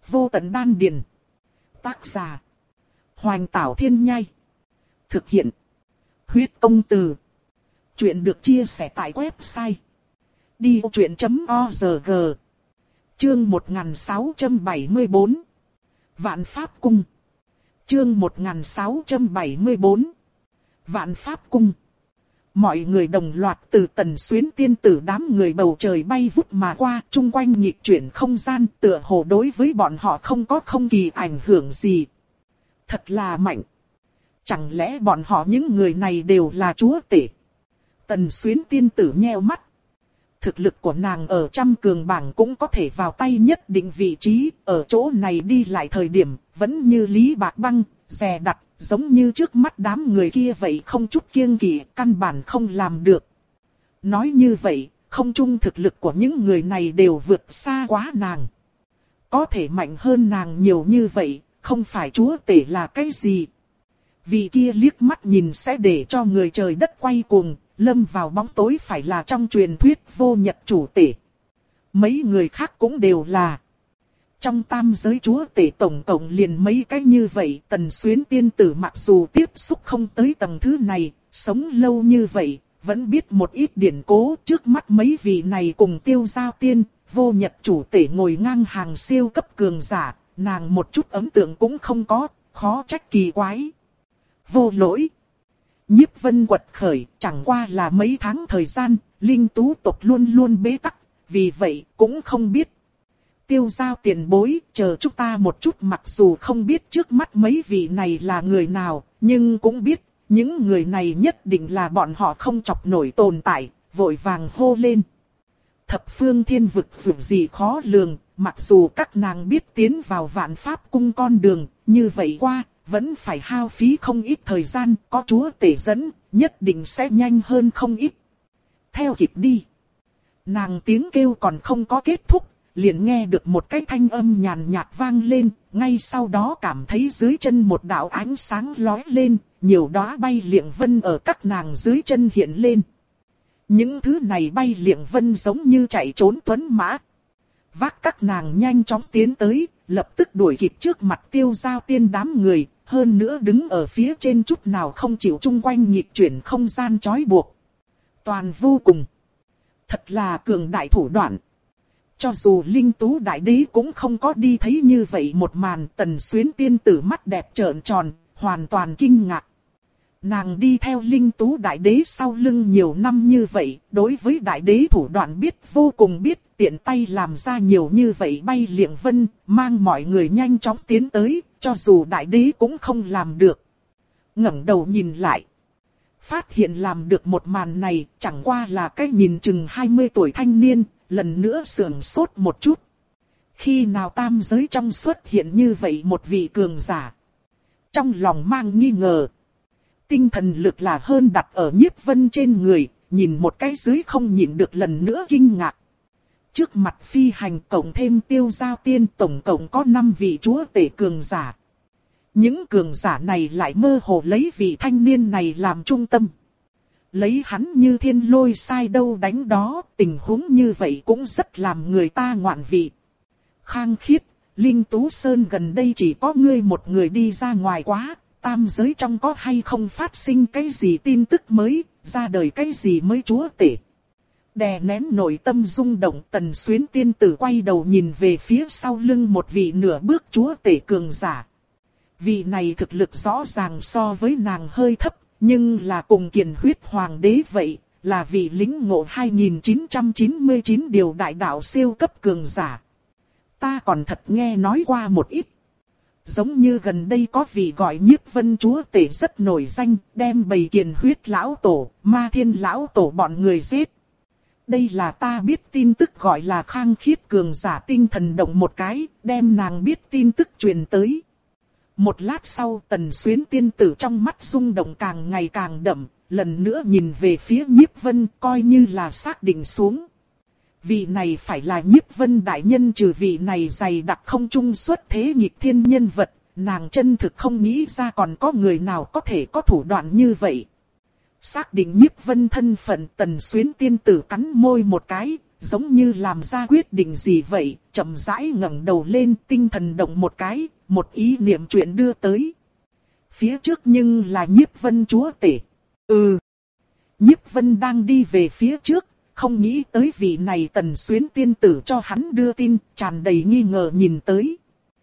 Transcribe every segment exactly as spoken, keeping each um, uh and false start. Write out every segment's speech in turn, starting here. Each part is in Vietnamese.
Vô tận đan điền. Tác giả. Hoành Tảo Thiên Nhai. Thực hiện. Huyết Công Từ. Chuyện được chia sẻ tại website đi vô chuyện chấm org. Chương một nghìn sáu trăm bảy mươi tư. Vạn Pháp Cung. Chương một nghìn sáu trăm bảy mươi tư. Vạn Pháp Cung. Mọi người đồng loạt từ Tần Xuyến tiên tử đám người bầu trời bay vút mà qua, chung quanh nghịch chuyển không gian, tựa hồ đối với bọn họ không có không kỳ ảnh hưởng gì. Thật là mạnh. Chẳng lẽ bọn họ những người này đều là chúa tể? Tần Xuyến tiên tử nheo mắt. Thực lực của nàng ở trăm cường bảng cũng có thể vào tay nhất định vị trí, ở chỗ này đi lại thời điểm, vẫn như Lý Bạc Băng, dè đặt, giống như trước mắt đám người kia vậy, không chút kiêng kỵ, căn bản không làm được. Nói như vậy, không chung thực lực của những người này đều vượt xa quá nàng. Có thể mạnh hơn nàng nhiều như vậy, không phải chúa tể là cái gì. Vị kia liếc mắt nhìn sẽ để cho người trời đất quay cuồng, lâm vào bóng tối phải là trong truyền thuyết vô nhật chủ tể. Mấy người khác cũng đều là. Trong tam giới chúa tể tổng cộng liền mấy cái như vậy. Tần Xuyến tiên tử mặc dù tiếp xúc không tới tầng thứ này, sống lâu như vậy, vẫn biết một ít điển cố. Trước mắt mấy vị này cùng Tiêu Giao Tiên, vô nhật chủ tể ngồi ngang hàng siêu cấp cường giả, nàng một chút ấn tượng cũng không có, khó trách kỳ quái. Vô lỗi. Nhiếp Vân quật khởi, chẳng qua là mấy tháng thời gian, linh tú tộc luôn luôn bế tắc, vì vậy cũng không biết. Tiêu Giao tiền bối, chờ chúng ta một chút, mặc dù không biết trước mắt mấy vị này là người nào, nhưng cũng biết, những người này nhất định là bọn họ không chọc nổi tồn tại, vội vàng hô lên. Thập phương thiên vực dù gì khó lường, mặc dù các nàng biết tiến vào Vạn Pháp Cung con đường, như vậy qua, vẫn phải hao phí không ít thời gian, có chúa tể dẫn, nhất định sẽ nhanh hơn không ít. Theo kịp đi. Nàng tiếng kêu còn không có kết thúc, liền nghe được một cái thanh âm nhàn nhạt vang lên, ngay sau đó cảm thấy dưới chân một đạo ánh sáng lóe lên, nhiều đóa bay liệng vân ở các nàng dưới chân hiện lên. Những thứ này bay liệng vân giống như chạy trốn tuấn mã. Vác các nàng nhanh chóng tiến tới, lập tức đuổi kịp trước mặt Tiêu Giao Tiên đám người, hơn nữa đứng ở phía trên chút nào không chịu chung quanh nghịch chuyển không gian trói buộc. Toàn vô cùng. Thật là cường đại thủ đoạn. Cho dù Linh Tú Đại Đế cũng không có đi thấy như vậy một màn. Tần Xuyến tiên tử mắt đẹp trợn tròn, hoàn toàn kinh ngạc. Nàng đi theo Linh Tú Đại Đế sau lưng nhiều năm như vậy, đối với Đại Đế thủ đoạn biết vô cùng biết, tiện tay làm ra nhiều như vậy bay liệng vân, mang mọi người nhanh chóng tiến tới, cho dù Đại Đế cũng không làm được. Ngẩng đầu nhìn lại, phát hiện làm được một màn này, chẳng qua là cái nhìn chừng hai mươi tuổi thanh niên, lần nữa sườn sốt một chút. Khi nào tam giới trong xuất hiện như vậy một vị cường giả? Trong lòng mang nghi ngờ. Tinh thần lực là hơn đặt ở Nhiếp Vân trên người, nhìn một cái dưới không nhịn được lần nữa kinh ngạc. Trước mặt phi hành cộng thêm Tiêu Giao Tiên tổng cộng có năm vị chúa tể cường giả. Những cường giả này lại mơ hồ lấy vị thanh niên này làm trung tâm. Lấy hắn như thiên lôi sai đâu đánh đó, tình huống như vậy cũng rất làm người ta ngoạn vị. Khang Khiết, Linh Tú Sơn gần đây chỉ có ngươi một người đi ra ngoài quá. Tam giới trong có hay không phát sinh cái gì tin tức mới, ra đời cái gì mới chúa tể. Đè nén nội tâm rung động, Tần Xuyến tiên tử quay đầu nhìn về phía sau lưng một vị nửa bước chúa tể cường giả. Vị này thực lực rõ ràng so với nàng hơi thấp, nhưng là cùng Kiền Huyết Hoàng đế vậy, là vị lĩnh ngộ hai nghìn chín trăm chín mươi chín điều đại đạo siêu cấp cường giả. Ta còn thật nghe nói qua một ít. Giống như gần đây có vị gọi Nhiếp Vân chúa tể rất nổi danh, đem bầy Kiền Huyết lão tổ, Ma Thiên lão tổ bọn người giết. Đây là ta biết tin tức, gọi là Khang Khiết cường giả tinh thần động một cái, đem nàng biết tin tức truyền tới. Một lát sau, Tần Xuyến tiên tử trong mắt rung động càng ngày càng đậm, lần nữa nhìn về phía Nhiếp Vân, coi như là xác định xuống. Vị này phải là Nhiếp Vân đại nhân, trừ vị này dày đặc không trung xuất thế nghịch thiên nhân vật, nàng chân thực không nghĩ ra còn có người nào có thể có thủ đoạn như vậy. Xác định Nhiếp Vân thân phận, Tần Xuyến tiên tử cắn môi một cái, giống như làm ra quyết định gì vậy, chậm rãi ngẩng đầu lên, tinh thần động một cái, một ý niệm chuyện đưa tới. Phía trước nhưng là Nhiếp Vân chúa tể. Ừ. Nhiếp Vân đang đi về phía trước, không nghĩ tới vị này Tần Xuyến tiên tử cho hắn đưa tin, tràn đầy nghi ngờ nhìn tới.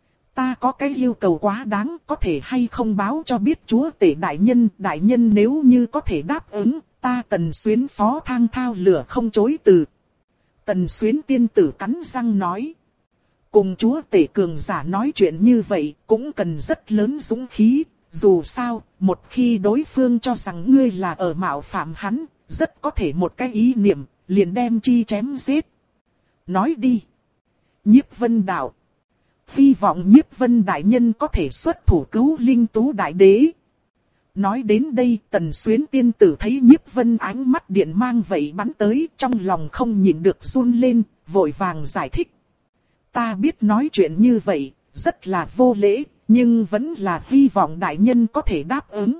Ta có cái yêu cầu quá đáng, có thể hay không báo cho biết chúa tể đại nhân, đại nhân nếu như có thể đáp ứng, ta Tần Xuyến phó thang thao lửa không chối từ. Tần Xuyến tiên tử cắn răng nói. Cùng chúa tể cường giả nói chuyện như vậy cũng cần rất lớn dũng khí, dù sao, một khi đối phương cho rằng ngươi là ở mạo phạm hắn, rất có thể một cái ý niệm, liền đem chi chém giết. Nói đi. Nhiếp Vân đạo. Hy vọng Nhiếp Vân đại nhân có thể xuất thủ cứu Linh Tú đại đế. Nói đến đây, Tần Xuyến tiên tử thấy Nhiếp Vân ánh mắt điện mang vậy bắn tới, trong lòng không nhịn được run lên, vội vàng giải thích. Ta biết nói chuyện như vậy, rất là vô lễ, nhưng vẫn là hy vọng đại nhân có thể đáp ứng.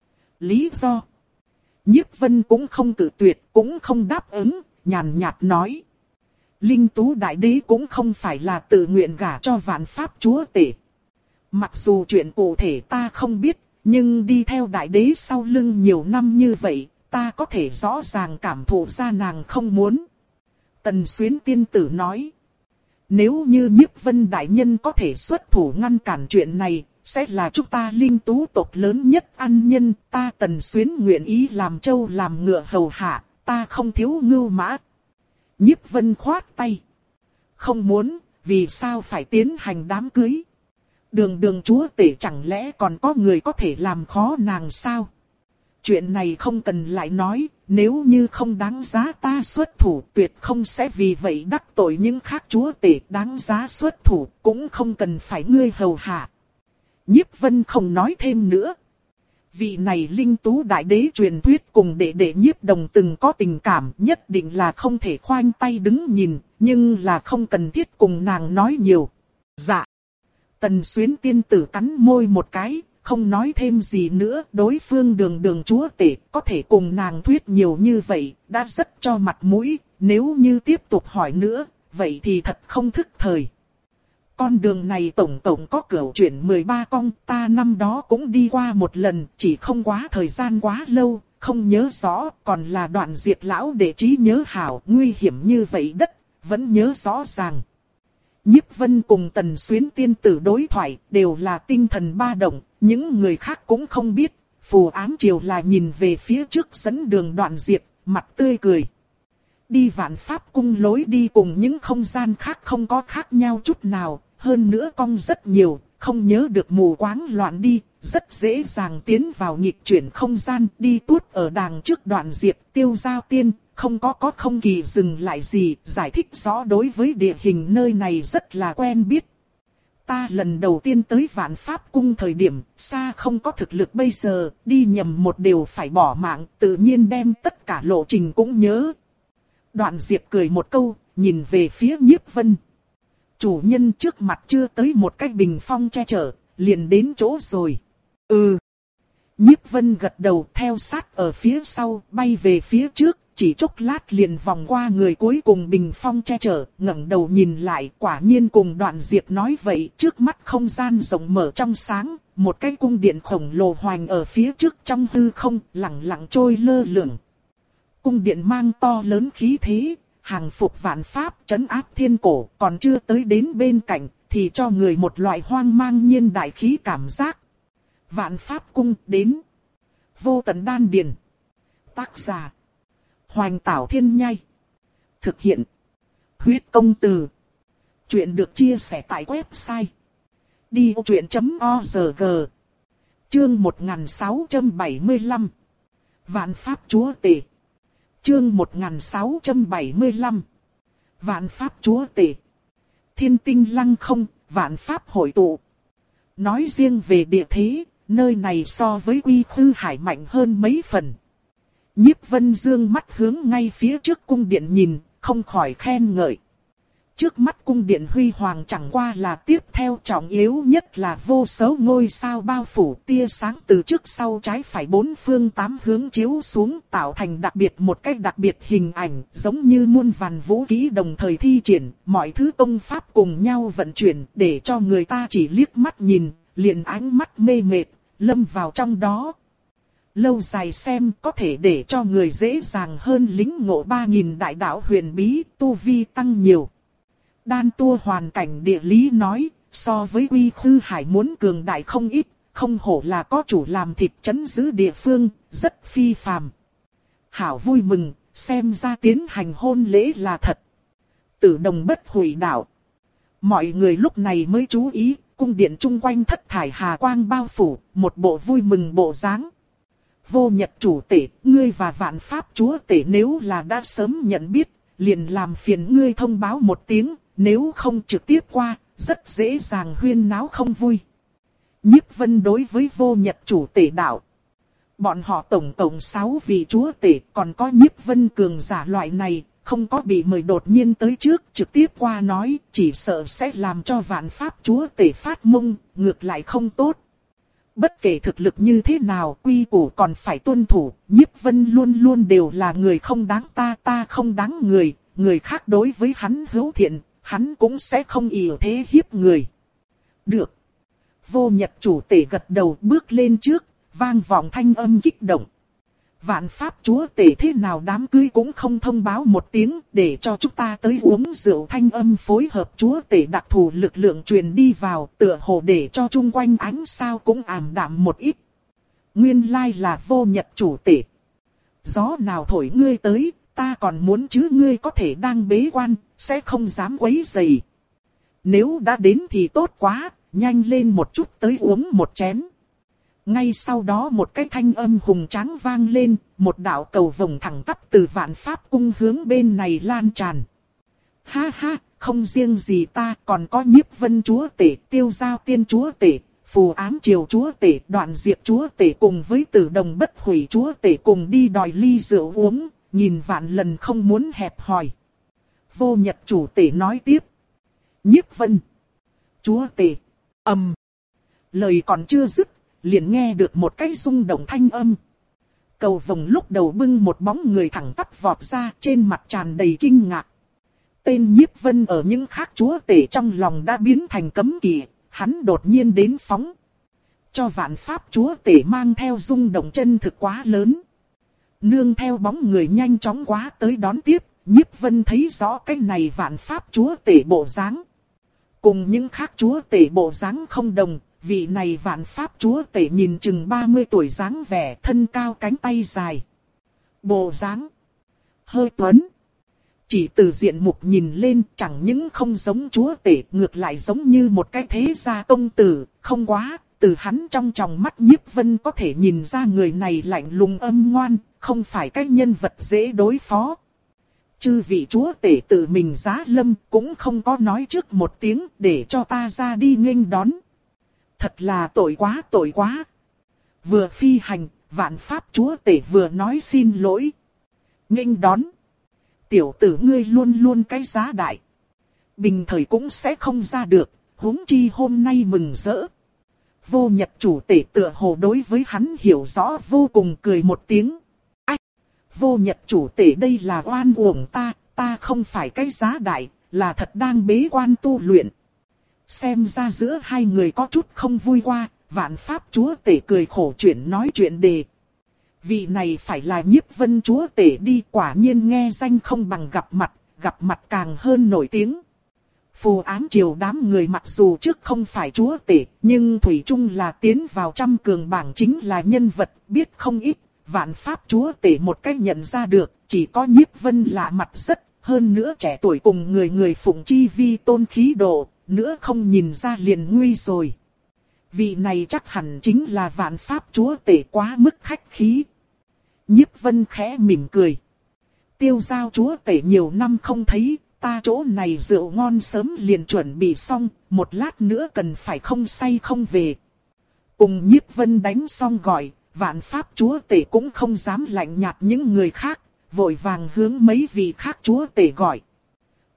Lý do? Nhiếp Vân cũng không cự tuyệt, cũng không đáp ứng, nhàn nhạt nói. Linh Tú đại đế cũng không phải là tự nguyện gả cho Vạn Pháp chúa tể. Mặc dù chuyện cụ thể ta không biết, nhưng đi theo đại đế sau lưng nhiều năm như vậy, ta có thể rõ ràng cảm thụ ra nàng không muốn. Tần Xuyến tiên tử nói. Nếu như Nhiếp Vân đại nhân có thể xuất thủ ngăn cản chuyện này, sẽ là chúng ta Linh Tú tộc lớn nhất ăn nhân, ta Tần Xuyến nguyện ý làm trâu làm ngựa hầu hạ, ta không thiếu ngưu mã. Nhiếp Vân khoát tay. Không muốn, vì sao phải tiến hành đám cưới? Đường đường chúa tể chẳng lẽ còn có người có thể làm khó nàng sao? Chuyện này không cần lại nói, nếu như không đáng giá ta xuất thủ tuyệt không sẽ vì vậy đắc tội những khác chúa tể đáng giá xuất thủ, cũng không cần phải ngươi hầu hạ. Nhiếp Vân không nói thêm nữa. Vị này Linh Tú đại đế truyền thuyết cùng đệ đệ Nhiếp Đồng từng có tình cảm, nhất định là không thể khoanh tay đứng nhìn, nhưng là không cần thiết cùng nàng nói nhiều. Dạ. Tần Xuyến tiên tử cắn môi một cái, không nói thêm gì nữa, đối phương đường đường chúa tể có thể cùng nàng thuyết nhiều như vậy, đã rất cho mặt mũi, nếu như tiếp tục hỏi nữa, vậy thì thật không thức thời. Con đường này tổng tổng có cửu chuyển mười ba cong, ta năm đó cũng đi qua một lần, chỉ không quá thời gian quá lâu, không nhớ rõ, còn là Đoạn Diệt lão để trí nhớ hảo, nguy hiểm như vậy đất, vẫn nhớ rõ ràng. Nhiếp Vân cùng Tần Xuyến tiên tử đối thoại, đều là tinh thần ba động, những người khác cũng không biết, phù ám triều là nhìn về phía trước dẫn đường Đoạn Diệt, mặt tươi cười. Đi Vạn Pháp cung lối đi cùng những không gian khác không có khác nhau chút nào, hơn nữa cong rất nhiều, không nhớ được mù quáng loạn đi, rất dễ dàng tiến vào nghịch chuyển không gian, đi tuốt ở đàng trước Đoạn Diệt, Tiêu Giao Tiên, không có có không kỳ dừng lại gì, giải thích rõ đối với địa hình nơi này rất là quen biết. Ta lần đầu tiên tới Vạn Pháp cung thời điểm, xa không có thực lực bây giờ, đi nhầm một điều phải bỏ mạng, tự nhiên đem tất cả lộ trình cũng nhớ. Đoạn Diệp cười một câu, nhìn về phía Nhiếp Vân. Chủ nhân trước mặt chưa tới một cái bình phong che chở, liền đến chỗ rồi. Ừ. Nhiếp Vân gật đầu theo sát ở phía sau, bay về phía trước, chỉ chốc lát liền vòng qua người cuối cùng bình phong che chở, ngẩng đầu nhìn lại, quả nhiên cùng Đoạn Diệp nói vậy, trước mắt không gian rộng mở trong sáng, một cái cung điện khổng lồ hoành ở phía trước trong hư không, lặng lặng trôi lơ lửng. Cung điện mang to lớn khí thế, hàng phục vạn pháp trấn áp thiên cổ, còn chưa tới đến bên cạnh, thì cho người một loại hoang mang nhiên đại khí cảm giác. Vạn pháp cung đến. Vô tận đan điền. Tác giả. Hoành Tảo Thiên Nhai. Thực hiện. Huyết Công Từ. Chuyện được chia sẻ tại website. đi ô chuyện chấm org. Chương một nghìn sáu trăm bảy mươi lăm. Vạn Pháp Chúa Tể. Chương một nghìn sáu trăm bảy mươi lăm. Vạn Pháp Chúa Tể. Thiên tinh lăng không, vạn pháp hội tụ. Nói riêng về địa thế, nơi này so với Quy Khư Hải mạnh hơn mấy phần. Nhiếp Vân dương mắt hướng ngay phía trước cung điện nhìn, không khỏi khen ngợi. Trước mắt cung điện huy hoàng chẳng qua là tiếp theo trọng yếu nhất là vô số ngôi sao bao phủ, tia sáng từ trước sau trái phải bốn phương tám hướng chiếu xuống, tạo thành đặc biệt một cách đặc biệt hình ảnh, giống như muôn vàn vũ khí đồng thời thi triển, mọi thứ công pháp cùng nhau vận chuyển, để cho người ta chỉ liếc mắt nhìn, liền ánh mắt mê mệt, lâm vào trong đó. Lâu dài xem có thể để cho người dễ dàng hơn lĩnh ngộ ba nghìn đại đạo huyền bí, tu vi tăng nhiều. Đan tua hoàn cảnh địa lý nói, so với Quy Khư Hải muốn cường đại không ít, không hổ là có chủ làm thịt trấn giữ địa phương, rất phi phàm. Hảo vui mừng, xem ra tiến hành hôn lễ là thật. Tử Đồng bất hủy đạo. Mọi người lúc này mới chú ý, cung điện chung quanh thất thải hà quang bao phủ, một bộ vui mừng bộ dáng. Vô Nhật chủ tể, ngươi và Vạn Pháp chúa tể nếu là đã sớm nhận biết, liền làm phiền ngươi thông báo một tiếng, nếu không trực tiếp qua, rất dễ dàng huyên náo không vui. Nhiếp Vân đối với Vô Nhật chủ tể đạo. Bọn họ tổng tổng sáu vị chúa tể, còn có Nhiếp Vân cường giả loại này, không có bị mời đột nhiên tới trước, trực tiếp qua nói, chỉ sợ sẽ làm cho Vạn Pháp chúa tể phát mông, ngược lại không tốt. Bất kể thực lực như thế nào, quy củ còn phải tuân thủ, Nhiếp Vân luôn luôn đều là người không đáng ta, ta không đáng người, người khác đối với hắn hữu thiện, hắn cũng sẽ không ỷ thế hiếp người. Được. Vô Nhật chủ tể gật đầu bước lên trước, vang vọng thanh âm kích động. Vạn Pháp chúa tể thế nào đám cưới cũng không thông báo một tiếng, để cho chúng ta tới uống rượu, thanh âm phối hợp chúa tể đặc thù lực lượng truyền đi vào, tựa hồ để cho chung quanh ánh sao cũng ảm đạm một ít. Nguyên lai là Vô Nhật chủ tể. Gió nào thổi ngươi tới, ta còn muốn chứ, ngươi có thể đang bế quan, sẽ không dám quấy rầy. Nếu đã đến thì tốt quá, nhanh lên một chút tới uống một chén. Ngay sau đó một cái thanh âm hùng tráng vang lên, một đạo cầu vồng thẳng tắp từ Vạn Pháp cung hướng bên này lan tràn. Ha ha, không riêng gì ta, còn có Nhiếp Vân chúa tể, Tiêu Giao tiên chúa tể, Phù Ám triều chúa tể, Đoạn Diệp chúa tể cùng với Tử Đồng bất hủy chúa tể cùng đi đòi ly rượu uống, nhìn vạn lần không muốn hẹp hòi. Vô Nhật chủ tể nói tiếp. Nhiếp Vân chúa tể, ầm. Lời còn chưa dứt, liền nghe được một cái rung động thanh âm. Cầu vồng lúc đầu bưng một bóng người thẳng tắp vọt ra, trên mặt tràn đầy kinh ngạc. Tên Nhiếp Vân ở những khác chúa tể trong lòng đã biến thành cấm kỵ, hắn đột nhiên đến phóng. Cho Vạn Pháp chúa tể mang theo rung động chân thực quá lớn. Nương theo bóng người nhanh chóng quá tới đón tiếp, Nhiếp Vân thấy rõ cái này Vạn Pháp chúa tể bộ dáng. Cùng những khác chúa tể bộ dáng không đồng. Vị này Vạn Pháp chúa tể nhìn chừng ba mươi tuổi dáng vẻ, thân cao cánh tay dài. Bộ dáng hơi tuấn. Chỉ từ diện mục nhìn lên chẳng những không giống chúa tể, ngược lại giống như một cái thế gia công tử, không quá. Từ hắn trong tròng mắt Nhiếp Vân có thể nhìn ra người này lạnh lùng âm ngoan, không phải cái nhân vật dễ đối phó. Chư vị chúa tể tự mình giá lâm cũng không có nói trước một tiếng để cho ta ra đi nghênh đón. Thật là tội quá tội quá. Vừa phi hành, Vạn Pháp chúa tể vừa nói xin lỗi. Nghênh đón. Tiểu tử ngươi luôn luôn cái giá đại. Bình thời cũng sẽ không ra được, huống chi hôm nay mừng rỡ. Vô Nhật chủ tể tựa hồ đối với hắn hiểu rõ vô cùng cười một tiếng. Ách! Vô Nhật chủ tể đây là oan uổng ta, ta không phải cái giá đại, là thật đang bế quan tu luyện. Xem ra giữa hai người có chút không vui qua, Vạn Pháp chúa tể cười khổ chuyện nói chuyện đề. Vị này phải là Nhiếp Vân chúa tể đi, quả nhiên nghe danh không bằng gặp mặt, gặp mặt càng hơn nổi tiếng. Phù Ám triều đám người mặc dù trước không phải chúa tể, nhưng thủy chung là tiến vào trăm cường bảng chính là nhân vật biết không ít. Vạn Pháp chúa tể một cách nhận ra được, chỉ có Nhiếp Vân lạ mặt rất, hơn nữa trẻ tuổi cùng người người phụng chi vi tôn khí độ. Nữa không nhìn ra liền nguy rồi. Vị này chắc hẳn chính là Vạn Pháp chúa tể quá mức khách khí. Nhiếp Vân khẽ mỉm cười. Tiêu Giao chúa tể nhiều năm không thấy, ta chỗ này rượu ngon sớm liền chuẩn bị xong, một lát nữa cần phải không say không về. Cùng Nhiếp Vân đánh xong gọi, Vạn Pháp chúa tể cũng không dám lạnh nhạt những người khác, vội vàng hướng mấy vị khác chúa tể gọi.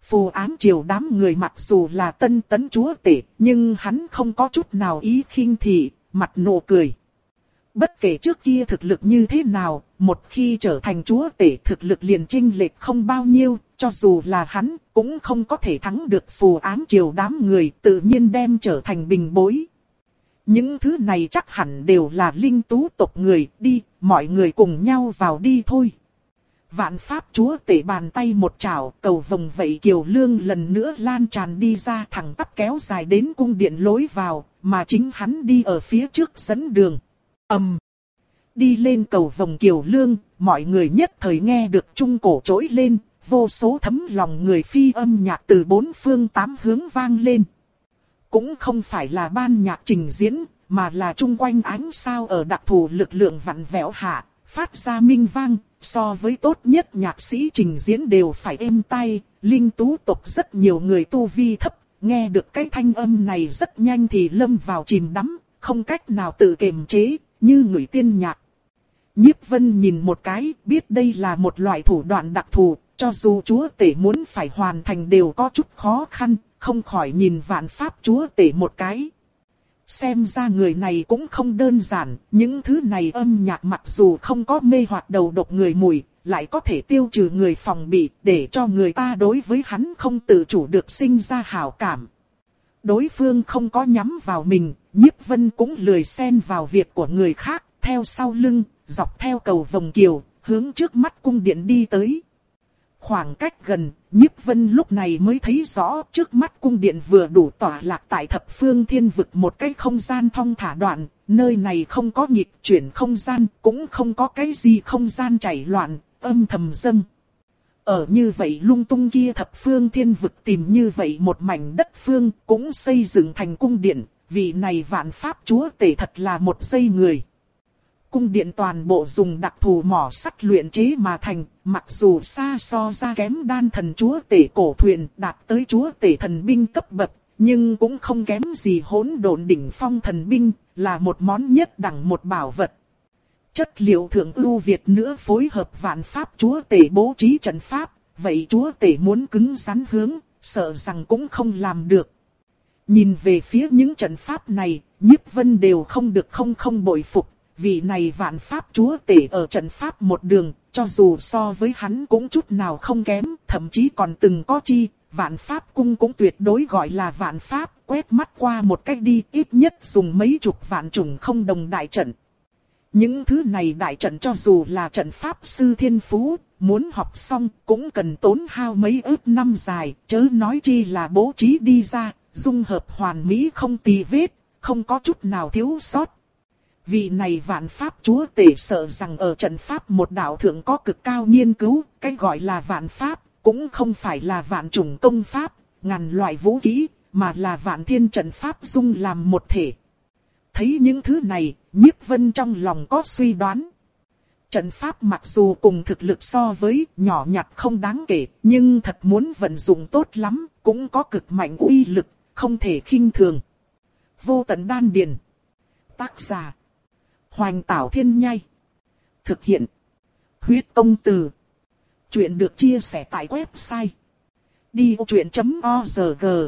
Phù ám triều đám người mặc dù là tân tấn chúa tể, nhưng hắn không có chút nào ý khinh thị, mặt nụ cười. Bất kể trước kia thực lực như thế nào, một khi trở thành chúa tể thực lực liền chênh lệch không bao nhiêu, cho dù là hắn cũng không có thể thắng được phù ám triều đám người, tự nhiên đem trở thành bình bối. Những thứ này chắc hẳn đều là linh tú tộc người, đi, mọi người cùng nhau vào đi thôi. Vạn pháp chúa tể bàn tay một chảo, cầu vồng vậy kiều lương lần nữa lan tràn đi ra, thẳng tắp kéo dài đến cung điện lối vào, mà chính hắn đi ở phía trước dẫn đường. ầm, um, đi lên cầu vồng kiều lương, mọi người nhất thời nghe được trung cổ trỗi lên, vô số thấm lòng người phi âm nhạc từ bốn phương tám hướng vang lên. Cũng không phải là ban nhạc trình diễn, mà là chung quanh ánh sao ở đặc thù lực lượng vặn vẹo hạ, phát ra minh vang, so với tốt nhất nhạc sĩ trình diễn đều phải êm tai. Linh tú tộc rất nhiều người tu vi thấp, nghe được cái thanh âm này rất nhanh thì lâm vào chìm đắm, không cách nào tự kiềm chế, như người tiên nhạc. Nhiếp Vân nhìn một cái, biết đây là một loại thủ đoạn đặc thù, cho dù chúa tể muốn phải hoàn thành đều có chút khó khăn, không khỏi nhìn vạn pháp chúa tể một cái. Xem ra người này cũng không đơn giản, những thứ này âm nhạc mặc dù không có mê hoặc đầu độc người mùi, lại có thể tiêu trừ người phòng bị, để cho người ta đối với hắn không tự chủ được sinh ra hảo cảm. Đối phương không có nhắm vào mình, Nhiếp Vân cũng lười xen vào việc của người khác, theo sau lưng, dọc theo cầu vồng kiều, hướng trước mắt cung điện đi tới. Khoảng cách gần, Nhiếp Vân lúc này mới thấy rõ trước mắt cung điện vừa đủ tỏa lạc tại thập phương thiên vực một cái không gian thong thả đoạn, nơi này không có nghịch chuyển không gian, cũng không có cái gì không gian chảy loạn, âm thầm dâng. Ở như vậy lung tung kia thập phương thiên vực tìm như vậy một mảnh đất phương cũng xây dựng thành cung điện, vị này vạn pháp chúa tể thật là một dây người. Cung điện toàn bộ dùng đặc thù mỏ sắt luyện chế mà thành, mặc dù xa so ra kém đan thần chúa tể cổ thuyền đạt tới chúa tể thần binh cấp bậc, nhưng cũng không kém gì hỗn độn đỉnh phong thần binh, là một món nhất đẳng một bảo vật. Chất liệu thượng ưu việt nữa phối hợp vạn pháp chúa tể bố trí trận pháp, vậy chúa tể muốn cứng rắn hướng, sợ rằng cũng không làm được. Nhìn về phía những trận pháp này, Nhiếp Vân đều không được không không bội phục. Vị này vạn pháp chúa tể ở trận pháp một đường, cho dù so với hắn cũng chút nào không kém, thậm chí còn từng có chi, vạn pháp cung cũng tuyệt đối gọi là vạn pháp, quét mắt qua một cách đi ít nhất dùng mấy chục vạn chủng không đồng đại trận. Những thứ này đại trận cho dù là trận pháp sư thiên phú, muốn học xong cũng cần tốn hao mấy ức năm dài, chớ nói chi là bố trí đi ra, dung hợp hoàn mỹ không tì vết, không có chút nào thiếu sót. Vị này vạn pháp chúa tể sợ rằng ở trận pháp một đạo thượng có cực cao nghiên cứu, cái gọi là vạn pháp, cũng không phải là vạn chủng công pháp, ngàn loại vũ khí, mà là vạn thiên trận pháp dung làm một thể. Thấy những thứ này, Nhiếp Vân trong lòng có suy đoán. Trận pháp mặc dù cùng thực lực so với nhỏ nhặt không đáng kể, nhưng thật muốn vận dụng tốt lắm, cũng có cực mạnh uy lực, không thể khinh thường. Vô tận đan điền. Tác giả Hoành Tảo Thiên Nhai. Thực hiện Huyết Công Từ. Chuyện được chia sẻ tại website đi ô chuyện chấm org.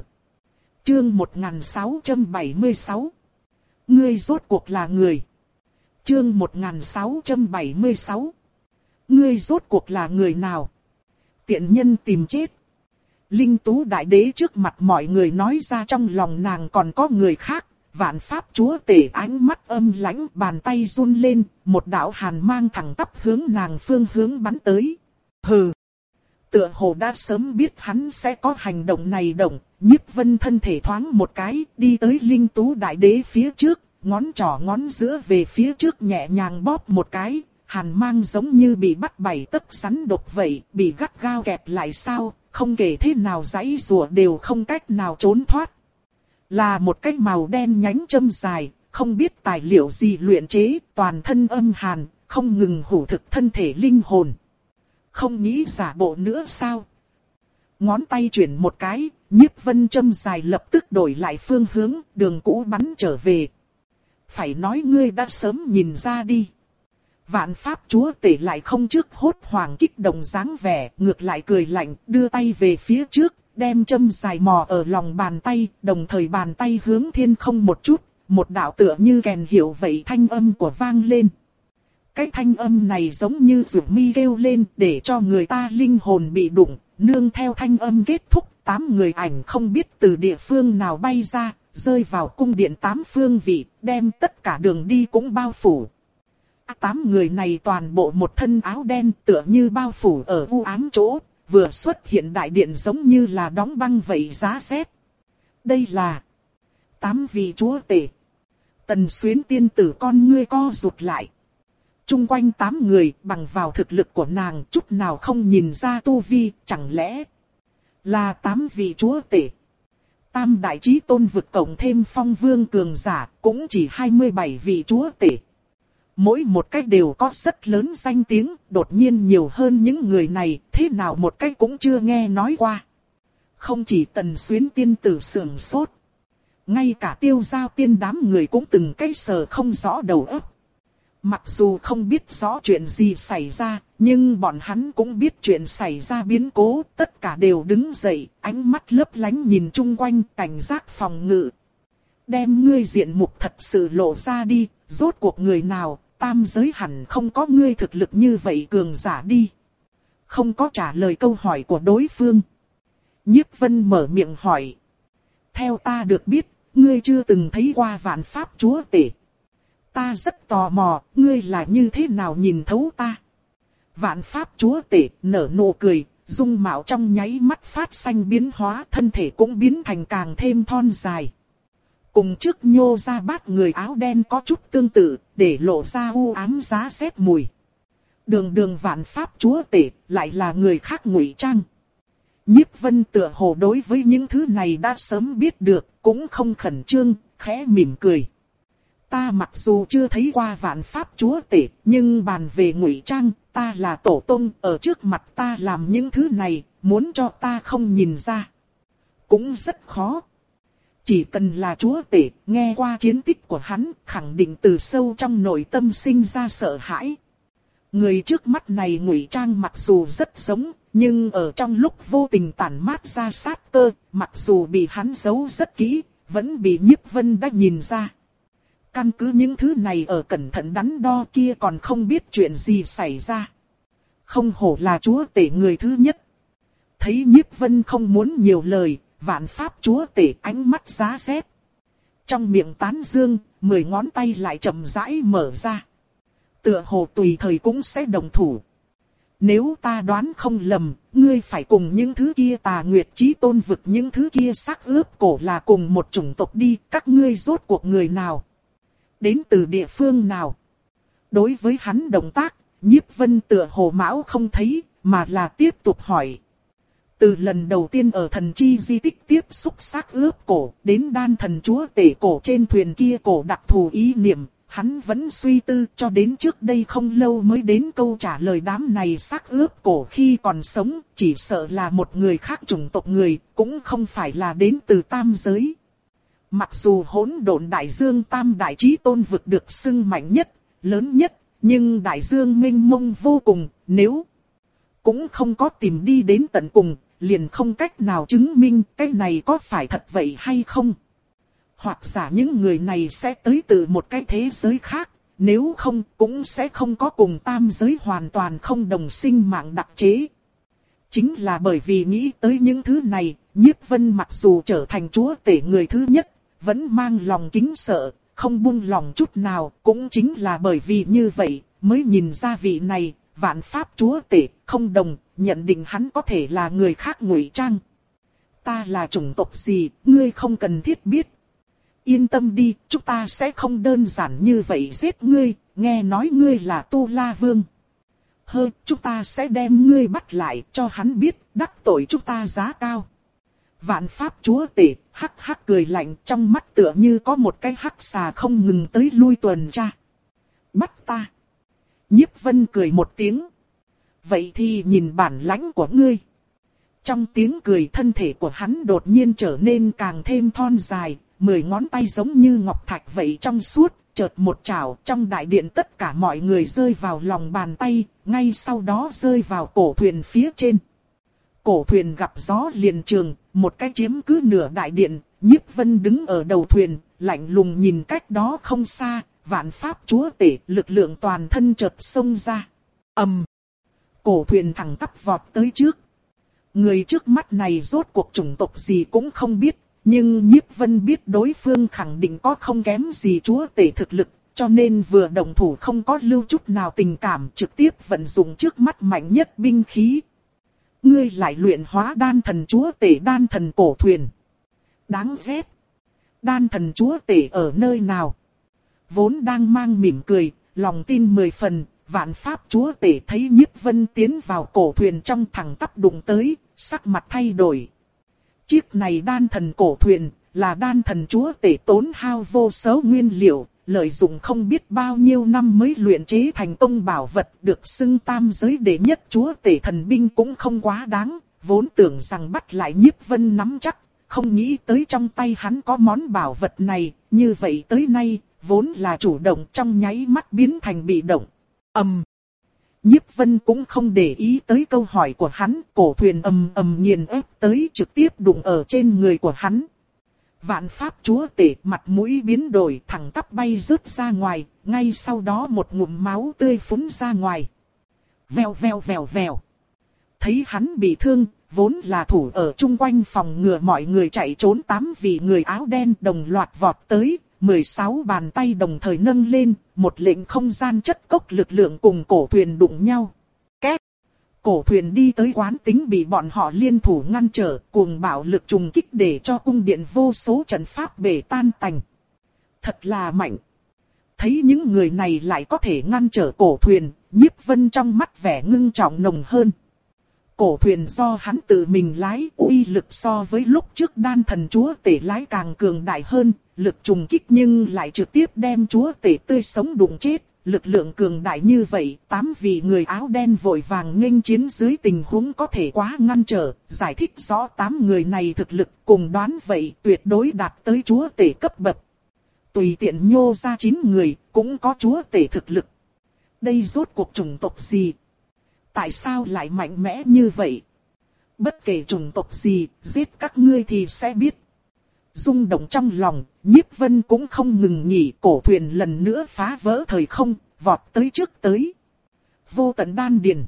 Chương một nghìn sáu trăm bảy mươi sáu. Ngươi rốt cuộc là người. Chương một nghìn sáu trăm bảy mươi sáu. Ngươi rốt cuộc là người nào? Tiện nhân tìm chết. Linh Tú Đại Đế trước mặt mọi người nói ra trong lòng nàng còn có người khác. Vạn pháp chúa tể ánh mắt âm lãnh, bàn tay run lên, một đạo hàn mang thẳng tắp hướng nàng phương hướng bắn tới. Hừ! Tựa hồ đã sớm biết hắn sẽ có hành động này động, Nhiếp Vân thân thể thoáng một cái, đi tới Linh Tú Đại Đế phía trước, ngón trỏ ngón giữa về phía trước nhẹ nhàng bóp một cái, hàn mang giống như bị bắt bảy tấc rắn độc vậy, bị gắt gao kẹp lại sao, không kể thế nào giãy giụa đều không cách nào trốn thoát. Là một cái màu đen nhánh châm dài, không biết tài liệu gì luyện chế, toàn thân âm hàn, không ngừng hủ thực thân thể linh hồn. Không nghĩ giả bộ nữa sao? Ngón tay chuyển một cái, Nhiếp Vân châm dài lập tức đổi lại phương hướng, đường cũ bắn trở về. Phải nói ngươi đã sớm nhìn ra đi. Vạn pháp chúa tể lại không trước hốt hoảng kích động dáng vẻ, ngược lại cười lạnh, đưa tay về phía trước, đem châm dài mò ở lòng bàn tay, đồng thời bàn tay hướng thiên không một chút, một đạo tựa như kèn hiệu vậy thanh âm của vang lên. Cái thanh âm này giống như rủ mi kêu lên để cho người ta linh hồn bị đụng, nương theo thanh âm kết thúc, tám người ảnh không biết từ địa phương nào bay ra, rơi vào cung điện tám phương vị, đem tất cả đường đi cũng bao phủ. Tám người này toàn bộ một thân áo đen tựa như bao phủ ở u ám chỗ, vừa xuất hiện đại điện giống như là đóng băng vậy giá rét. Đây là tám vị chúa tể. Tần Xuyến tiên tử con ngươi co rụt lại. Trung quanh tám người bằng vào thực lực của nàng chút nào không nhìn ra tu vi, chẳng lẽ là tám vị chúa tể. Tam đại chí tôn vực cộng thêm phong vương cường giả cũng chỉ hai mươi bảy vị chúa tể. Mỗi một cách đều có rất lớn danh tiếng, đột nhiên nhiều hơn những người này, thế nào một cách cũng chưa nghe nói qua. Không chỉ Tần Xuyến tiên tử sưởng sốt. Ngay cả Tiêu Giao tiên đám người cũng từng cái sờ không rõ đầu óc. Mặc dù không biết rõ chuyện gì xảy ra, nhưng bọn hắn cũng biết chuyện xảy ra biến cố, tất cả đều đứng dậy, ánh mắt lấp lánh nhìn chung quanh, cảnh giác phòng ngự. Đem ngươi diện mục thật sự lộ ra đi, rốt cuộc người nào, tam giới hẳn không có ngươi thực lực như vậy cường giả đi. Không có trả lời câu hỏi của đối phương. Nhiếp Vân mở miệng hỏi. Theo ta được biết, ngươi chưa từng thấy qua vạn pháp chúa tể. Ta rất tò mò, ngươi là như thế nào nhìn thấu ta? Vạn pháp chúa tể nở nụ cười, dung mạo trong nháy mắt phát xanh biến hóa, thân thể cũng biến thành càng thêm thon dài. Cùng trước nhô ra bát người áo đen có chút tương tự, để lộ ra u ám giá rét mùi. Đường đường vạn pháp chúa tể, lại là người khác ngụy trang. Nhiếp Vân tựa hồ đối với những thứ này đã sớm biết được, cũng không khẩn trương, khẽ mỉm cười. Ta mặc dù chưa thấy qua vạn pháp chúa tể, nhưng bàn về ngụy trang, ta là tổ tông, ở trước mặt ta làm những thứ này, muốn cho ta không nhìn ra. Cũng rất khó. Chỉ cần là chúa tể, nghe qua chiến tích của hắn, khẳng định từ sâu trong nội tâm sinh ra sợ hãi. Người trước mắt này ngụy trang mặc dù rất giống, nhưng ở trong lúc vô tình tản mát ra sát cơ, mặc dù bị hắn giấu rất kỹ, vẫn bị Nhiếp Vân đã nhìn ra. Căn cứ những thứ này ở cẩn thận đắn đo kia còn không biết chuyện gì xảy ra. Không hổ là chúa tể người thứ nhất. Thấy Nhiếp Vân không muốn nhiều lời, vạn pháp chúa tể ánh mắt giá rét. Trong miệng tán dương, mười ngón tay lại chậm rãi mở ra. Tựa hồ tùy thời cũng sẽ đồng thủ. Nếu ta đoán không lầm, ngươi phải cùng những thứ kia Tà Nguyệt Chí Tôn vực những thứ kia xác ướp cổ là cùng một chủng tộc đi, các ngươi rốt cuộc người nào? Đến từ địa phương nào? Đối với hắn động tác, Nhiếp Vân tựa hồ mão không thấy, mà là tiếp tục hỏi. Từ lần đầu tiên ở thần chi di tích tiếp xúc xác ướp cổ, đến đan thần chúa tể cổ trên thuyền kia cổ đặc thù ý niệm, hắn vẫn suy tư cho đến trước đây không lâu mới đến câu trả lời đám này xác ướp cổ khi còn sống, chỉ sợ là một người khác chủng tộc người, cũng không phải là đến từ tam giới. Mặc dù hỗn độn đại dương tam đại chí tôn vực được xưng mạnh nhất, lớn nhất, nhưng đại dương mênh mông vô cùng, nếu cũng không có tìm đi đến tận cùng, liền không cách nào chứng minh cái này có phải thật vậy hay không. Hoặc giả những người này sẽ tới từ một cái thế giới khác, nếu không cũng sẽ không có cùng tam giới hoàn toàn không đồng sinh mạng đặc chế. Chính là bởi vì nghĩ tới những thứ này, Nhiếp Vân mặc dù trở thành chúa tể người thứ nhất, vẫn mang lòng kính sợ, không buông lòng chút nào, cũng chính là bởi vì như vậy, mới nhìn ra vị này, vạn pháp chúa tể, không đồng, nhận định hắn có thể là người khác ngụy trang. Ta là chủng tộc gì, ngươi không cần thiết biết. Yên tâm đi, chúng ta sẽ không đơn giản như vậy giết ngươi, nghe nói ngươi là Tu La Vương. Hơ, chúng ta sẽ đem ngươi bắt lại cho hắn biết, đắc tội chúng ta giá cao. Vạn pháp chúa tể, hắc hắc cười lạnh, trong mắt tựa như có một cái hắc xà không ngừng tới lui tuần tra. Bắt ta. Nhiếp Vân cười một tiếng. Vậy thì nhìn bản lãnh của ngươi. Trong tiếng cười thân thể của hắn đột nhiên trở nên càng thêm thon dài, mười ngón tay giống như ngọc thạch vậy trong suốt, chợt một chảo trong đại điện tất cả mọi người rơi vào lòng bàn tay, ngay sau đó rơi vào cổ thuyền phía trên. Cổ thuyền gặp gió liền trường, một cái chiếm cứ nửa đại điện, Nhiếp Vân đứng ở đầu thuyền, lạnh lùng nhìn cách đó không xa, Vạn Pháp Chúa Tể lực lượng toàn thân chợt xông ra. Ầm! Cổ thuyền thẳng tắp vọt tới trước. Người trước mắt này rốt cuộc chủng tộc gì cũng không biết, nhưng Nhiếp Vân biết đối phương khẳng định có không kém gì Chúa Tể thực lực, cho nên vừa động thủ không có lưu chút nào tình cảm, trực tiếp vận dụng trước mắt mạnh nhất binh khí. Ngươi lại luyện hóa đan thần Chúa Tể đan thần cổ thuyền. Đáng ghét. Đan thần Chúa Tể ở nơi nào? Vốn đang mang mỉm cười, lòng tin mười phần, Vạn Pháp Chúa Tể thấy Nhiếp Vân tiến vào cổ thuyền trong thẳng tắp đụng tới, sắc mặt thay đổi. Chiếc này đan thần cổ thuyền, là đan thần Chúa Tể tốn hao vô số nguyên liệu, lợi dụng không biết bao nhiêu năm mới luyện chế thành công bảo vật, được xưng tam giới đệ nhất Chúa Tể thần binh cũng không quá đáng, vốn tưởng rằng bắt lại Nhiếp Vân nắm chắc, không nghĩ tới trong tay hắn có món bảo vật này, như vậy tới nay, vốn là chủ động trong nháy mắt biến thành bị động. Ầm. Um. Nhiếp Vân cũng không để ý tới câu hỏi của hắn, cổ thuyền ầm ầm nghiền ép tới trực tiếp đụng ở trên người của hắn. Vạn Pháp Chúa Tể mặt mũi biến đổi thẳng tắp bay rớt ra ngoài, ngay sau đó một ngụm máu tươi phún ra ngoài. Vèo vèo vèo vèo. Thấy hắn bị thương, vốn là thủ ở chung quanh phòng ngừa mọi người chạy trốn tám vị người áo đen đồng loạt vọt tới, mười sáu bàn tay đồng thời nâng lên, một lệnh không gian chất cốc lực lượng cùng cổ thuyền đụng nhau. Két! Cổ thuyền đi tới quán tính bị bọn họ liên thủ ngăn trở, cuồng bạo lực trùng kích để cho cung điện vô số trận pháp bể tan tành. Thật là mạnh! Thấy những người này lại có thể ngăn trở cổ thuyền, Nhiếp Vân trong mắt vẻ ngưng trọng nồng hơn. Cổ thuyền do hắn tự mình lái, uy lực so với lúc trước đan thần Chúa Tể lái càng cường đại hơn, lực trùng kích nhưng lại trực tiếp đem Chúa Tể tươi sống đụng chết. Lực lượng cường đại như vậy, tám vị người áo đen vội vàng nghênh chiến dưới tình huống có thể quá ngăn trở, giải thích rõ tám người này thực lực cùng đoán vậy tuyệt đối đạt tới Chúa Tể cấp bậc. Tùy tiện nhô ra chín người, cũng có Chúa Tể thực lực. Đây rốt cuộc chủng tộc gì? Tại sao lại mạnh mẽ như vậy? Bất kể chủng tộc gì, giết các ngươi thì sẽ biết. Rung động trong lòng, Nhiếp Vân cũng không ngừng nghỉ, cổ thuyền lần nữa phá vỡ thời không, vọt tới trước tới. Vô tận đan điền.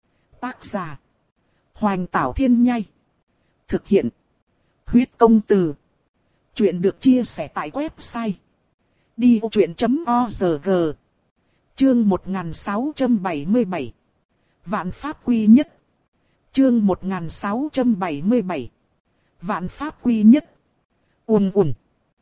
Tác giả: Hoành Tảo Thiên Nhai. Thực hiện: Huyết Công Từ. Chuyện được chia sẻ tại website đi vô chuyện chấm org. Chương một nghìn sáu trăm bảy mươi bảy. Vạn Pháp Quy Nhất. Chương một nghìn sáu trăm bảy mươi bảy. Vạn Pháp Quy Nhất. Ùn ùn.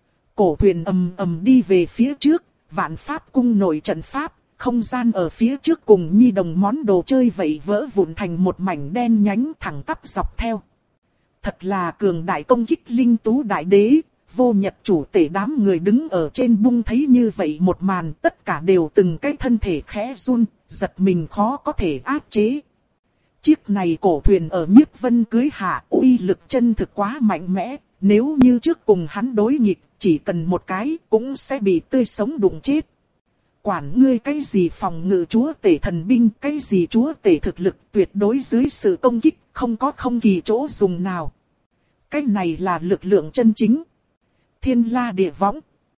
Cổ thuyền ầm ầm đi về phía trước, Vạn Pháp cung nội trận pháp, không gian ở phía trước cùng nhi đồng món đồ chơi vậy vỡ vụn thành một mảnh đen nhánh thẳng tắp dọc theo. Thật là cường đại công kích linh tú đại đế, Vô Nhật chủ tể đám người đứng ở trên bung thấy như vậy một màn, tất cả đều từng cái thân thể khẽ run, giật mình khó có thể áp chế. Chiếc này cổ thuyền ở Nhiếp Vân cưới hạ, uy lực chân thực quá mạnh mẽ, nếu như trước cùng hắn đối nghịch, chỉ cần một cái cũng sẽ bị tươi sống đụng chết. Quản ngươi cái gì phòng ngự Chúa Tể thần binh, cái gì Chúa Tể thực lực, tuyệt đối dưới sự công kích, không có không kỳ chỗ dùng nào. Cái này là lực lượng chân chính. Thiên La Địa Võng.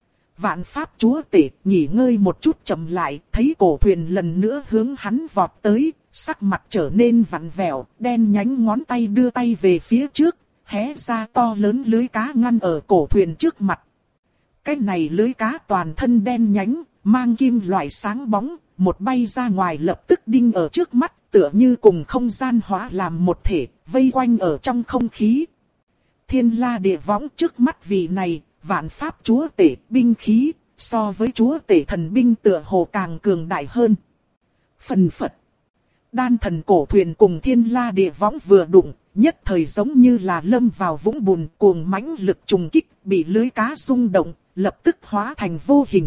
Vạn Pháp Chúa Tể nghỉ ngơi một chút chậm lại, thấy cổ thuyền lần nữa hướng hắn vọt tới, sắc mặt trở nên vặn vẹo, đen nhánh ngón tay đưa tay về phía trước, hé ra to lớn lưới cá ngăn ở cổ thuyền trước mặt. Cái này lưới cá toàn thân đen nhánh, mang kim loại sáng bóng, một bay ra ngoài lập tức đinh ở trước mắt, tựa như cùng không gian hóa làm một thể, vây quanh ở trong không khí. Thiên La Địa Võng trước mắt vị này, Vạn Pháp Chúa Tể binh khí, so với Chúa Tể thần binh tựa hồ càng cường đại hơn. Phần phật. Đan thần cổ thuyền cùng Thiên La Địa Võng vừa đụng, nhất thời giống như là lâm vào vũng bùn, cuồng mãnh lực trùng kích, bị lưới cá rung động, lập tức hóa thành vô hình.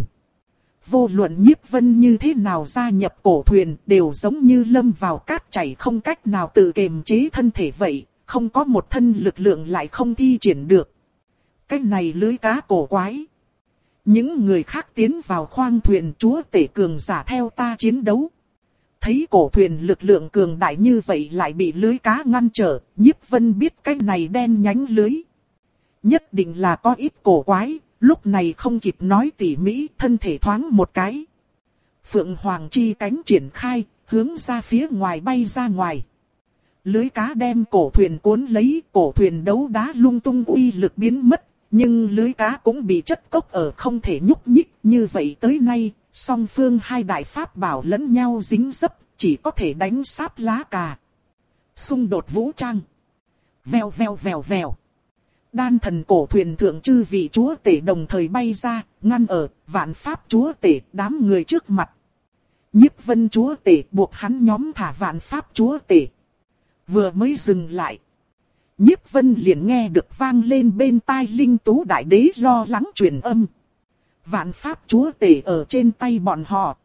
Vô luận Nhiếp Vân như thế nào gia nhập cổ thuyền, đều giống như lâm vào cát chảy không cách nào tự kiềm chế thân thể vậy, không có một thân lực lượng lại không thi triển được. Cái này lưới cá cổ quái. Những người khác tiến vào khoang thuyền Chúa Tể cường giả theo ta chiến đấu. Thấy cổ thuyền lực lượng cường đại như vậy lại bị lưới cá ngăn trở, Nhiếp Vân biết cái này đen nhánh lưới nhất định là có ít cổ quái, lúc này không kịp nói tỉ mỹ, thân thể thoáng một cái. Phượng Hoàng chi cánh triển khai, hướng ra phía ngoài bay ra ngoài. Lưới cá đem cổ thuyền cuốn lấy, cổ thuyền đấu đá lung tung uy lực biến mất, nhưng lưới cá cũng bị chất cốc ở không thể nhúc nhích. Như vậy tới nay, song phương hai đại pháp bảo lẫn nhau dính dấp, chỉ có thể đánh sáp lá cà. Xung đột vũ trang. Vèo vèo vèo vèo. Đan thần cổ thuyền thượng chư vị chúa tể đồng thời bay ra, ngăn ở vạn pháp chúa tể đám người trước mặt. Nhiếp Vân chúa tể buộc hắn nhóm thả vạn pháp chúa tể. Vừa mới dừng lại, Nhiếp Vân liền nghe được vang lên bên tai Linh Tú Đại Đế lo lắng truyền âm. Vạn pháp chúa tể ở trên tay bọn họ.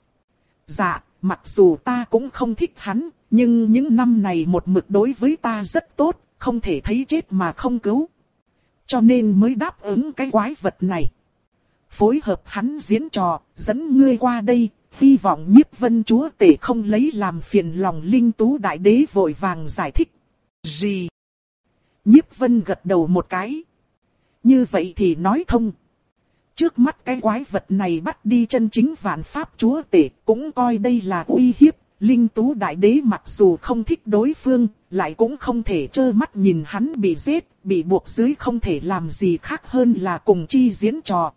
Dạ, mặc dù ta cũng không thích hắn, nhưng những năm này một mực đối với ta rất tốt, không thể thấy chết mà không cứu. Cho nên mới đáp ứng cái quái vật này. Phối hợp hắn diễn trò, dẫn ngươi qua đây, hy vọng Nhiếp Vân chúa tể không lấy làm phiền lòng Linh Tú Đại Đế vội vàng giải thích. Gì? Nhiếp Vân gật đầu một cái. Như vậy thì nói thông. Trước mắt cái quái vật này bắt đi chân chính vạn pháp chúa tể, cũng coi đây là uy hiếp. Linh Tú Đại Đế mặc dù không thích đối phương, lại cũng không thể trơ mắt nhìn hắn bị giết, bị buộc dưới không thể làm gì khác hơn là cùng chi diễn trò.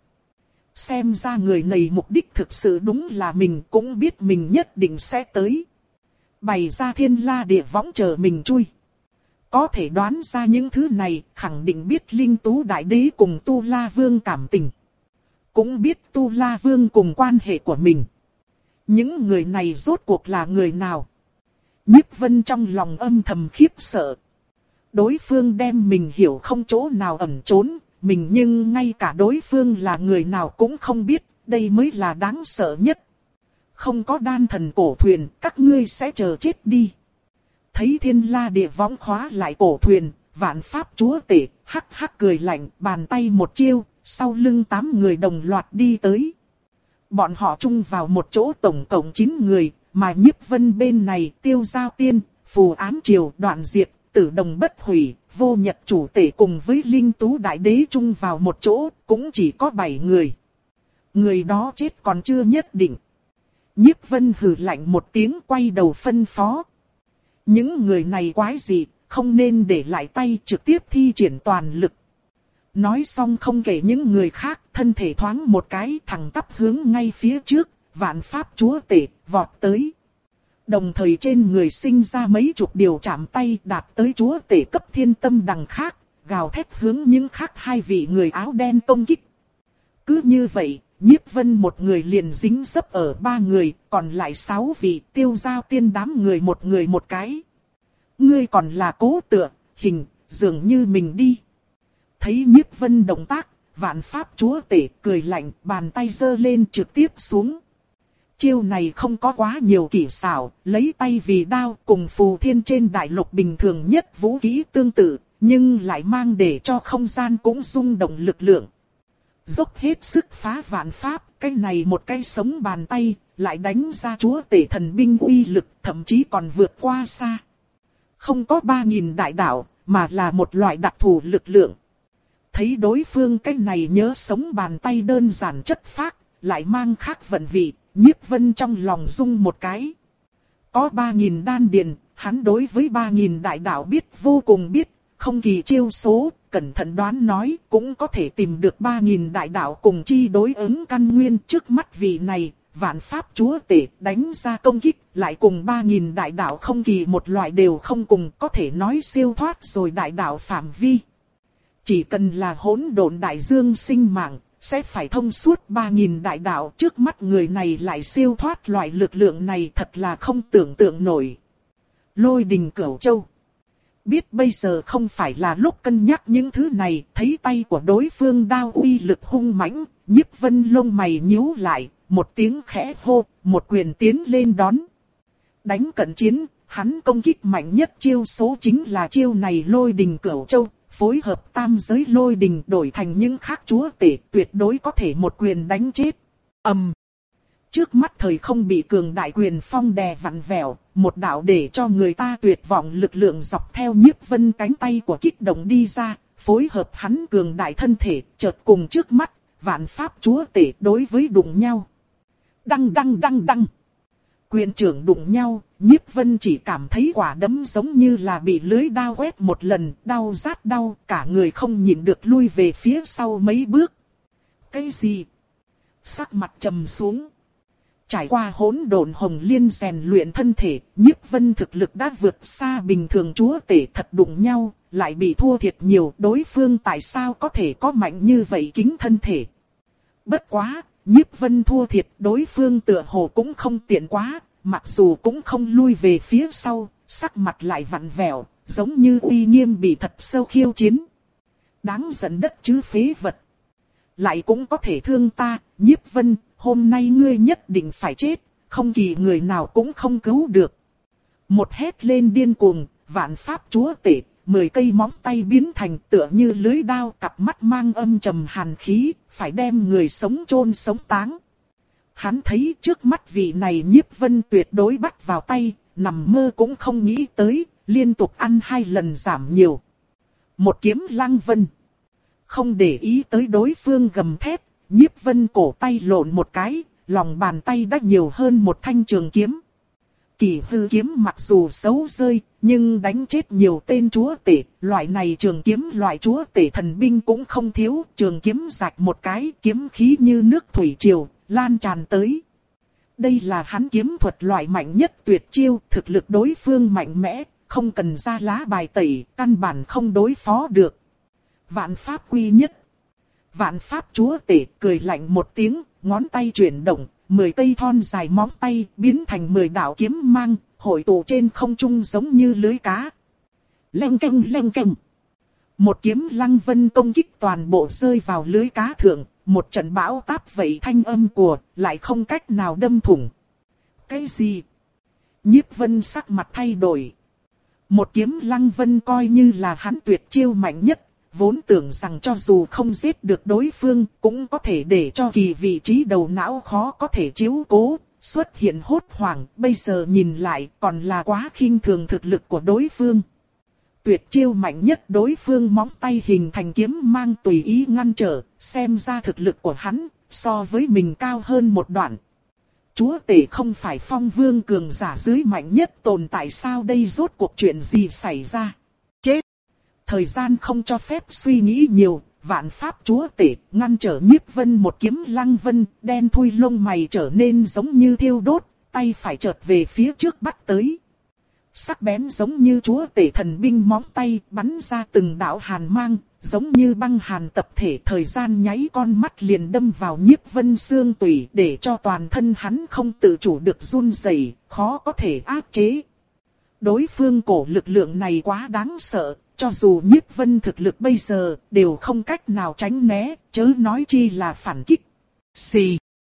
Xem ra người này mục đích thực sự đúng là mình cũng biết mình nhất định sẽ tới. Bày ra thiên la địa võng chờ mình chui. Có thể đoán ra những thứ này, khẳng định biết Linh Tú Đại Đế cùng Tu La Vương cảm tình. Cũng biết Tu La Vương cùng quan hệ của mình. Những người này rốt cuộc là người nào? Nhiếp Vân trong lòng âm thầm khiếp sợ. Đối phương đem mình hiểu không chỗ nào ẩn trốn, mình nhưng ngay cả đối phương là người nào cũng không biết, đây mới là đáng sợ nhất. Không có đan thần cổ thuyền, các ngươi sẽ chờ chết đi. Thấy thiên la địa võng khóa lại cổ thuyền, vạn pháp chúa tể, hắc hắc cười lạnh, bàn tay một chiêu, sau lưng tám người đồng loạt đi tới. Bọn họ chung vào một chỗ tổng cộng chín người, mà Nhiếp Vân bên này Tiêu Giao Tiên, Phù Ám Triều, Đoạn Diệt, Tử Đồng Bất Hủy, Vô Nhật chủ tể cùng với Linh Tú Đại Đế chung vào một chỗ, cũng chỉ có bảy người. Người đó chết còn chưa nhất định. Nhiếp Vân hừ lạnh một tiếng quay đầu phân phó. Những người này quái gì, không nên để lại tay trực tiếp thi triển toàn lực. Nói xong không kể những người khác, thân thể thoáng một cái thẳng tắp hướng ngay phía trước, vạn pháp chúa tể, vọt tới. Đồng thời trên người sinh ra mấy chục điều chạm tay đạt tới chúa tể cấp thiên tâm đằng khác, gào thét hướng những khác hai vị người áo đen công kích. Cứ như vậy, Nhiếp Vân một người liền dính dấp ở ba người, còn lại sáu vị Tiêu Giao Tiên đám người một người một cái. Ngươi còn là cố tựa, hình, dường như mình đi. Thấy Nhiếp Vân động tác, vạn pháp chúa tể cười lạnh, bàn tay giơ lên trực tiếp xuống. Chiêu này không có quá nhiều kỹ xảo, lấy tay vì đao cùng phù thiên trên đại lục bình thường nhất vũ khí tương tự, nhưng lại mang để cho không gian cũng rung động lực lượng. Dốc hết sức phá vạn pháp, cái này một cái sống bàn tay, lại đánh ra chúa tể thần binh uy lực, thậm chí còn vượt qua xa. Không có ba nghìn đại đạo, mà là một loại đặc thù lực lượng. Thấy đối phương cái này nhớ sống bàn tay đơn giản chất phác, lại mang khác vận vị, Nhiếp Vân trong lòng rung một cái. Có ba nghìn đan điền, hắn đối với ba nghìn đại đạo biết vô cùng biết, không kỳ chiêu số, cẩn thận đoán nói cũng có thể tìm được ba nghìn đại đạo cùng chi đối ứng căn nguyên. Trước mắt vị này, vạn pháp chúa tể đánh ra công kích, lại cùng ba nghìn đại đạo không kỳ một loại đều không cùng, có thể nói siêu thoát rồi đại đạo phạm vi. Chỉ cần là hỗn độn đại dương sinh mạng, sẽ phải thông suốt ba nghìn đại đạo. Trước mắt người này lại siêu thoát loại lực lượng này, thật là không tưởng tượng nổi. Lôi đình Cửu Châu. Biết bây giờ không phải là lúc cân nhắc những thứ này, thấy tay của đối phương đao uy lực hung mãnh, Nhiếp Vân lông mày nhíu lại, một tiếng khẽ hô, một quyền tiến lên đón. Đánh cận chiến, hắn công kích mạnh nhất chiêu số chính là chiêu này Lôi đình Cửu Châu. Phối hợp tam giới lôi đình đổi thành những khác chúa tể, tuyệt đối có thể một quyền đánh chết. Ầm. Trước mắt thời không bị cường đại quyền phong đè vặn vẹo, một đạo để cho người ta tuyệt vọng lực lượng dọc theo Nhiếp Vân cánh tay của kích động đi ra, phối hợp hắn cường đại thân thể, chợt cùng trước mắt, vạn pháp chúa tể đối với đụng nhau. Đăng đăng đăng đăng. Quyền trưởng đụng nhau, Nhiếp Vân chỉ cảm thấy quả đấm giống như là bị lưới đao quét một lần, đau rát đau, cả người không nhịn được lui về phía sau mấy bước. Cái gì? Sắc mặt trầm xuống. Trải qua hỗn độn hồng liên rèn luyện thân thể, Nhiếp Vân thực lực đã vượt xa bình thường chúa tể, thật đụng nhau, lại bị thua thiệt nhiều, đối phương tại sao có thể có mạnh như vậy kính thân thể. Bất quá, Nhiếp Vân thua thiệt, đối phương tựa hồ cũng không tiện quá, mặc dù cũng không lui về phía sau, sắc mặt lại vặn vẹo, giống như uy nghiêm bị thật sâu khiêu chiến. Đáng giận đất chứ phế vật. Lại cũng có thể thương ta, Nhiếp Vân, hôm nay ngươi nhất định phải chết, không kỳ người nào cũng không cứu được. Một hét lên điên cuồng, vạn pháp chúa tể, mười cây móng tay biến thành tựa như lưới đao, cặp mắt mang âm trầm hàn khí, phải đem người sống chôn sống táng. Hắn thấy trước mắt vị này Nhiếp Vân tuyệt đối bắt vào tay, nằm mơ cũng không nghĩ tới, liên tục ăn hai lần giảm nhiều. Một kiếm lăng vân. Không để ý tới đối phương gầm thét, Nhiếp Vân cổ tay lộn một cái, lòng bàn tay đã nhiều hơn một thanh trường kiếm. Kỳ hư kiếm mặc dù xấu rơi, nhưng đánh chết nhiều tên chúa tể, loại này trường kiếm loại chúa tể thần binh cũng không thiếu, trường kiếm rạch một cái, kiếm khí như nước thủy triều, lan tràn tới. Đây là hắn kiếm thuật loại mạnh nhất tuyệt chiêu, thực lực đối phương mạnh mẽ, không cần ra lá bài tẩy, căn bản không đối phó được. Vạn pháp quy nhất. Vạn pháp chúa tể cười lạnh một tiếng, ngón tay chuyển động, mười cây thon dài móng tay biến thành mười đạo kiếm mang, hội tụ trên không trung giống như lưới cá. Leng keng leng keng. Một kiếm lăng vân công kích toàn bộ rơi vào lưới cá thượng, một trận bão táp vậy thanh âm của, lại không cách nào đâm thủng. Cái gì? Nhiếp Vân sắc mặt thay đổi. Một kiếm lăng vân coi như là hắn tuyệt chiêu mạnh nhất. Vốn tưởng rằng cho dù không giết được đối phương, cũng có thể để cho kỳ vị trí đầu não khó có thể chiếu cố, xuất hiện hốt hoảng, bây giờ nhìn lại còn là quá khinh thường thực lực của đối phương. Tuyệt chiêu mạnh nhất đối phương móng tay hình thành kiếm mang tùy ý ngăn trở, xem ra thực lực của hắn, so với mình cao hơn một đoạn. Chúa tể không phải phong vương cường giả dưới mạnh nhất tồn tại sao đây rốt cuộc chuyện gì xảy ra? Chết! Thời gian không cho phép suy nghĩ nhiều, vạn pháp chúa tể ngăn trở Nhiếp Vân một kiếm lăng vân, đen thui lông mày trở nên giống như thiêu đốt, tay phải chợt về phía trước bắt tới. Sắc bén giống như chúa tể thần binh móng tay bắn ra từng đạo hàn mang, giống như băng hàn tập thể, thời gian nháy con mắt liền đâm vào Nhiếp Vân xương tủy để cho toàn thân hắn không tự chủ được run rẩy, khó có thể áp chế. Đối phương cổ lực lượng này quá đáng sợ, cho dù Nhiếp Vân thực lực bây giờ đều không cách nào tránh né, chớ nói chi là phản kích. Xì.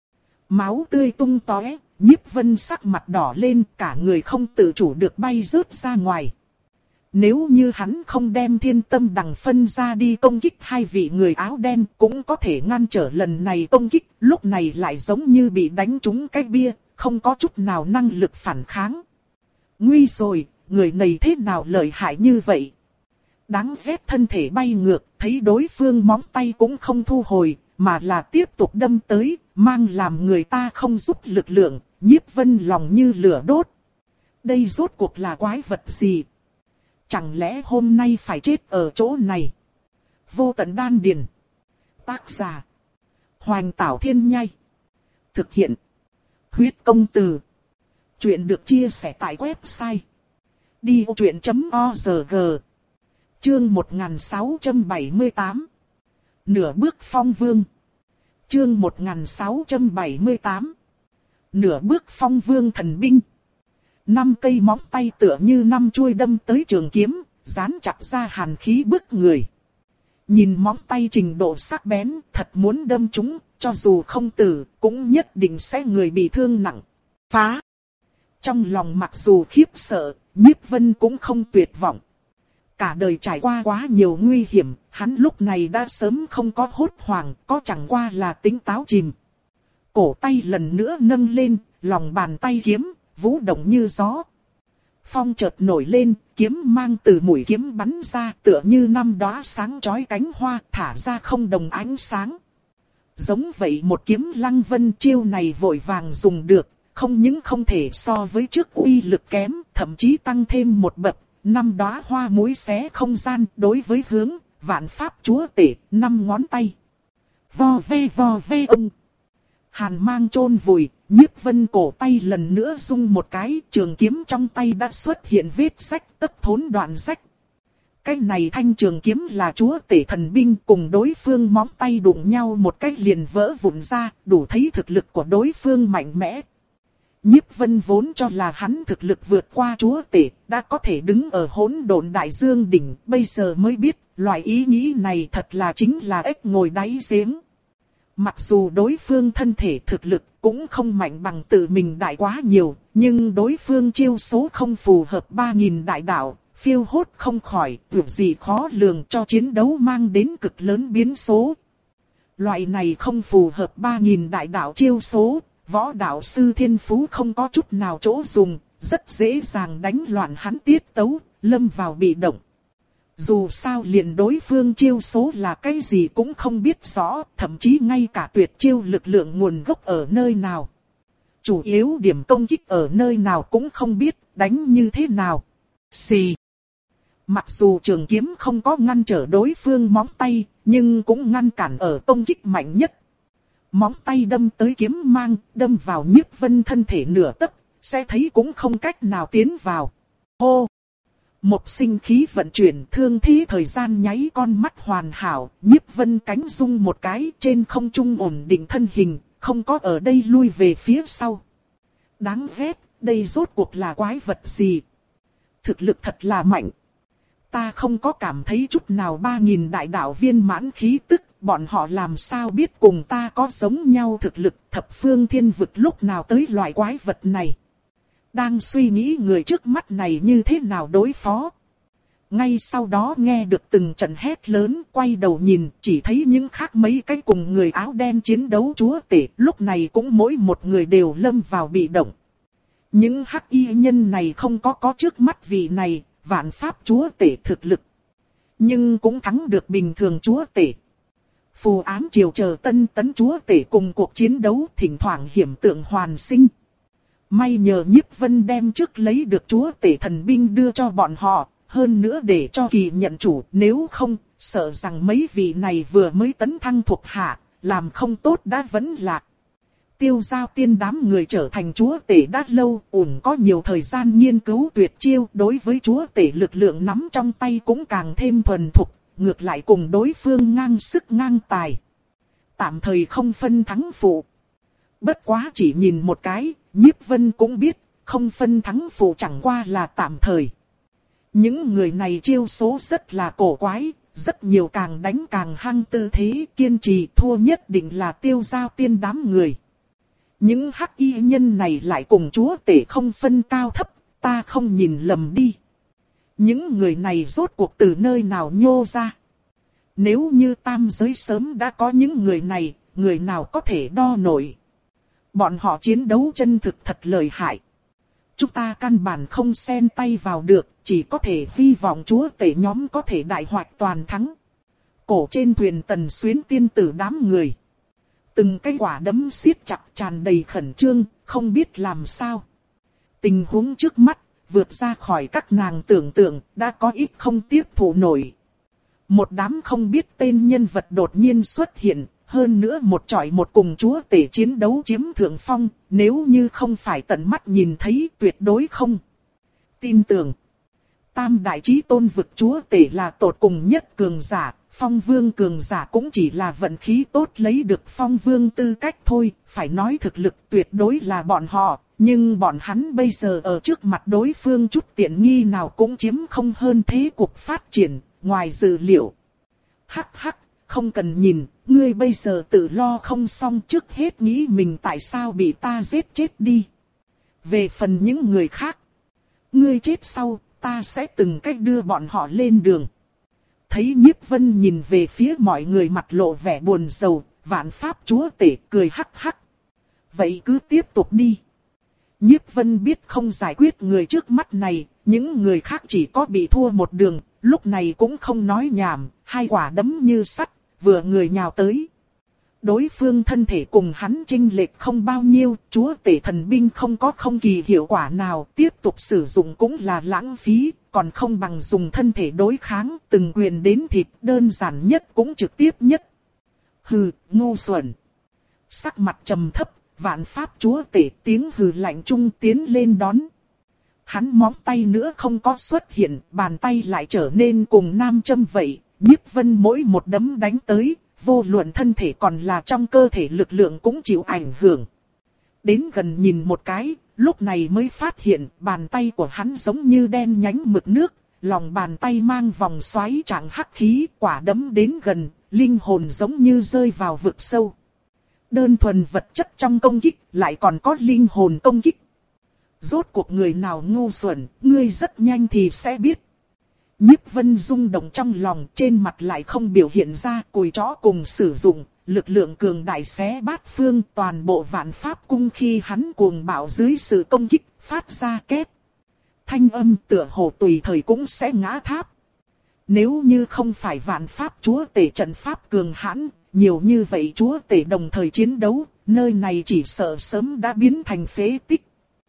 Máu tươi tung tóe, Nhiếp Vân sắc mặt đỏ lên, cả người không tự chủ được bay rớt ra ngoài. Nếu như hắn không đem thiên tâm đằng phân ra đi công kích hai vị người áo đen, cũng có thể ngăn trở lần này công kích, lúc này lại giống như bị đánh trúng cái bia, không có chút nào năng lực phản kháng. Nguy rồi, người này thế nào lợi hại như vậy? Đáng ghét, thân thể bay ngược, thấy đối phương móng tay cũng không thu hồi, mà là tiếp tục đâm tới, mang làm người ta không giúp lực lượng, Nhiếp Vân lòng như lửa đốt. Đây rốt cuộc là quái vật gì? Chẳng lẽ hôm nay phải chết ở chỗ này? Vô tận đan điền. Tác giả: Hoành Tảo Thiên Nhai. Thực hiện: Huyết Công Từ. Chuyện được chia sẻ tại website đi ô chuyện chấm org. Chương một nghìn sáu trăm bảy mươi tám. Nửa bước phong vương. Chương một nghìn sáu trăm bảy mươi tám. Nửa bước phong vương thần binh. Năm cây móng tay tựa như năm chuôi đâm tới trường kiếm, dán chặt ra hàn khí bức người. Nhìn móng tay trình độ sắc bén, thật muốn đâm chúng, cho dù không tử, cũng nhất định sẽ người bị thương nặng. Phá! Trong lòng mặc dù khiếp sợ, Nhiếp Vân cũng không tuyệt vọng. Cả đời trải qua quá nhiều nguy hiểm, hắn lúc này đã sớm không có hốt hoảng, có chẳng qua là tính táo chìm. Cổ tay lần nữa nâng lên, lòng bàn tay kiếm, vũ động như gió. Phong chợt nổi lên, kiếm mang từ mũi kiếm bắn ra tựa như năm đóa sáng chói cánh hoa thả ra không đồng ánh sáng. Giống vậy một kiếm Lăng Vân chiêu này vội vàng dùng được, không những không thể so với trước uy lực kém, thậm chí tăng thêm một bậc, năm đóa hoa muối xé không gian đối với hướng, vạn pháp chúa tể, năm ngón tay. Vo ve vo ve ông. Hàn mang chôn vùi, Nhiếp Vân cổ tay lần nữa rung một cái, trường kiếm trong tay đã xuất hiện vết rách tấp thốn đoạn rách. Cái này thanh trường kiếm là chúa tể thần binh, cùng đối phương móng tay đụng nhau một cái liền vỡ vụn ra, đủ thấy thực lực của đối phương mạnh mẽ. Nhiếp Vân vốn cho là hắn thực lực vượt qua chúa tể, đã có thể đứng ở hỗn độn đại dương đỉnh, bây giờ mới biết, loại ý nghĩ này thật là chính là ếch ngồi đáy giếng. Mặc dù đối phương thân thể thực lực cũng không mạnh bằng tự mình đại quá nhiều, nhưng đối phương chiêu số không phù hợp ba nghìn đại đạo, phiêu hốt không khỏi, việc gì khó lường cho chiến đấu mang đến cực lớn biến số. Loại này không phù hợp ba nghìn đại đạo chiêu số, võ đạo sư thiên phú không có chút nào chỗ dùng, rất dễ dàng đánh loạn hắn tiết tấu, lâm vào bị động. Dù sao liền đối phương chiêu số là cái gì cũng không biết rõ, thậm chí ngay cả tuyệt chiêu lực lượng nguồn gốc ở nơi nào. Chủ yếu điểm công kích ở nơi nào cũng không biết, đánh như thế nào. Xì. Mặc dù trường kiếm không có ngăn trở đối phương móng tay, nhưng cũng ngăn cản ở công kích mạnh nhất. Móng tay đâm tới kiếm mang, đâm vào Nhiếp Vân thân thể nửa tấc, sẽ thấy cũng không cách nào tiến vào. Hô! Một sinh khí vận chuyển thương thế thời gian nháy con mắt hoàn hảo, Nhiếp Vân cánh rung một cái trên không trung ổn định thân hình, không có ở đây lui về phía sau. Đáng ghét, đây rốt cuộc là quái vật gì? Thực lực thật là mạnh. Ta không có cảm thấy chút nào ba nghìn đại đạo viên mãn khí tức, bọn họ làm sao biết cùng ta có giống nhau thực lực, thập phương thiên vực lúc nào tới loại quái vật này. Đang suy nghĩ người trước mắt này như thế nào đối phó. Ngay sau đó nghe được từng trận hét lớn, quay đầu nhìn, chỉ thấy những khác mấy cái cùng người áo đen chiến đấu chúa tể, lúc này cũng mỗi một người đều lâm vào bị động. Những hắc y nhân này không có có trước mắt vị này, vạn pháp chúa tể thực lực. Nhưng cũng thắng được bình thường chúa tể. Phù ám triều chờ tân tấn chúa tể cùng cuộc chiến đấu thỉnh thoảng hiểm tượng hoàn sinh. May nhờ Nhiếp Vân đem trước lấy được chúa tể thần binh đưa cho bọn họ, hơn nữa để cho kỳ nhận chủ, nếu không, sợ rằng mấy vị này vừa mới tấn thăng thuộc hạ, làm không tốt đã vẫn lạc. Tiêu Giao Tiên đám người trở thành chúa tể đã lâu, ủng có nhiều thời gian nghiên cứu tuyệt chiêu, đối với chúa tể lực lượng nắm trong tay cũng càng thêm thuần thục, ngược lại cùng đối phương ngang sức ngang tài. Tạm thời không phân thắng phụ. Bất quá chỉ nhìn một cái, Nhiếp Vân cũng biết, không phân thắng phụ chẳng qua là tạm thời. Những người này chiêu số rất là cổ quái, rất nhiều càng đánh càng hăng tư thế, kiên trì thua nhất định là Tiêu Giao Tiên đám người. Những hắc y nhân này lại cùng chúa tể không phân cao thấp, ta không nhìn lầm đi. Những người này rốt cuộc từ nơi nào nhô ra? Nếu như tam giới sớm đã có những người này, người nào có thể đo nổi? Bọn họ chiến đấu chân thực thật lợi hại. Chúng ta căn bản không xen tay vào được, chỉ có thể hy vọng chúa tể nhóm có thể đại hoạch toàn thắng. Cổ trên thuyền Tần Xuyến tiên tử đám người. Từng cái quả đấm siết chặt tràn đầy khẩn trương, không biết làm sao. Tình huống trước mắt, vượt ra khỏi các nàng tưởng tượng, đã có ít không tiếp thụ nổi. Một đám không biết tên nhân vật đột nhiên xuất hiện, hơn nữa một chọi một cùng chúa tể chiến đấu chiếm thượng phong, nếu như không phải tận mắt nhìn thấy tuyệt đối không tin tưởng. Tam đại chí tôn vực chúa tể là tột cùng nhất cường giả, phong vương cường giả cũng chỉ là vận khí tốt lấy được phong vương tư cách thôi, phải nói thực lực tuyệt đối là bọn họ, nhưng bọn hắn bây giờ ở trước mặt đối phương chút tiện nghi nào cũng chiếm không hơn thế cục phát triển, ngoài dự liệu. Hắc hắc, không cần nhìn, ngươi bây giờ tự lo không xong, trước hết nghĩ mình tại sao bị ta giết chết đi. Về phần những người khác, ngươi chết sau, ta sẽ từng cách đưa bọn họ lên đường. Thấy Nhiếp Vân nhìn về phía mọi người mặt lộ vẻ buồn rầu, vạn pháp chúa tể cười hắc hắc. vậy cứ tiếp tục đi. Nhiếp Vân biết không giải quyết người trước mắt này, những người khác chỉ có bị thua một đường, lúc này cũng không nói nhảm, hai quả đấm như sắt, vừa người nhào tới. Đối phương thân thể cùng hắn chênh lệch không bao nhiêu, chúa tể thần binh không có không kỳ hiệu quả nào, tiếp tục sử dụng cũng là lãng phí, còn không bằng dùng thân thể đối kháng, từng quyền đến thịt, đơn giản nhất cũng trực tiếp nhất. Hừ, ngu xuẩn. Sắc mặt trầm thấp, vạn pháp chúa tể tiếng hừ lạnh trung tiến lên đón. Hắn móng tay nữa không có xuất hiện, bàn tay lại trở nên cùng nam châm vậy, Nhiếp Vân mỗi một đấm đánh tới, vô luận thân thể còn là trong cơ thể lực lượng cũng chịu ảnh hưởng. Đến gần nhìn một cái, lúc này mới phát hiện bàn tay của hắn giống như đen nhánh mực nước, lòng bàn tay mang vòng xoáy trạng hắc khí, quả đấm đến gần, linh hồn giống như rơi vào vực sâu. Đơn thuần vật chất trong công kích, lại còn có linh hồn công kích. Rốt cuộc người nào ngu xuẩn, ngươi rất nhanh thì sẽ biết. Nhiếp Vân rung động trong lòng, trên mặt lại không biểu hiện ra, cùi chó cùng sử dụng, lực lượng cường đại xé bát phương, toàn bộ vạn pháp cung khi hắn cuồng bạo dưới sự công kích, phát ra két. Thanh âm tựa hồ tùy thời cũng sẽ ngã tháp. Nếu như không phải vạn pháp chúa tể trận pháp cường hãn, nhiều như vậy chúa tể đồng thời chiến đấu, nơi này chỉ sợ sớm đã biến thành phế tích.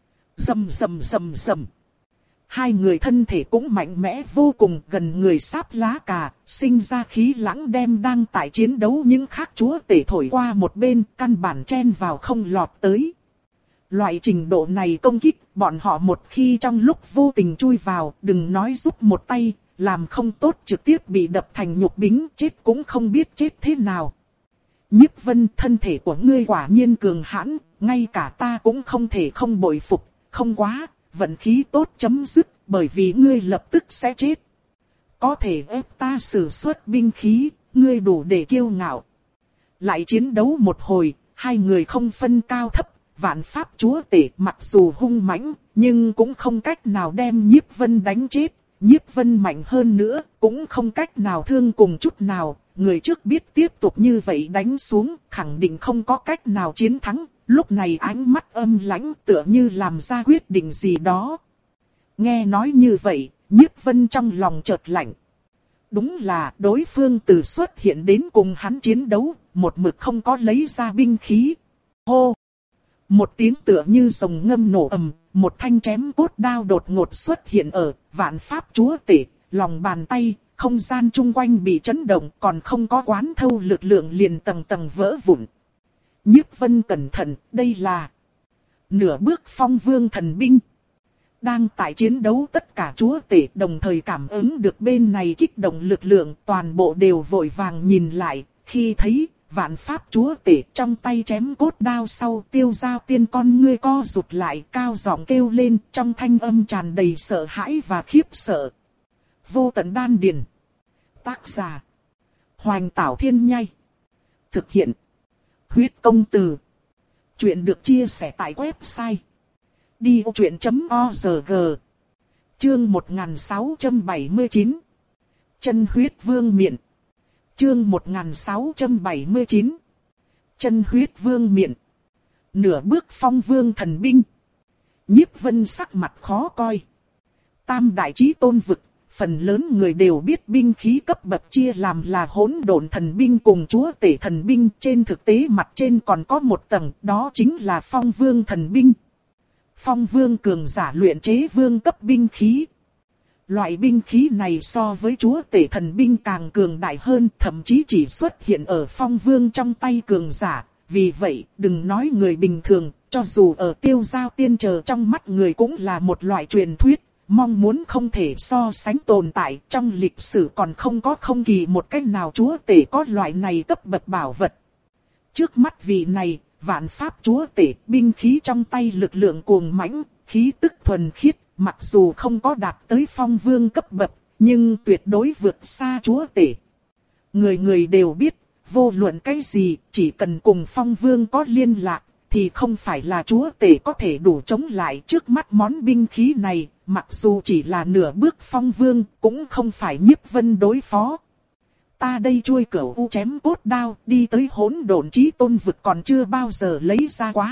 Rầm rầm rầm rầm. Hai người thân thể cũng mạnh mẽ vô cùng, gần người sáp lá cà, sinh ra khí lãng đem đang tại chiến đấu những khác chúa tể thổi qua một bên, căn bản chen vào không lọt tới. Loại trình độ này công kích, bọn họ một khi trong lúc vô tình chui vào, đừng nói giúp một tay, làm không tốt trực tiếp bị đập thành nhục bính, chết cũng không biết chết thế nào. Nhiếp Vân, thân thể của ngươi quả nhiên cường hãn, ngay cả ta cũng không thể không bội phục, không quá, vận khí tốt chấm dứt, bởi vì ngươi lập tức sẽ chết. Có thể ép ta sử xuất binh khí, ngươi đủ để kiêu ngạo. Lại chiến đấu một hồi, hai người không phân cao thấp, vạn pháp chúa tể mặc dù hung mãnh, nhưng cũng không cách nào đem Nhiếp Vân đánh chết. Nhiếp Vân mạnh hơn nữa, cũng không cách nào thương cùng chút nào. Người trước biết tiếp tục như vậy đánh xuống, khẳng định không có cách nào chiến thắng. Lúc này ánh mắt âm lãnh tựa như làm ra quyết định gì đó. Nghe nói như vậy, Nhiếp Vân trong lòng chợt lạnh. Đúng là đối phương từ xuất hiện đến cùng hắn chiến đấu, một mực không có lấy ra binh khí. Hô! Một tiếng tựa như rồng ngâm nổ ầm, một thanh chém cốt đao đột ngột xuất hiện ở vạn pháp chúa tể, lòng bàn tay, không gian chung quanh bị chấn động, còn không có quán thâu lực lượng liền tầng tầng vỡ vụn. Nhiếp Vân cẩn thận, đây là nửa bước phong vương thần binh. Đang tại chiến đấu tất cả chúa tể đồng thời cảm ứng được bên này kích động lực lượng, toàn bộ đều vội vàng nhìn lại, khi thấy vạn pháp chúa tể trong tay chém cốt đao sau, Tiêu Giao Tiên con ngươi co rụt lại, cao giọng kêu lên, trong thanh âm tràn đầy sợ hãi và khiếp sợ. Vô tận đan điền. Tác giả Hoành Tảo Thiên Nhai. Thực hiện Huyết Công Từ. Chuyện được chia sẻ tại website đi ô chuyện chấm org. Chương một nghìn sáu trăm bảy mươi chín. Chân huyết vương miện. Chương một nghìn sáu trăm bảy mươi chín. Chân huyết vương miện. Nửa bước phong vương thần binh. Nhiếp Vân sắc mặt khó coi. Tam đại chí tôn vực, phần lớn người đều biết binh khí cấp bậc chia làm là hỗn độn thần binh cùng chúa tể thần binh. Trên thực tế mặt trên còn có một tầng, đó chính là phong vương thần binh. Phong vương cường giả luyện chế vương cấp binh khí. Loại binh khí này so với chúa tể thần binh càng cường đại hơn, thậm chí chỉ xuất hiện ở phong vương trong tay cường giả. Vì vậy, đừng nói người bình thường, cho dù ở Tiêu Giao Tiên chờ trong mắt người cũng là một loại truyền thuyết. Mong muốn không thể so sánh tồn tại, trong lịch sử còn không có không kỳ một cách nào chúa tể có loại này cấp bậc bảo vật. Trước mắt vị này, vạn pháp chúa tể, binh khí trong tay lực lượng cuồng mãnh, khí tức thuần khiết, mặc dù không có đạt tới phong vương cấp bậc, nhưng tuyệt đối vượt xa chúa tể. Người người đều biết, vô luận cái gì, chỉ cần cùng phong vương có liên lạc, thì không phải là chúa tể có thể đủ chống lại. Trước mắt món binh khí này, mặc dù chỉ là nửa bước phong vương, cũng không phải Nhiếp Vân đối phó. Ta đây chuôi cửu u chém cốt đao, đi tới hỗn độn chí tôn vực còn chưa bao giờ lấy ra quá,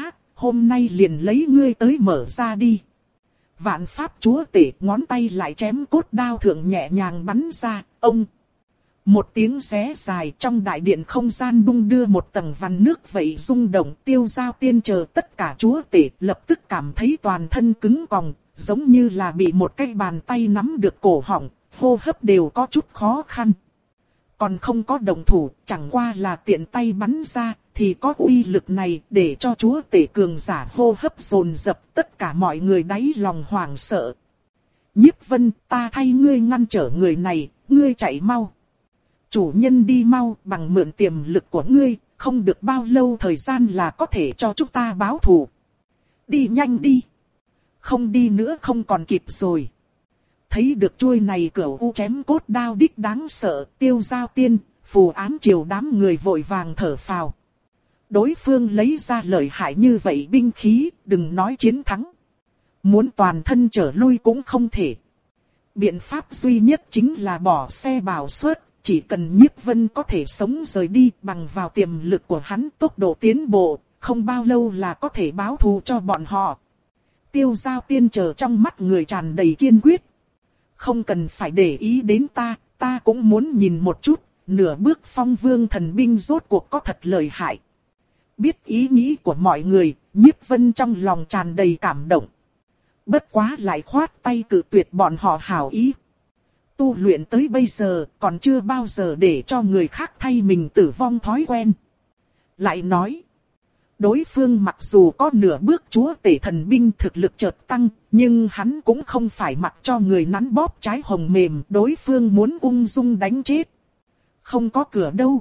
hôm nay liền lấy ngươi tới mở ra đi. Vạn pháp chúa tể ngón tay lại chém cốt đao thượng nhẹ nhàng bắn ra, ông. Một tiếng xé dài trong đại điện không gian đung đưa một tầng vằn nước vậy rung động. Tiêu Giao Tiên chờ tất cả chúa tể lập tức cảm thấy toàn thân cứng còng, giống như là bị một cái bàn tay nắm được cổ họng, hô hấp đều có chút khó khăn. Còn không có động thủ, chẳng qua là tiện tay bắn ra, thì có uy lực này để cho chúa tể cường giả hô hấp dồn dập, tất cả mọi người đáy lòng hoảng sợ. Nhiếp Vân, ta thay ngươi ngăn trở người này, ngươi chạy mau. Chủ nhân đi mau, bằng mượn tiềm lực của ngươi, không được bao lâu thời gian là có thể cho chúng ta báo thù. Đi nhanh đi. Không đi nữa không còn kịp rồi. Thấy được chuôi này cửu u chém cốt đao đích đáng sợ, Tiêu Giao Tiên, Phù Ám Triều đám người vội vàng thở phào. Đối phương lấy ra lợi hại như vậy binh khí, đừng nói chiến thắng. Muốn toàn thân trở lui cũng không thể. Biện pháp duy nhất chính là bỏ xe bảo suất, chỉ cần Nhiếp Vân có thể sống rời đi bằng vào tiềm lực của hắn tốc độ tiến bộ, không bao lâu là có thể báo thù cho bọn họ. Tiêu Giao Tiên chờ trong mắt người tràn đầy kiên quyết. Không cần phải để ý đến ta, ta cũng muốn nhìn một chút, nửa bước phong vương thần binh rốt cuộc có thật lợi hại. Biết ý nghĩ của mọi người, Nhiếp Vân trong lòng tràn đầy cảm động. Bất quá lại khoát tay cự tuyệt bọn họ hảo ý. Tu luyện tới bây giờ còn chưa bao giờ để cho người khác thay mình tử vong thói quen. Lại nói, đối phương mặc dù có nửa bước chúa tể thần binh thực lực chợt tăng, nhưng hắn cũng không phải mặc cho người nắn bóp trái hồng mềm, đối phương muốn ung dung đánh chết. Không có cửa đâu.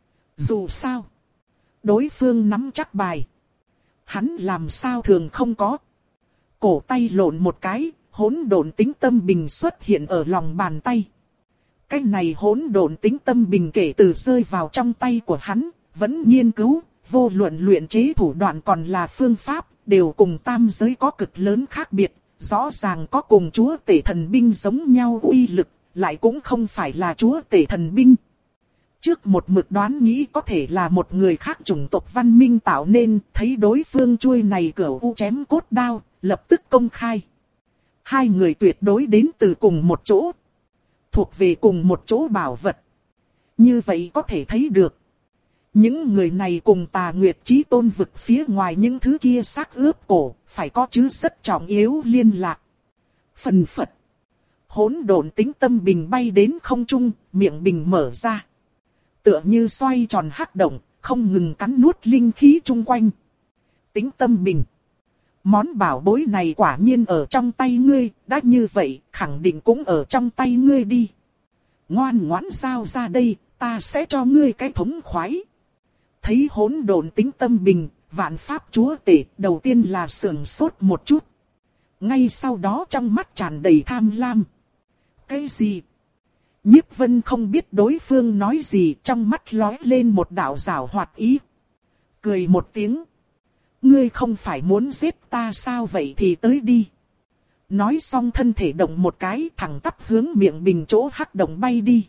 Dù sao, đối phương nắm chắc bài. Hắn làm sao thường không có. Cổ tay lộn một cái, hỗn độn tính tâm bình xuất hiện ở lòng bàn tay. Cái này hỗn độn tính tâm bình kể từ rơi vào trong tay của hắn, vẫn nghiên cứu, vô luận luyện chế thủ đoạn còn là phương pháp, đều cùng tam giới có cực lớn khác biệt, rõ ràng có cùng chúa tể thần binh giống nhau uy lực, lại cũng không phải là chúa tể thần binh. Trước một mực đoán nghĩ có thể là một người khác chủng tộc văn minh tạo nên, thấy đối phương chuôi này cửu u chém cốt đao, lập tức công khai. Hai người tuyệt đối đến từ cùng một chỗ, thuộc về cùng một chỗ bảo vật. Như vậy có thể thấy được, những người này cùng Tà Nguyệt Chí Tôn vực phía ngoài những thứ kia xác ướp cổ, phải có chứ rất trọng yếu liên lạc. Phần phật, hỗn độn tính tâm bình bay đến không trung, miệng bình mở ra. Tựa như xoay tròn hắc động, không ngừng cắn nuốt linh khí chung quanh. Tính tâm bình. Món bảo bối này quả nhiên ở trong tay ngươi, đã như vậy, khẳng định cũng ở trong tay ngươi đi. Ngoan ngoãn giao ra đây, ta sẽ cho ngươi cái thống khoái. Thấy hỗn độn tính tâm bình, vạn pháp chúa tể, đầu tiên là sườn sốt một chút. Ngay sau đó trong mắt tràn đầy tham lam. Cái gì? Nhiếp Vân không biết đối phương nói gì, trong mắt lóe lên một đạo giảo hoạt ý. Cười một tiếng. Ngươi không phải muốn giết ta sao, vậy thì tới đi. Nói xong thân thể động một cái, thẳng tắp hướng miệng bình chỗ hắc động bay đi.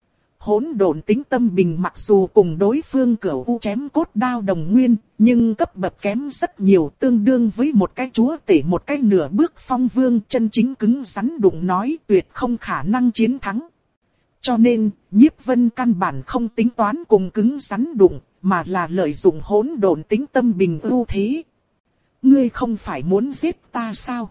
Hỗn độn tính tâm bình mặc dù cùng đối phương cửu u chém cốt đao đồng nguyên, nhưng cấp bậc kém rất nhiều, tương đương với một cái chúa tể một cái nửa bước phong vương, chân chính cứng rắn đụng nói tuyệt không khả năng chiến thắng. Cho nên, Nhiếp Vân căn bản không tính toán cùng cứng rắn đụng, mà là lợi dụng hỗn độn tính tâm bình ưu thế. Ngươi không phải muốn giết ta sao?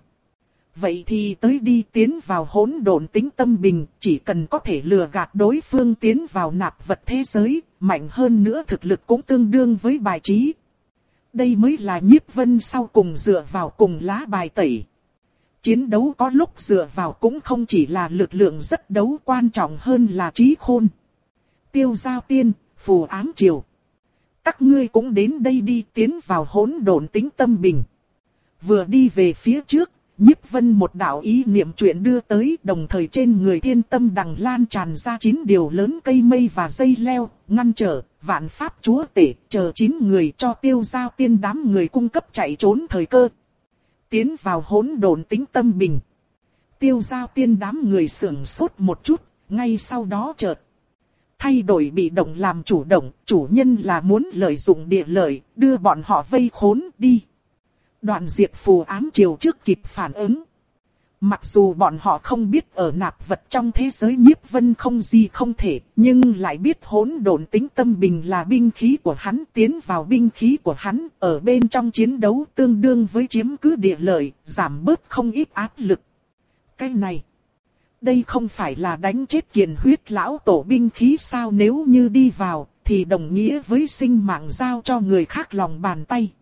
Vậy thì tới đi, tiến vào hỗn độn tính tâm bình, chỉ cần có thể lừa gạt đối phương tiến vào nạp vật thế giới, mạnh hơn nữa thực lực cũng tương đương với bài trí. Đây mới là Nhiếp Vân sau cùng dựa vào cùng lá bài tẩy. Chiến đấu có lúc dựa vào cũng không chỉ là lực lượng rất đấu, quan trọng hơn là trí khôn. Tiêu Giao Tiên, Phù Ám Triều. Các ngươi cũng đến đây đi, tiến vào hỗn độn tính tâm bình. Vừa đi về phía trước, Nhiếp Vân một đạo ý niệm chuyện đưa tới, đồng thời trên người thiên tâm đằng lan tràn ra chín điều lớn cây mây và dây leo, ngăn trở, vạn pháp chúa tể, chờ chín người cho Tiêu Giao Tiên đám người cung cấp chạy trốn thời cơ. Tiến vào hỗn độn tính tâm bình. Tiêu Giao Tiên đám người sưởng sốt một chút, ngay sau đó chợt thay đổi bị động làm chủ động, chủ nhân là muốn lợi dụng địa lợi, đưa bọn họ vây khốn đi. Đoạn Diệp Phù ám triều trước kịp phản ứng. Mặc dù bọn họ không biết ở nạp vật trong thế giới Nhiếp Vân không gì không thể, nhưng lại biết hỗn độn tính tâm bình là binh khí của hắn, tiến vào binh khí của hắn, ở bên trong chiến đấu tương đương với chiếm cứ địa lợi, giảm bớt không ít áp lực. Cái này, đây không phải là đánh chết Kiền Huyết lão tổ binh khí sao? Nếu như đi vào, thì đồng nghĩa với sinh mạng giao cho người khác lòng bàn tay.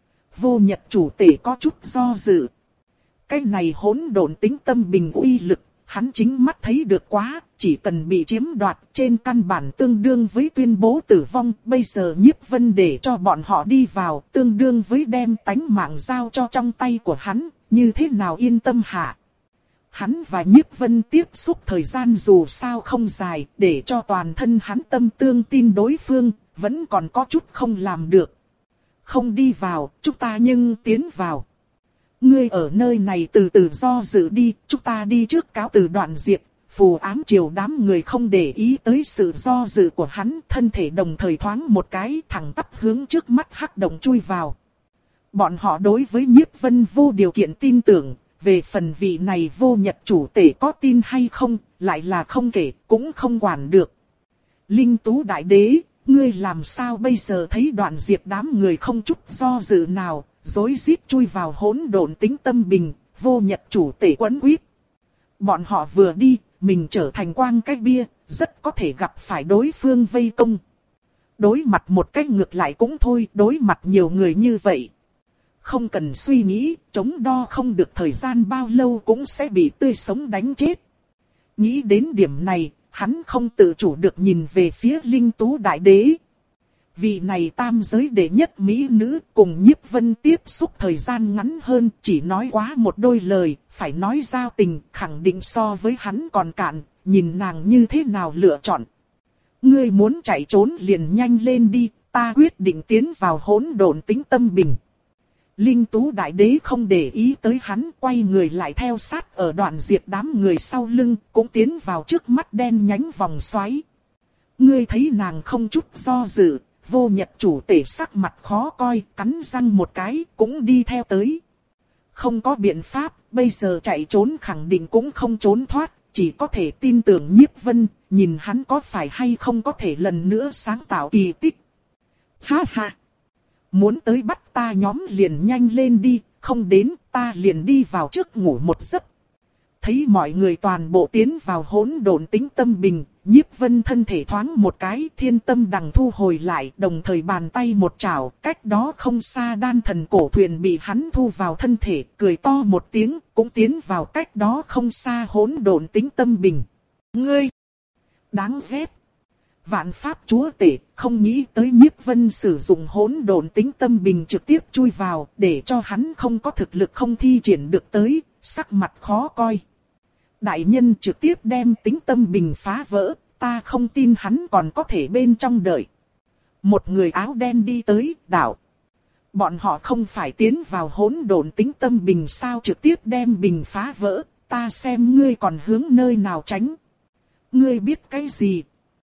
Vô Nhật chủ tể có chút do dự. Cái này hỗn độn tính tâm bình uy lực, hắn chính mắt thấy được quá, chỉ cần bị chiếm đoạt trên căn bản tương đương với tuyên bố tử vong. Bây giờ Nhiếp Vân để cho bọn họ đi vào, tương đương với đem tánh mạng giao cho trong tay của hắn, như thế nào yên tâm hả? Hắn và Nhiếp Vân tiếp xúc thời gian dù sao không dài, để cho toàn thân hắn tâm tương tin đối phương, vẫn còn có chút không làm được. Không đi vào, chúng ta nhưng tiến vào. Ngươi ở nơi này từ từ do dự đi, chúng ta đi trước cáo từ. Đoạn Diệp Phù ám triều đám người không để ý tới sự do dự của hắn, thân thể đồng thời thoáng một cái thẳng tắp hướng trước mắt hắc động chui vào. Bọn họ đối với Nhiếp Vân vô điều kiện tin tưởng, về phần vị này Vô Nhật chủ tể có tin hay không, lại là không kể, cũng không quản được. Linh Tú đại đế, ngươi làm sao bây giờ? Thấy Đoạn Diệp đám người không chút do dự nào, rối rít chui vào hỗn độn tính tâm bình, Vô Nhật chủ tể quấn quýt. Bọn họ vừa đi, mình trở thành quang cái bia, rất có thể gặp phải đối phương vây công. Đối mặt một cách ngược lại cũng thôi, đối mặt nhiều người như vậy. Không cần suy nghĩ, chống đo không được thời gian bao lâu cũng sẽ bị tươi sống đánh chết. Nghĩ đến điểm này, hắn không tự chủ được nhìn về phía Linh Tú đại đế. Vị này tam giới đệ nhất mỹ nữ cùng Nhiếp Vân tiếp xúc thời gian ngắn hơn, chỉ nói quá một đôi lời, phải nói giao tình, khẳng định so với hắn còn cạn, nhìn nàng như thế nào lựa chọn. Ngươi muốn chạy trốn liền nhanh lên đi, ta quyết định tiến vào hỗn độn tính tâm bình. Linh Tú đại đế không để ý tới hắn, quay người lại theo sát ở Đoạn Diệp đám người sau lưng, cũng tiến vào trước mắt đen nhánh vòng xoáy. Ngươi thấy nàng không chút do dự, Vô Nhật chủ tể sắc mặt khó coi, cắn răng một cái, cũng đi theo tới. Không có biện pháp, bây giờ chạy trốn khẳng định cũng không trốn thoát, chỉ có thể tin tưởng Nhiếp Vân, nhìn hắn có phải hay không có thể lần nữa sáng tạo kỳ tích. Ha ha! Muốn tới bắt ta nhóm liền nhanh lên đi, không đến ta liền đi vào trước ngủ một giấc. Thấy mọi người toàn bộ tiến vào hỗn độn tính tâm bình, Nhiếp Vân thân thể thoáng một cái, thiên tâm đằng thu hồi lại, đồng thời bàn tay một chảo, cách đó không xa đan thần cổ thuyền bị hắn thu vào thân thể, cười to một tiếng, cũng tiến vào cách đó không xa hỗn độn tính tâm bình. Ngươi! Đáng ghét! Vạn pháp chúa tể, không nghĩ tới Nhiếp Vân sử dụng hỗn độn tính tâm bình trực tiếp chui vào, để cho hắn không có thực lực không thi triển được tới, sắc mặt khó coi. Đại nhân trực tiếp đem tính tâm bình phá vỡ, ta không tin hắn còn có thể bên trong đợi. Một người áo đen đi tới, đảo. Bọn họ không phải tiến vào hỗn độn tính tâm bình sao, trực tiếp đem bình phá vỡ, ta xem ngươi còn hướng nơi nào tránh. Ngươi biết cái gì?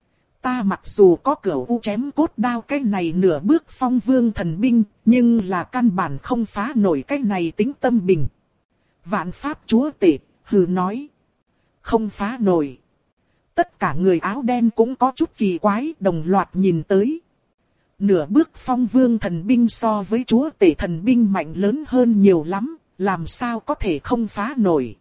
Ta mặc dù có cửu u chém cốt đao cái này nửa bước phong vương thần binh, nhưng là căn bản không phá nổi cái này tính tâm bình. Vạn pháp chúa tể, hừ nói. Không phá nổi. Tất cả người áo đen cũng có chút kỳ quái, đồng loạt nhìn tới. Nửa bước phong vương thần binh so với chúa tể thần binh mạnh lớn hơn nhiều lắm, làm sao có thể không phá nổi.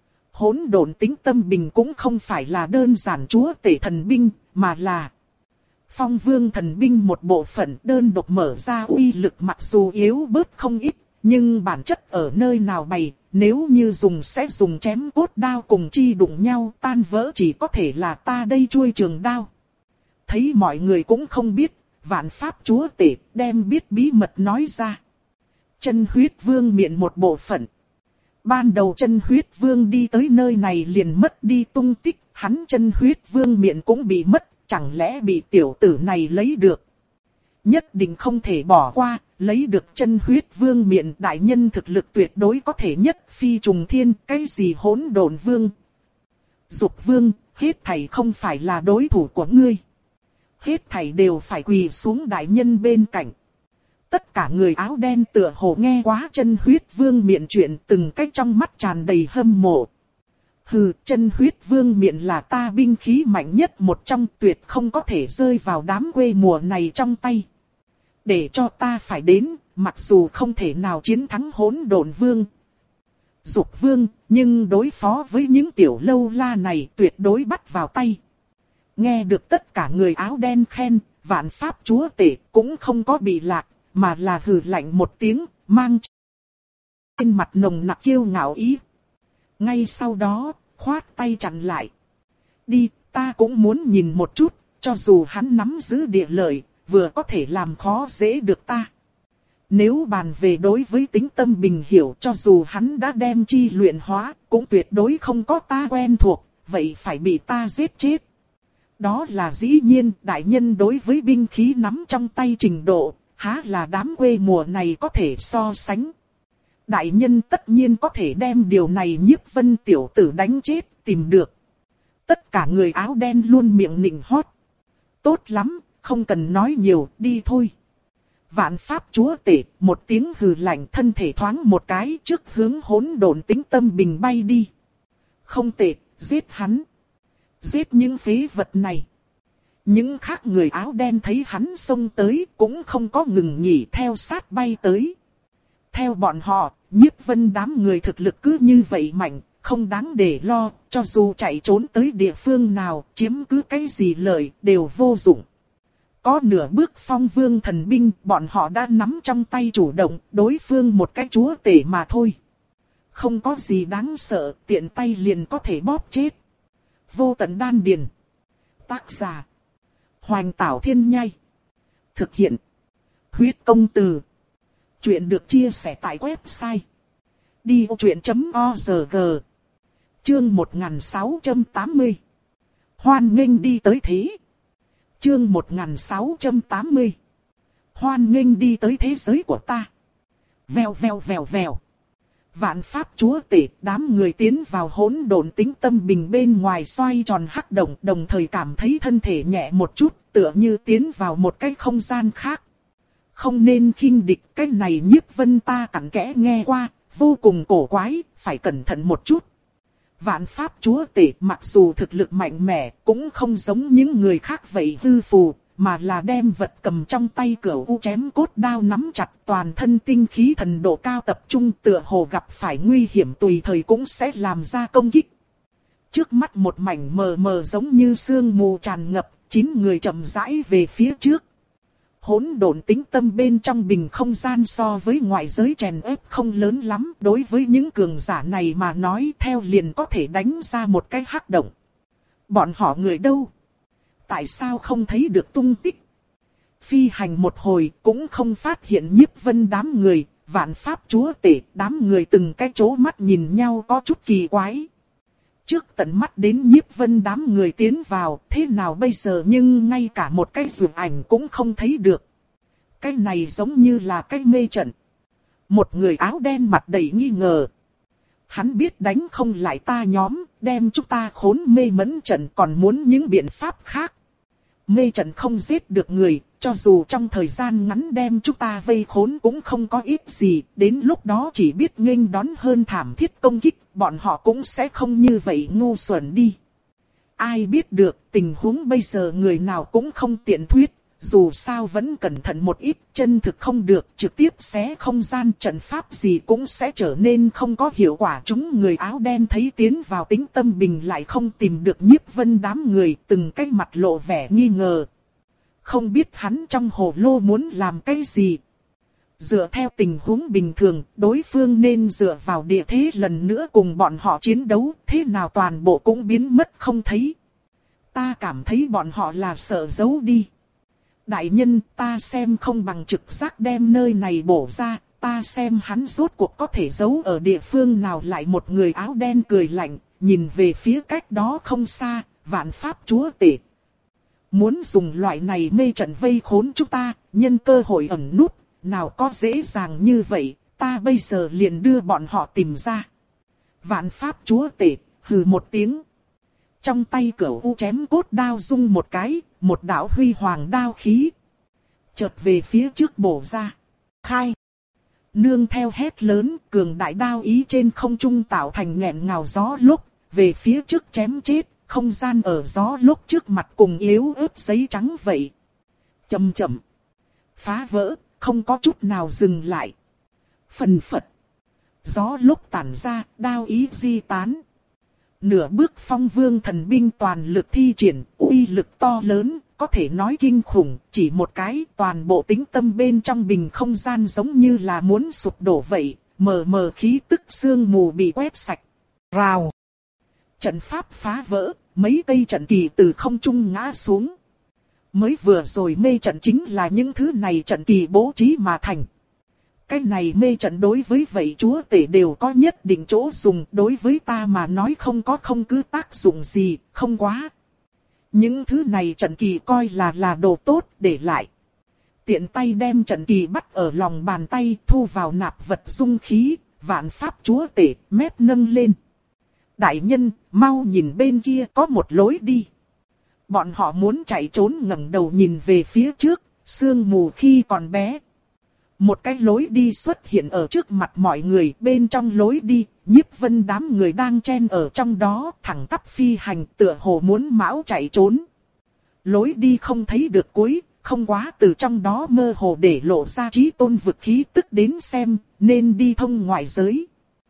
Hỗn độn tính tâm bình cũng không phải là đơn giản chúa tể thần binh, mà là phong vương thần binh một bộ phận đơn độc mở ra uy lực mặc dù yếu bớt không ít, nhưng bản chất ở nơi nào bày, nếu như dùng sẽ dùng chém cốt đao cùng chi đụng nhau tan vỡ chỉ có thể là ta đây chuôi trường đao. Thấy mọi người cũng không biết, vạn pháp chúa tể đem biết bí mật nói ra. Chân huyết vương miệng một bộ phận. Ban đầu chân huyết vương đi tới nơi này liền mất đi tung tích, hắn chân huyết vương miệng cũng bị mất, chẳng lẽ bị tiểu tử này lấy được. Nhất định không thể bỏ qua, lấy được chân huyết vương miệng đại nhân thực lực tuyệt đối có thể nhất phi trùng thiên, cái gì hỗn độn vương. Dục vương, hết thảy không phải là đối thủ của ngươi. Hết thảy đều phải quỳ xuống đại nhân bên cạnh. Tất cả người áo đen tựa hồ nghe quá chân huyết vương miện chuyện, từng cái trong mắt tràn đầy hâm mộ. Hừ, chân huyết vương miện là ta binh khí mạnh nhất một trong, tuyệt không có thể rơi vào đám quê mùa này trong tay. Để cho ta phải đến, mặc dù không thể nào chiến thắng hỗn độn vương, dục vương, nhưng đối phó với những tiểu lâu la này tuyệt đối bắt vào tay. Nghe được tất cả người áo đen khen, vạn pháp chúa tể cũng không có bị lạc, mà là hừ lạnh một tiếng, mang trên mặt nồng nặc kiêu ngạo ý. Ngay sau đó, khoát tay chặn lại. Đi, ta cũng muốn nhìn một chút, cho dù hắn nắm giữ địa lợi, vừa có thể làm khó dễ được ta. Nếu bàn về đối với tính tâm bình hiểu, cho dù hắn đã đem chi luyện hóa, cũng tuyệt đối không có ta quen thuộc, vậy phải bị ta giết chết. Đó là dĩ nhiên, đại nhân đối với binh khí nắm trong tay trình độ, há là đám quê mùa này có thể so sánh. Đại nhân tất nhiên có thể đem điều này Nhiếp Vân tiểu tử đánh chết, tìm được. Tất cả người áo đen luôn miệng nịnh hót. Tốt lắm, không cần nói nhiều, đi thôi. Vạn pháp chúa tể, một tiếng hừ lạnh, thân thể thoáng một cái trước hướng hỗn độn tính tâm bình bay đi. Không tệ, giết hắn. Giết những phế vật này. Những khác người áo đen thấy hắn xông tới cũng không có ngừng nghỉ theo sát bay tới. Theo bọn họ, Nhiếp Vân đám người thực lực cứ như vậy mạnh, không đáng để lo, cho dù chạy trốn tới địa phương nào, chiếm cứ cái gì lợi, đều vô dụng. Có nửa bước phong vương thần binh, bọn họ đã nắm trong tay chủ động, đối phương một cái chúa tể mà thôi. Không có gì đáng sợ, tiện tay liền có thể bóp chết. Vô tận đan điền. Tác giả: Hoành Tảo Thiên Nhai. Thực hiện: Huyết Công Từ. Chuyện được chia sẻ tại website đi ô chuyện chấm org. Chương một nghìn sáu trăm tám mươi. Hoan nghênh đi tới thế. Chương một nghìn sáu trăm tám mươi. Hoan nghênh đi tới thế giới của ta. Vèo vèo vèo vèo. Vạn pháp chúa tể, đám người tiến vào hỗn độn tính tâm bình bên ngoài xoay tròn hắc động, đồng thời cảm thấy thân thể nhẹ một chút, tựa như tiến vào một cái không gian khác. Không nên khinh địch, cái này Nhiếp Vân ta cặn kẽ nghe qua, vô cùng cổ quái, phải cẩn thận một chút. Vạn pháp chúa tể mặc dù thực lực mạnh mẽ, cũng không giống những người khác vậy hư phù, mà là đem vật cầm trong tay cửu u chém cốt đao nắm chặt, toàn thân tinh khí thần độ cao tập trung, tựa hồ gặp phải nguy hiểm tùy thời cũng sẽ làm ra công kích. Trước mắt một mảnh mờ mờ giống như sương mù tràn ngập, chín người chậm rãi về phía trước. Hỗn độn tính tâm bên trong bình không gian so với ngoại giới chèn ép không lớn lắm, đối với những cường giả này mà nói theo liền có thể đánh ra một cái hắc động. Bọn họ người đâu? Tại sao không thấy được tung tích? Phi hành một hồi cũng không phát hiện Nhiếp Vân đám người, vạn pháp chúa tể, đám người từng cái chố mắt nhìn nhau có chút kỳ quái. Trước tận mắt đến Nhiếp Vân đám người tiến vào, thế nào bây giờ nhưng ngay cả một cái dược ảnh cũng không thấy được. Cái này giống như là cái mê trận. Một người áo đen mặt đầy nghi ngờ. Hắn biết đánh không lại ta nhóm, đem chúng ta khốn mê mẫn trận, còn muốn những biện pháp khác. Mê trận không giết được người, cho dù trong thời gian ngắn đem chúng ta vây khốn cũng không có ít gì, đến lúc đó chỉ biết nghênh đón hơn thảm thiết công kích, bọn họ cũng sẽ không như vậy ngu xuẩn đi. Ai biết được, tình huống bây giờ người nào cũng không tiện thuyết, dù sao vẫn cẩn thận một ít, chân thực không được, trực tiếp xé không gian, trận pháp gì cũng sẽ trở nên không có hiệu quả. Chúng người áo đen thấy tiến vào tính tâm bình lại không tìm được Nhiếp Vân đám người, từng cái mặt lộ vẻ nghi ngờ. Không biết hắn trong hồ lô muốn làm cái gì. Dựa theo tình huống bình thường, đối phương nên dựa vào địa thế lần nữa cùng bọn họ chiến đấu, thế nào toàn bộ cũng biến mất không thấy. Ta cảm thấy bọn họ là sợ giấu đi. Đại nhân, ta xem không bằng trực giác đem nơi này bổ ra, ta xem hắn rốt cuộc có thể giấu ở địa phương nào. Lại một người áo đen cười lạnh, nhìn về phía cách đó không xa, vạn pháp chúa tể. Muốn dùng loại này mê trận vây khốn chúng ta, nhân cơ hội ẩn núp, nào có dễ dàng như vậy, ta bây giờ liền đưa bọn họ tìm ra. Vạn pháp chúa tể, hừ một tiếng. Trong tay cửu u chém cốt đao rung một cái, một đạo huy hoàng đao khí chợt về phía trước bổ ra. khai. Nương theo hét lớn, cường đại đao ý trên không trung tạo thành nghẹn ngào gió lúc, về phía trước chém chết, không gian ở gió lúc trước mặt cùng yếu ớt giấy trắng vậy. Chậm chậm, phá vỡ, không có chút nào dừng lại. Phần phật, gió lúc tản ra, đao ý di tán. Nửa bước phong vương thần binh toàn lực thi triển, uy lực to lớn, có thể nói kinh khủng, chỉ một cái toàn bộ tĩnh tâm bên trong bình không gian giống như là muốn sụp đổ vậy, mờ mờ khí tức sương mù bị quét sạch. Rào! Trận pháp phá vỡ, mấy cây trận kỳ từ không trung ngã xuống. Mới vừa rồi mê trận chính là những thứ này trận kỳ bố trí mà thành. Cái này mê trận đối với vậy chúa tể đều có nhất định chỗ dùng, đối với ta mà nói không có không cứ tác dụng gì, không quá. Những thứ này trận kỳ coi là là đồ tốt để lại. Tiện tay đem trận kỳ bắt ở lòng bàn tay, thu vào nạp vật dung khí, vạn pháp chúa tể, mép nâng lên. Đại nhân, mau nhìn bên kia có một lối đi. Bọn họ muốn chạy trốn ngẩng đầu nhìn về phía trước, sương mù khi còn bé. Một cái lối đi xuất hiện ở trước mặt mọi người, bên trong lối đi, Nhiếp Vân đám người đang chen ở trong đó, thẳng tắp phi hành tựa hồ muốn mão chạy trốn. Lối đi không thấy được cuối, không quá từ trong đó mơ hồ để lộ ra chí tôn vực khí tức đến xem, nên đi thông ngoại giới.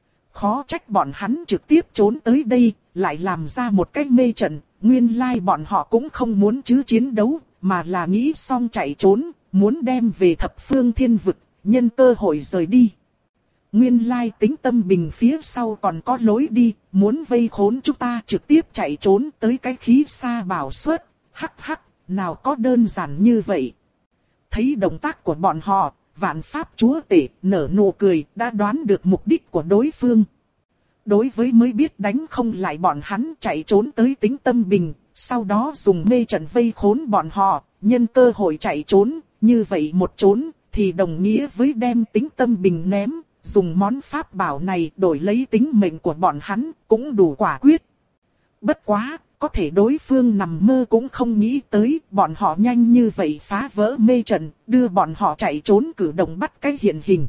Khó trách bọn hắn trực tiếp trốn tới đây, lại làm ra một cái mê trận, nguyên lai bọn họ cũng không muốn chứ chiến đấu, mà là nghĩ xong chạy trốn, muốn đem về thập phương thiên vực, nhân cơ hội rời đi. Nguyên lai tính tâm bình phía sau còn có lối đi, muốn vây khốn chúng ta trực tiếp chạy trốn tới cái khí xa bảo suất, hắc hắc, nào có đơn giản như vậy. Thấy động tác của bọn họ, vạn pháp chúa tể nở nụ cười, đã đoán được mục đích của đối phương. Đối với mới biết đánh không lại bọn hắn chạy trốn tới tính tâm bình, sau đó dùng mê trận vây khốn bọn họ, nhân cơ hội chạy trốn, như vậy một trốn thì đồng nghĩa với đem tính tâm bình ném, dùng món pháp bảo này đổi lấy tính mệnh của bọn hắn cũng đủ quả quyết. Bất quá, có thể đối phương nằm mơ cũng không nghĩ tới bọn họ nhanh như vậy phá vỡ mê trận, đưa bọn họ chạy trốn cử động bắt cái hiện hình.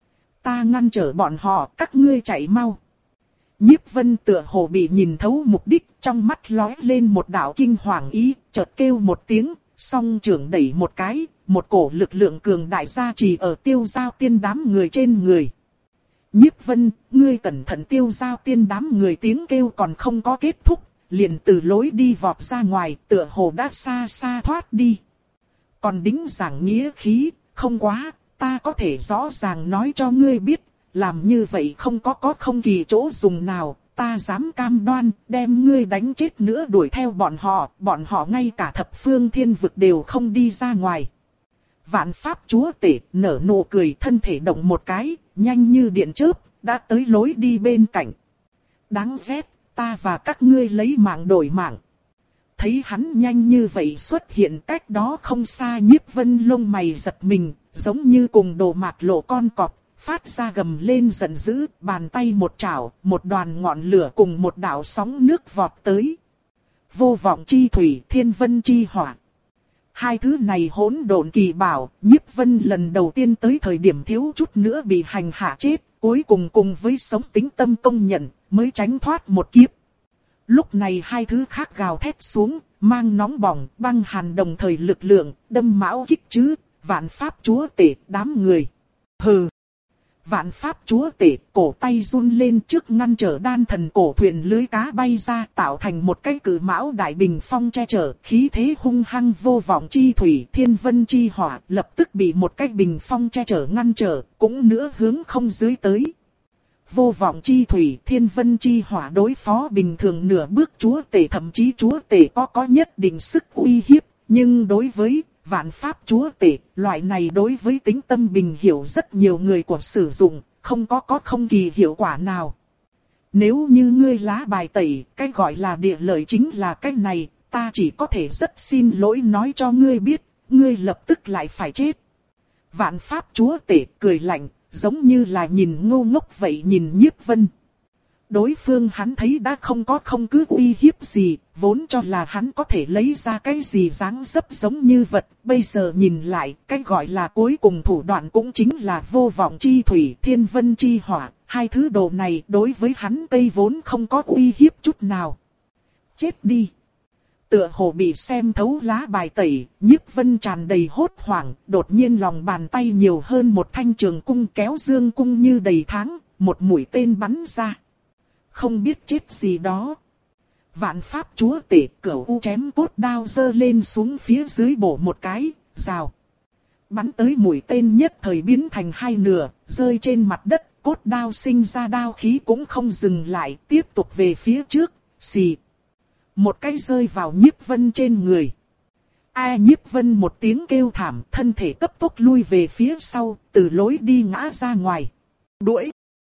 Ta ngăn trở bọn họ, các ngươi chạy mau. Nhiếp Vân tựa hồ bị nhìn thấu mục đích, trong mắt lóe lên một đạo kinh hoàng ý, chợt kêu một tiếng, song trưởng đẩy một cái, một cổ lực lượng cường đại gia trì ở Tiêu Giao Tiên đám người trên người. Nhiếp Vân, ngươi cẩn thận. Tiêu Giao Tiên đám người tiếng kêu còn không có kết thúc, liền từ lối đi vọt ra ngoài, tựa hồ đã xa xa thoát đi. Còn đính giảng nghĩa khí, không quá, ta có thể rõ ràng nói cho ngươi biết, làm như vậy không có có không kỳ chỗ dùng nào, ta dám cam đoan, đem ngươi đánh chết nữa đuổi theo bọn họ, bọn họ ngay cả thập phương thiên vực đều không đi ra ngoài. Vạn pháp chúa tể nở nụ cười, thân thể động một cái, nhanh như điện chớp, đã tới lối đi bên cạnh. Đáng ghét, ta và các ngươi lấy mạng đổi mạng. Thấy hắn nhanh như vậy xuất hiện cách đó không xa, Nhiếp Vân lông mày giật mình, giống như cùng đồ mạt lộ con cọp, phát ra gầm lên giận dữ, bàn tay một chảo, một đoàn ngọn lửa cùng một đạo sóng nước vọt tới. Vô vọng chi thủy, thiên vân chi hỏa. Hai thứ này hỗn độn kỳ bảo, Nhiếp Vân lần đầu tiên tới thời điểm thiếu chút nữa bị hành hạ chết, cuối cùng cùng với sống tính tâm công nhận, mới tránh thoát một kiếp. Lúc này hai thứ khác gào thét xuống, mang nóng bỏng, băng hàn đồng thời lực lượng, đâm mão kích chứ, vạn pháp chúa tể, đám người. Hừ! Vạn pháp chúa tể, cổ tay run lên trước ngăn trở đan thần cổ thuyền lưới cá bay ra, tạo thành một cái cử mão đại bình phong che chở, khí thế hung hăng. Vô vọng chi thủy, thiên vân chi hỏa, lập tức bị một cái bình phong che chở ngăn trở, cũng nữa hướng không dưới tới. Vô vọng chi thủy, thiên vân chi hỏa đối phó bình thường nửa bước chúa tể, thậm chí chúa tể có có nhất định sức uy hiếp, nhưng đối với vạn pháp chúa tể, loại này đối với tính tâm bình hiểu rất nhiều người của sử dụng, không có có không kỳ hiệu quả nào. Nếu như ngươi lá bài tẩy, cái gọi là địa lợi chính là cái này, ta chỉ có thể rất xin lỗi nói cho ngươi biết, ngươi lập tức lại phải chết. Vạn pháp chúa tể cười lạnh, giống như là nhìn ngu ngốc vậy nhìn Nhiếp Vân. Đối phương hắn thấy đã không có không cứ uy hiếp gì, vốn cho là hắn có thể lấy ra cái gì dáng dấp giống như vật, bây giờ nhìn lại, cái gọi là cuối cùng thủ đoạn cũng chính là vô vọng chi thủy, thiên vân chi hỏa, hai thứ đồ này đối với hắn cây vốn không có uy hiếp chút nào. Chết đi! Tựa hồ bị xem thấu lá bài tẩy, Nhiếp Vân tràn đầy hốt hoảng, đột nhiên lòng bàn tay nhiều hơn một thanh trường cung kéo dương cung như đầy tháng, một mũi tên bắn ra. Không biết chết gì đó. Vạn pháp chúa tể cửu u chém cốt đao giơ lên xuống phía dưới bổ một cái, rào. Bắn tới mũi tên nhất thời biến thành hai nửa, rơi trên mặt đất, cốt đao sinh ra đao khí cũng không dừng lại, tiếp tục về phía trước, xì. Một cái rơi vào Nhiếp Vân trên người. A Nhiếp Vân một tiếng kêu thảm, thân thể cấp tốc lui về phía sau, từ lối đi ngã ra ngoài. Đuổi!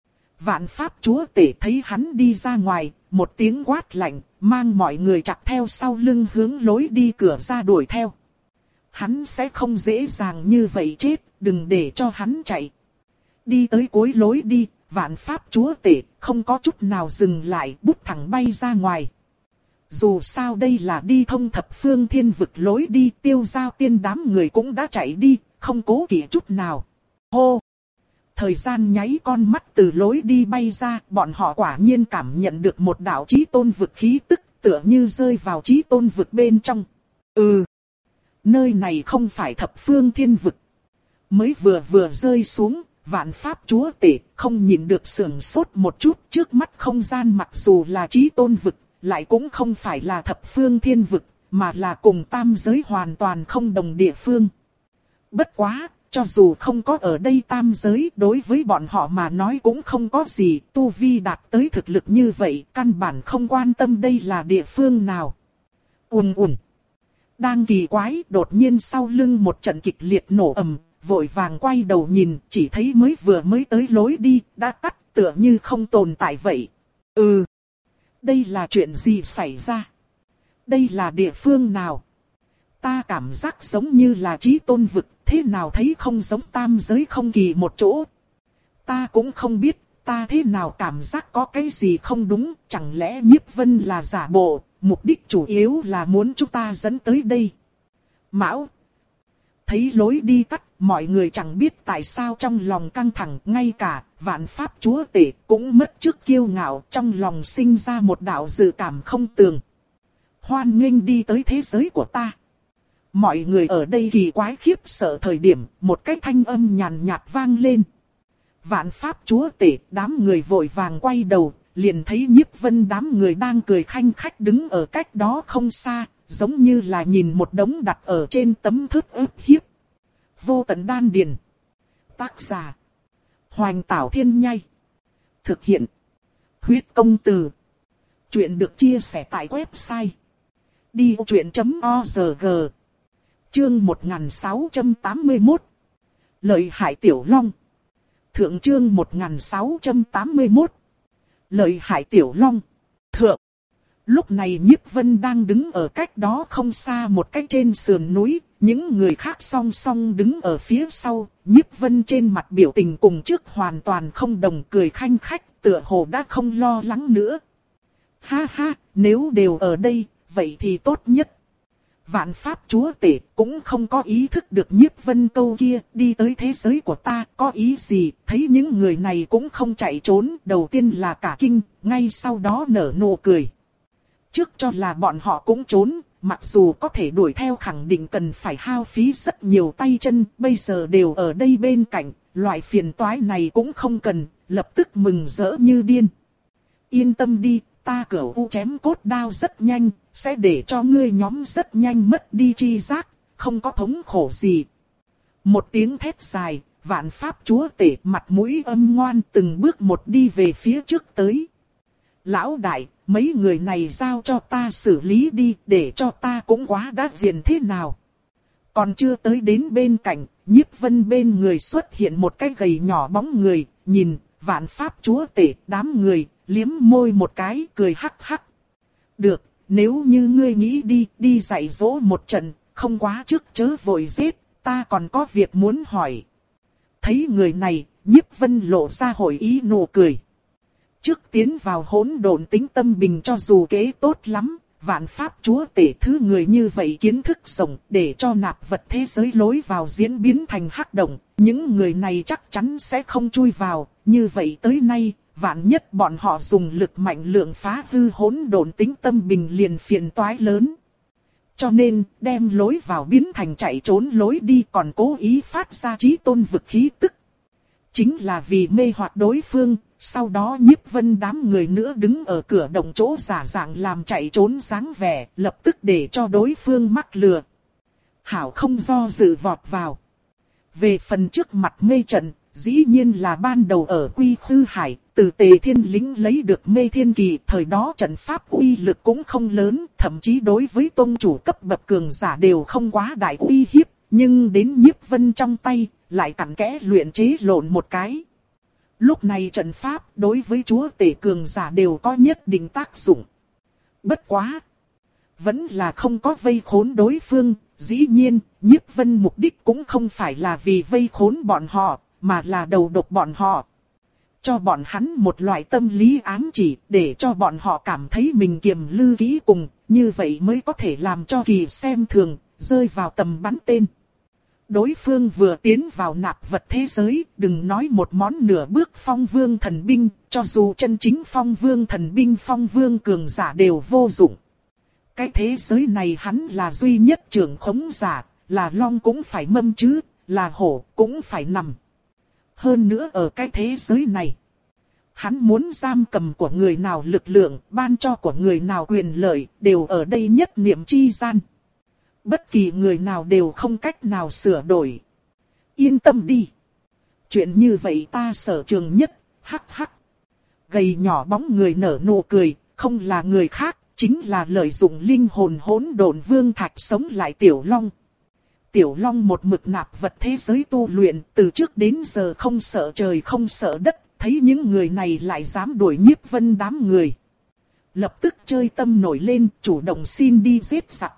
Vạn pháp chúa tể thấy hắn đi ra ngoài, một tiếng quát lạnh, mang mọi người chặt theo sau lưng hướng lối đi cửa ra đuổi theo. Hắn sẽ không dễ dàng như vậy chết, đừng để cho hắn chạy. Đi tới cuối lối đi, vạn pháp chúa tể không có chút nào dừng lại, bút thẳng bay ra ngoài. Dù sao đây là đi thông thập phương thiên vực lối đi, Tiêu Giao Tiên đám người cũng đã chạy đi, không cố kỵ chút nào. Hô! Thời gian nháy con mắt từ lối đi bay ra, bọn họ quả nhiên cảm nhận được một đạo chí tôn vực khí tức, tựa như rơi vào chí tôn vực bên trong. Ừ! Nơi này không phải thập phương thiên vực. Mới vừa vừa rơi xuống, vạn pháp chúa tể không nhìn được sưởng sốt một chút, trước mắt không gian mặc dù là chí tôn vực, lại cũng không phải là thập phương thiên vực, mà là cùng tam giới hoàn toàn không đồng địa phương. Bất quá, cho dù không có ở đây tam giới, đối với bọn họ mà nói cũng không có gì, tu vi đạt tới thực lực như vậy, căn bản không quan tâm đây là địa phương nào. Ùn ùn. Đang kỳ quái, đột nhiên sau lưng một trận kịch liệt nổ ầm, vội vàng quay đầu nhìn, chỉ thấy mới vừa mới tới lối đi, đã tắt, tựa như không tồn tại vậy. Ừ. Đây là chuyện gì xảy ra? Đây là địa phương nào? Ta cảm giác giống như là chí tôn vực, thế nào thấy không giống tam giới không kỳ một chỗ. Ta cũng không biết, ta thế nào cảm giác có cái gì không đúng, chẳng lẽ Nhiếp Vân là giả bộ, mục đích chủ yếu là muốn chúng ta dẫn tới đây. Mão! Thấy lối đi tắt, mọi người chẳng biết tại sao trong lòng căng thẳng, ngay cả vạn pháp chúa tể cũng mất trước kiêu ngạo, trong lòng sinh ra một đạo dự cảm không tường. Hoan nghênh đi tới thế giới của ta. Mọi người ở đây kỳ quái khiếp sợ thời điểm, một cái thanh âm nhàn nhạt vang lên. Vạn pháp chúa tể, đám người vội vàng quay đầu, liền thấy Nhiếp Vân đám người đang cười khanh khách đứng ở cách đó không xa, giống như là nhìn một đống đặt ở trên tấm thớt ức hiếp. Vô tận đan điền. Tác giả: Hoành Tảo Thiên Nhai. Thực hiện: Huyết Công Từ. Chuyện được chia sẻ tại website đi ô chuyện chấm org. Chương một nghìn sáu trăm tám mươi mốt. Lợi hại Tiểu Long. Thượng chương một nghìn sáu trăm tám mươi mốt. Lợi hại Tiểu Long. Thượng. Lúc này Nhiếp Vân đang đứng ở cách đó không xa một cái trên sườn núi, những người khác song song đứng ở phía sau, Nhiếp Vân trên mặt biểu tình cùng trước hoàn toàn không đồng, cười khanh khách, tựa hồ đã không lo lắng nữa. Ha ha, nếu đều ở đây, vậy thì tốt nhất. Vạn pháp chúa tể cũng không có ý thức được Nhiếp Vân câu kia, đi tới thế giới của ta có ý gì, thấy những người này cũng không chạy trốn, đầu tiên là cả kinh, ngay sau đó nở nụ cười. Trước cho là bọn họ cũng trốn, mặc dù có thể đuổi theo khẳng định cần phải hao phí rất nhiều tay chân, bây giờ đều ở đây bên cạnh, loại phiền toái này cũng không cần, lập tức mừng rỡ như điên. Yên tâm đi, ta cửu u chém cốt đao rất nhanh, sẽ để cho ngươi nhóm rất nhanh mất đi tri giác, không có thống khổ gì. Một tiếng thét dài, vạn pháp chúa tể mặt mũi âm ngoan từng bước một đi về phía trước tới. Lão đại, mấy người này giao cho ta xử lý đi, để cho ta cũng quá đã phiền thế nào. Còn chưa tới đến bên cạnh, Nhiếp Vân bên người xuất hiện một cái gầy nhỏ bóng người, nhìn, vạn pháp chúa tể, đám người, liếm môi một cái, cười hắc hắc. Được, nếu như ngươi nghĩ đi, đi dạy dỗ một trận, không quá trước chớ vội giết, ta còn có việc muốn hỏi. Thấy người này, Nhiếp Vân lộ ra hội ý nụ cười. Trước tiến vào hỗn độn tính tâm bình cho dù kế tốt lắm, Vạn pháp chúa tể thứ người như vậy kiến thức rộng để cho nạp vật thế giới lối vào diễn biến thành hắc động, những người này chắc chắn sẽ không chui vào, như vậy tới nay, vạn nhất bọn họ dùng lực mạnh lượng phá hư hỗn độn tính tâm bình liền phiền toái lớn. Cho nên, đem lối vào biến thành chạy trốn lối đi còn cố ý phát ra chí tôn vực khí tức. Chính là vì mê hoặc đối phương, sau đó Nhiếp Vân đám người nữa đứng ở cửa động chỗ giả dạng làm chạy trốn dáng vẻ, lập tức để cho đối phương mắc lừa. Hảo không do dự vọt vào. Về phần trước mặt mê trận, dĩ nhiên là ban đầu ở Quy Khư Hải, từ Tề Thiên Lính lấy được mê thiên kỳ, thời đó trận pháp uy lực cũng không lớn, thậm chí đối với tôn chủ cấp bậc cường giả đều không quá đại uy hiếp, nhưng đến Nhiếp Vân trong tay, lại cặn kẽ luyện chế lộn một cái. Lúc này trận pháp đối với chúa tể cường giả đều có nhất định tác dụng. Bất quá, vẫn là không có vây khốn đối phương, dĩ nhiên, Nhiếp Vân mục đích cũng không phải là vì vây khốn bọn họ, mà là đầu độc bọn họ. Cho bọn hắn một loại tâm lý ám chỉ để cho bọn họ cảm thấy mình kiềm lư kỹ cùng, như vậy mới có thể làm cho kỳ xem thường, rơi vào tầm bắn tên. Đối phương vừa tiến vào nạp vật thế giới, đừng nói một món nửa bước phong vương thần binh, cho dù chân chính phong vương thần binh phong vương cường giả đều vô dụng. Cái thế giới này hắn là duy nhất trưởng khống giả, là long cũng phải mâm chứ, là hổ cũng phải nằm. Hơn nữa ở cái thế giới này, hắn muốn giam cầm của người nào lực lượng, ban cho của người nào quyền lợi, đều ở đây nhất niệm chi gian. Bất kỳ người nào đều không cách nào sửa đổi. Yên tâm đi. Chuyện như vậy ta sở trường nhất, hắc hắc. Gầy nhỏ bóng người nở nụ cười, không là người khác, chính là lợi dụng linh hồn hỗn độn vương thạch sống lại Tiểu Long. Tiểu Long một mực nạp vật thế giới tu luyện, từ trước đến giờ không sợ trời không sợ đất, thấy những người này lại dám đuổi Nhiếp Vân đám người. Lập tức chơi tâm nổi lên, chủ động xin đi giết giặc.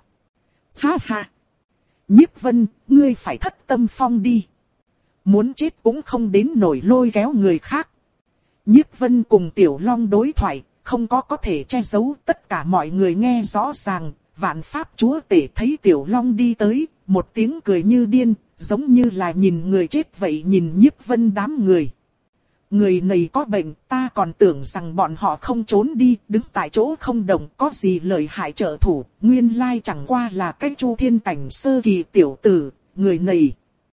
Ha ha! Nhiếp Vân, ngươi phải thất tâm phong đi. Muốn chết cũng không đến nổi lôi kéo người khác. Nhiếp Vân cùng Tiểu Long đối thoại, không có có thể che giấu, tất cả mọi người nghe rõ ràng. Vạn pháp chúa tể thấy Tiểu Long đi tới, một tiếng cười như điên, giống như là nhìn người chết vậy nhìn Nhiếp Vân đám người. Người này có bệnh, ta còn tưởng rằng bọn họ không trốn đi, đứng tại chỗ không động, có gì lợi hại trợ thủ, nguyên lai chẳng qua là cái Chu Thiên cảnh sơ kỳ tiểu tử, người này.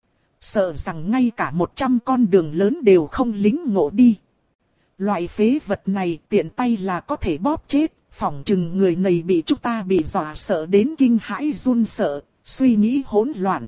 Sợ rằng ngay cả một trăm con đường lớn đều không lính ngộ đi. Loại phế vật này tiện tay là có thể bóp chết, phỏng chừng người này bị chúng ta bị dọa sợ đến kinh hãi run sợ, suy nghĩ hỗn loạn.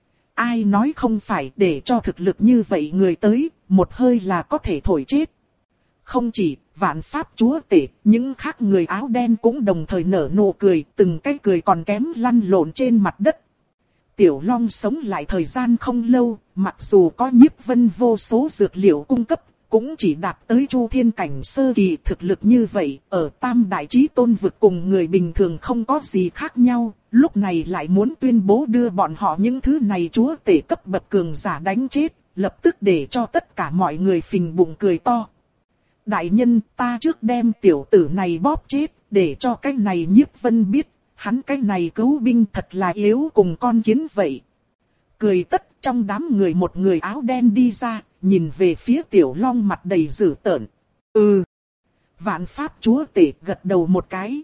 Ai nói không phải để cho thực lực như vậy người tới, một hơi là có thể thổi chết. Không chỉ vạn pháp chúa tể, những khác người áo đen cũng đồng thời nở nụ cười, từng cái cười còn kém lăn lộn trên mặt đất. Tiểu Long sống lại thời gian không lâu, mặc dù có Nhiếp Vân vô số dược liệu cung cấp, cũng chỉ đạt tới Chu Thiên cảnh sơ kỳ thực lực như vậy, ở Tam Đại Chí Tôn vực cùng người bình thường không có gì khác nhau, lúc này lại muốn tuyên bố đưa bọn họ những thứ này chúa tể cấp bậc cường giả đánh chết, lập tức để cho tất cả mọi người phình bụng cười to. Đại nhân, ta trước đem tiểu tử này bóp chết, để cho cái này Nhiếp Vân biết, hắn cái này cứu binh thật là yếu cùng con kiến vậy. Cười tất trong đám người một người áo đen đi ra, nhìn về phía Tiểu Long mặt đầy dữ tợn. Ừ. Vạn pháp chúa tể gật đầu một cái.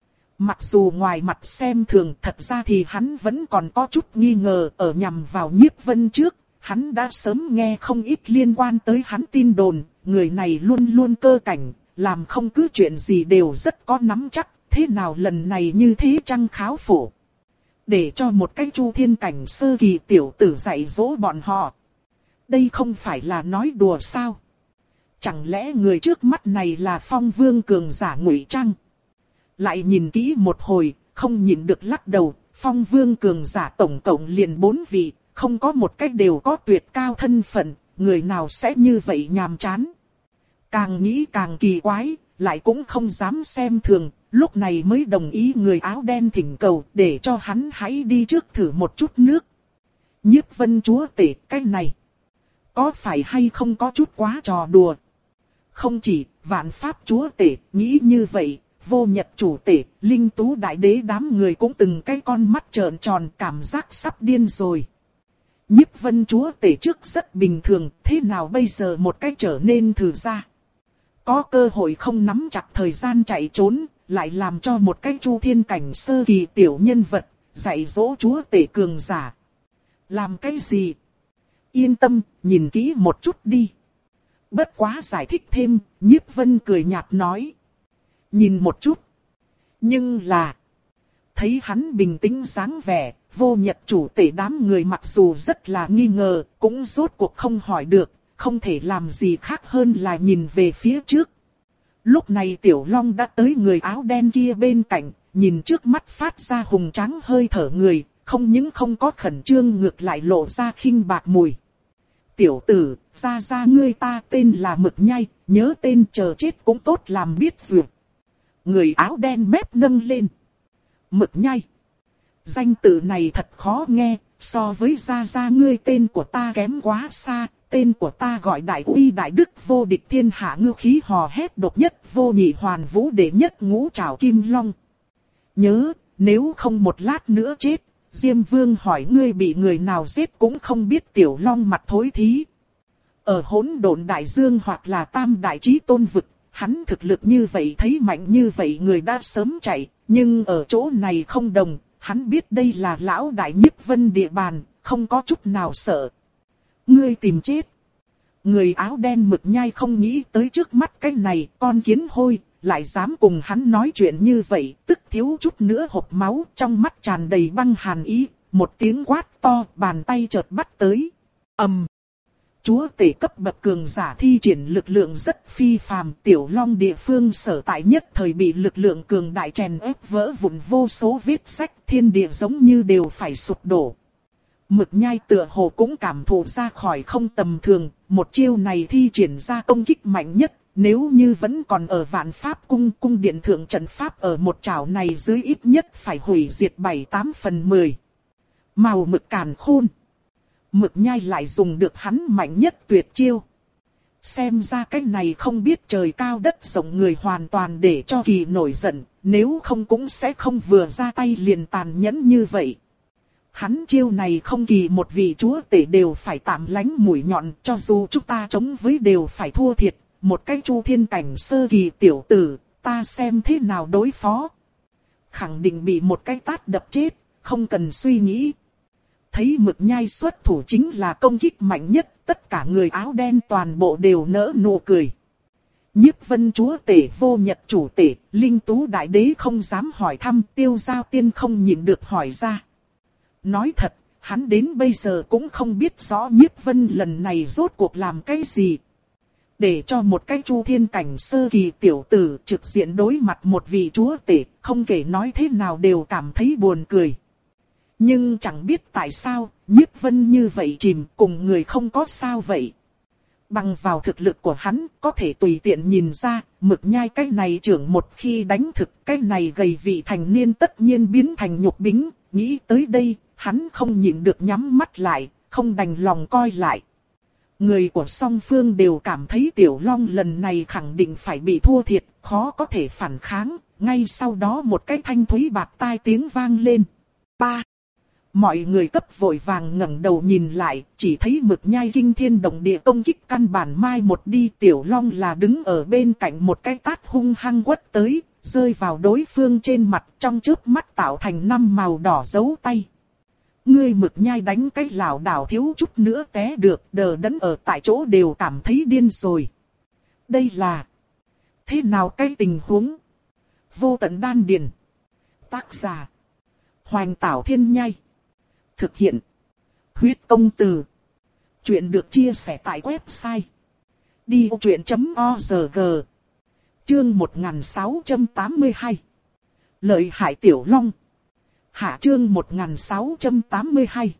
Mặc dù ngoài mặt xem thường, thật ra thì hắn vẫn còn có chút nghi ngờ ở nhằm vào Nhiếp Vân trước. Hắn đã sớm nghe không ít liên quan tới hắn tin đồn, người này luôn luôn cơ cảnh, làm không cứ chuyện gì đều rất có nắm chắc, thế nào lần này như thế chăng kháo phổ. Để cho một cái Chu Thiên cảnh sơ kỳ tiểu tử dạy dỗ bọn họ. Đây không phải là nói đùa sao? Chẳng lẽ người trước mắt này là phong vương cường giả ngụy trang? Lại nhìn kỹ một hồi, không nhìn được lắc đầu, phong vương cường giả tổng cộng liền bốn vị, không có một cách đều có tuyệt cao thân phận, người nào sẽ như vậy nhàm chán. Càng nghĩ càng kỳ quái, lại cũng không dám xem thường, lúc này mới đồng ý người áo đen thỉnh cầu để cho hắn hãy đi trước thử một chút nước. Nhiếp Vân chúa tể cái này, có phải hay không có chút quá trò đùa? Không chỉ vạn pháp chúa tể nghĩ như vậy, Vô Nhật chủ tể, Linh Tú đại đế đám người cũng từng cái con mắt trợn tròn, cảm giác sắp điên rồi. Nhiếp Vân chúa tể trước rất bình thường, thế nào bây giờ một cái trở nên thử ra. Có cơ hội không nắm chặt thời gian chạy trốn, lại làm cho một cái chu thiên cảnh sơ kỳ tiểu nhân vật, dạy dỗ chúa tể cường giả. Làm cái gì? Yên tâm, nhìn kỹ một chút đi. Bất quá giải thích thêm, Nhiếp Vân cười nhạt nói. Nhìn một chút. Nhưng là... Thấy hắn bình tĩnh dáng vẻ, Vô Nhật chủ tể đám người mặc dù rất là nghi ngờ, cũng rốt cuộc không hỏi được, không thể làm gì khác hơn là nhìn về phía trước. Lúc này Tiểu Long đã tới người áo đen kia bên cạnh, nhìn trước mắt phát ra hùng tráng hơi thở người, không những không có khẩn trương ngược lại lộ ra khinh bạc mùi. Tiểu tử, ra ra ngươi ta tên là Mực Nhai, nhớ tên chờ chết cũng tốt làm biết duyệt. Người áo đen mép nâng lên. Mực Nhai. Danh tự này thật khó nghe, so với ra ra ngươi tên của ta kém quá xa, tên của ta gọi đại uy đại đức vô địch thiên hạ ngưu khí hò hét độc nhất vô nhị hoàn vũ đệ nhất ngũ trảo kim long. Nhớ, nếu không một lát nữa chết, Diêm Vương hỏi ngươi bị người nào giết cũng không biết. Tiểu Long mặt thối thí. Ở hỗn độn đại dương hoặc là tam đại chí tôn vực, hắn thực lực như vậy thấy mạnh như vậy người đã sớm chạy, nhưng ở chỗ này không đồng, hắn biết đây là lão đại Nhiếp Vân địa bàn, không có chút nào sợ. Ngươi tìm chết. Người áo đen Mực Nhai không nghĩ tới trước mắt cái này con kiến hôi, lại dám cùng hắn nói chuyện như vậy, tức thiếu chút nữa hộc máu, trong mắt tràn đầy băng hàn ý, một tiếng quát to, bàn tay chợt bắt tới. Ầm. Um. Chúa tể cấp bậc cường giả thi triển lực lượng rất phi phàm, Tiểu Long địa phương sở tại nhất thời bị lực lượng cường đại chèn ép vỡ vụn vô số vết sách, thiên địa giống như đều phải sụp đổ. Mực Nhai tựa hồ cũng cảm thụ ra khỏi không tầm thường, một chiêu này thi triển ra công kích mạnh nhất, nếu như vẫn còn ở Vạn Pháp cung, cung điện thượng trận pháp ở một chảo này dưới ít nhất phải hủy diệt bảy tám phần mười. Màu mực càn khôn. Mực Nhai lại dùng được hắn mạnh nhất tuyệt chiêu. Xem ra cái này không biết trời cao đất rộng người hoàn toàn để cho kỳ nổi giận, nếu không cũng sẽ không vừa ra tay liền tàn nhẫn như vậy. Hắn chiêu này không kỳ một vị chúa tể đều phải tạm lánh mũi nhọn, cho dù chúng ta chống với đều phải thua thiệt. Một cái chu thiên cảnh sơ kỳ tiểu tử, ta xem thế nào đối phó. Khẳng định bị một cái tát đập chết, không cần suy nghĩ. Thấy Mực Nhai xuất thủ chính là công kích mạnh nhất, tất cả người áo đen toàn bộ đều nở nụ cười. Nhiếp Vân chúa tể, Vô Nhật chủ tể, Linh Tú đại đế không dám hỏi thăm, Tiêu Giao tiên không nhịn được hỏi ra. Nói thật, hắn đến bây giờ cũng không biết rõ Nhiếp Vân lần này rốt cuộc làm cái gì. Để cho một cái chu thiên cảnh sơ kỳ tiểu tử trực diện đối mặt một vị chúa tể, không kể nói thế nào đều cảm thấy buồn cười. Nhưng chẳng biết tại sao, Nhiếp Vân như vậy chìm cùng người không có sao vậy. Bằng vào thực lực của hắn, có thể tùy tiện nhìn ra, Mực Nhai cái này trưởng một khi đánh thực, cái này gầy vị thành niên tất nhiên biến thành nhục bính. Nghĩ tới đây, hắn không nhịn được nhắm mắt lại, không đành lòng coi lại. Người của song phương đều cảm thấy Tiểu Long lần này khẳng định phải bị thua thiệt, khó có thể phản kháng. Ngay sau đó một cái thanh thúy bạc tai tiếng vang lên. Ba. Mọi người cấp vội vàng ngẩng đầu nhìn lại, chỉ thấy Mực Nhai kinh thiên động địa công kích căn bản mai một đi. Tiểu Long là đứng ở bên cạnh một cái tát hung hăng quất tới, rơi vào đối phương trên mặt, trong chớp mắt tạo thành năm màu đỏ dấu tay. Ngươi Mực Nhai đánh cái lảo đảo thiếu chút nữa té được, đờ đẫn ở tại chỗ đều cảm thấy điên rồi. Đây là thế nào cái tình huống? Vô Tận Đan Điền. Tác giả Hoành Tảo Thiên Nhai. Thực hiện Huyết Công Từ. Chuyện được chia sẻ tại website đi ô chuyện chấm org. Chương một nghìn sáu trăm tám mươi hai. Lợi hại Tiểu Long. Hạ chương một nghìn sáu trăm tám mươi hai.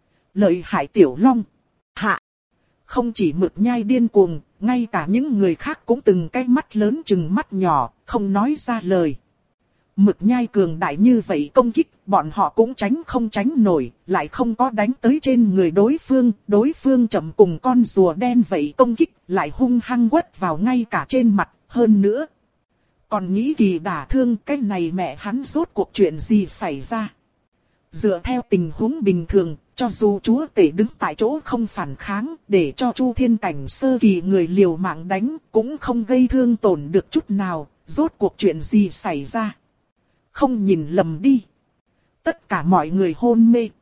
Lợi hại Tiểu Long. Hạ. Không chỉ Mực Nhai điên cuồng, ngay cả những người khác cũng từng cái mắt lớn chừng mắt nhỏ, không nói ra lời. Mực Nhai cường đại như vậy công kích, bọn họ cũng tránh không tránh nổi, lại không có đánh tới trên người đối phương, đối phương chậm cùng con rùa đen vậy công kích, lại hung hăng quất vào ngay cả trên mặt, hơn nữa. Còn nghĩ kỳ đả thương, cái này mẹ hắn rốt cuộc chuyện gì xảy ra. Dựa theo tình huống bình thường, cho dù chúa tể đứng tại chỗ không phản kháng, để cho Chu Thiên cảnh sơ kỳ người liều mạng đánh, cũng không gây thương tổn được chút nào, rốt cuộc chuyện gì xảy ra. Không nhìn lầm đi. Tất cả mọi người hôn mê.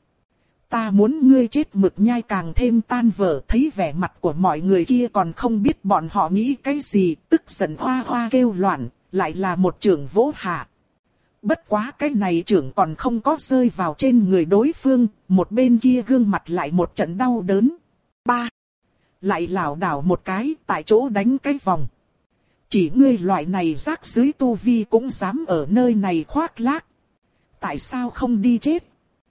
Ta muốn ngươi chết Mực Nhai càng thêm tan vỡ, thấy vẻ mặt của mọi người kia còn không biết bọn họ nghĩ cái gì, tức giận hoa hoa kêu loạn, lại là một chưởng vỗ hạ. Bất quá cái này chưởng còn không có rơi vào trên người đối phương, một bên kia gương mặt lại một trận đau đớn. Ba. Lại lảo đảo một cái, tại chỗ đánh cái vòng. Chỉ ngươi loại này rác dưới tu vi cũng dám ở nơi này khoác lác. Tại sao không đi chết?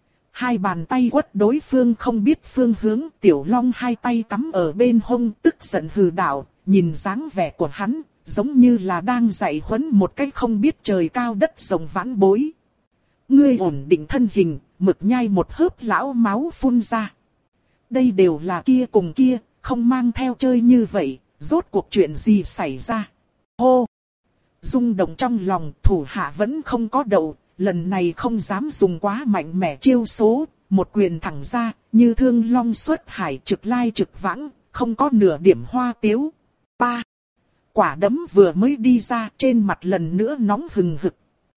Hai bàn tay quất đối phương không biết phương hướng, Tiểu Long hai tay cắm ở bên hông, tức giận hừ đạo, nhìn dáng vẻ của hắn, giống như là đang dạy huấn một cách không biết trời cao đất rộng vãn bối. Ngươi ổn định thân hình, Mực Nhai một hớp lão máu phun ra. Đây đều là kia cùng kia, không mang theo chơi như vậy, rốt cuộc chuyện gì xảy ra. Hô! Rung động trong lòng, thủ hạ vẫn không có đậu, lần này không dám dùng quá mạnh mẽ chiêu số, một quyền thẳng ra, như thương long xuất hải trực lai trực vãng, không có nửa điểm hoa tiếu. Ba! Quả đấm vừa mới đi ra, trên mặt lần nữa nóng hừng hực.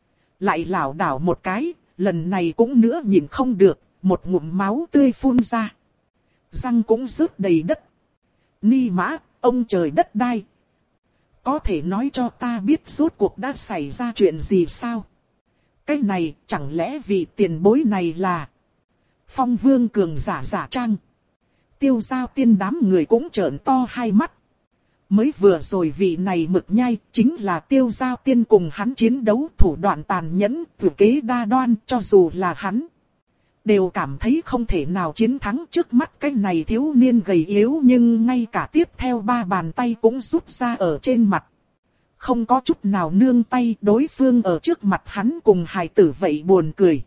Lại lảo đảo một cái, lần này cũng nữa nhìn không được, một ngụm máu tươi phun ra. Răng cũng rớt đầy đất. Ni mã, ông trời đất đai. Có thể nói cho ta biết rốt cuộc đã xảy ra chuyện gì sao? Cái này, chẳng lẽ vị tiền bối này là Phong Vương cường giả giả trang? Tiêu Giao Tiên đám người cũng trợn to hai mắt. Mới vừa rồi vị này Mực Nhai chính là Tiêu Giao Tiên cùng hắn chiến đấu thủ đoạn tàn nhẫn, thủ kế đa đoan, cho dù là hắn đều cảm thấy không thể nào chiến thắng trước mắt cái này thiếu niên gầy yếu, nhưng ngay cả tiếp theo ba bàn tay cũng rút ra ở trên mặt. Không có chút nào nương tay, đối phương ở trước mặt hắn cùng hài tử vậy buồn cười.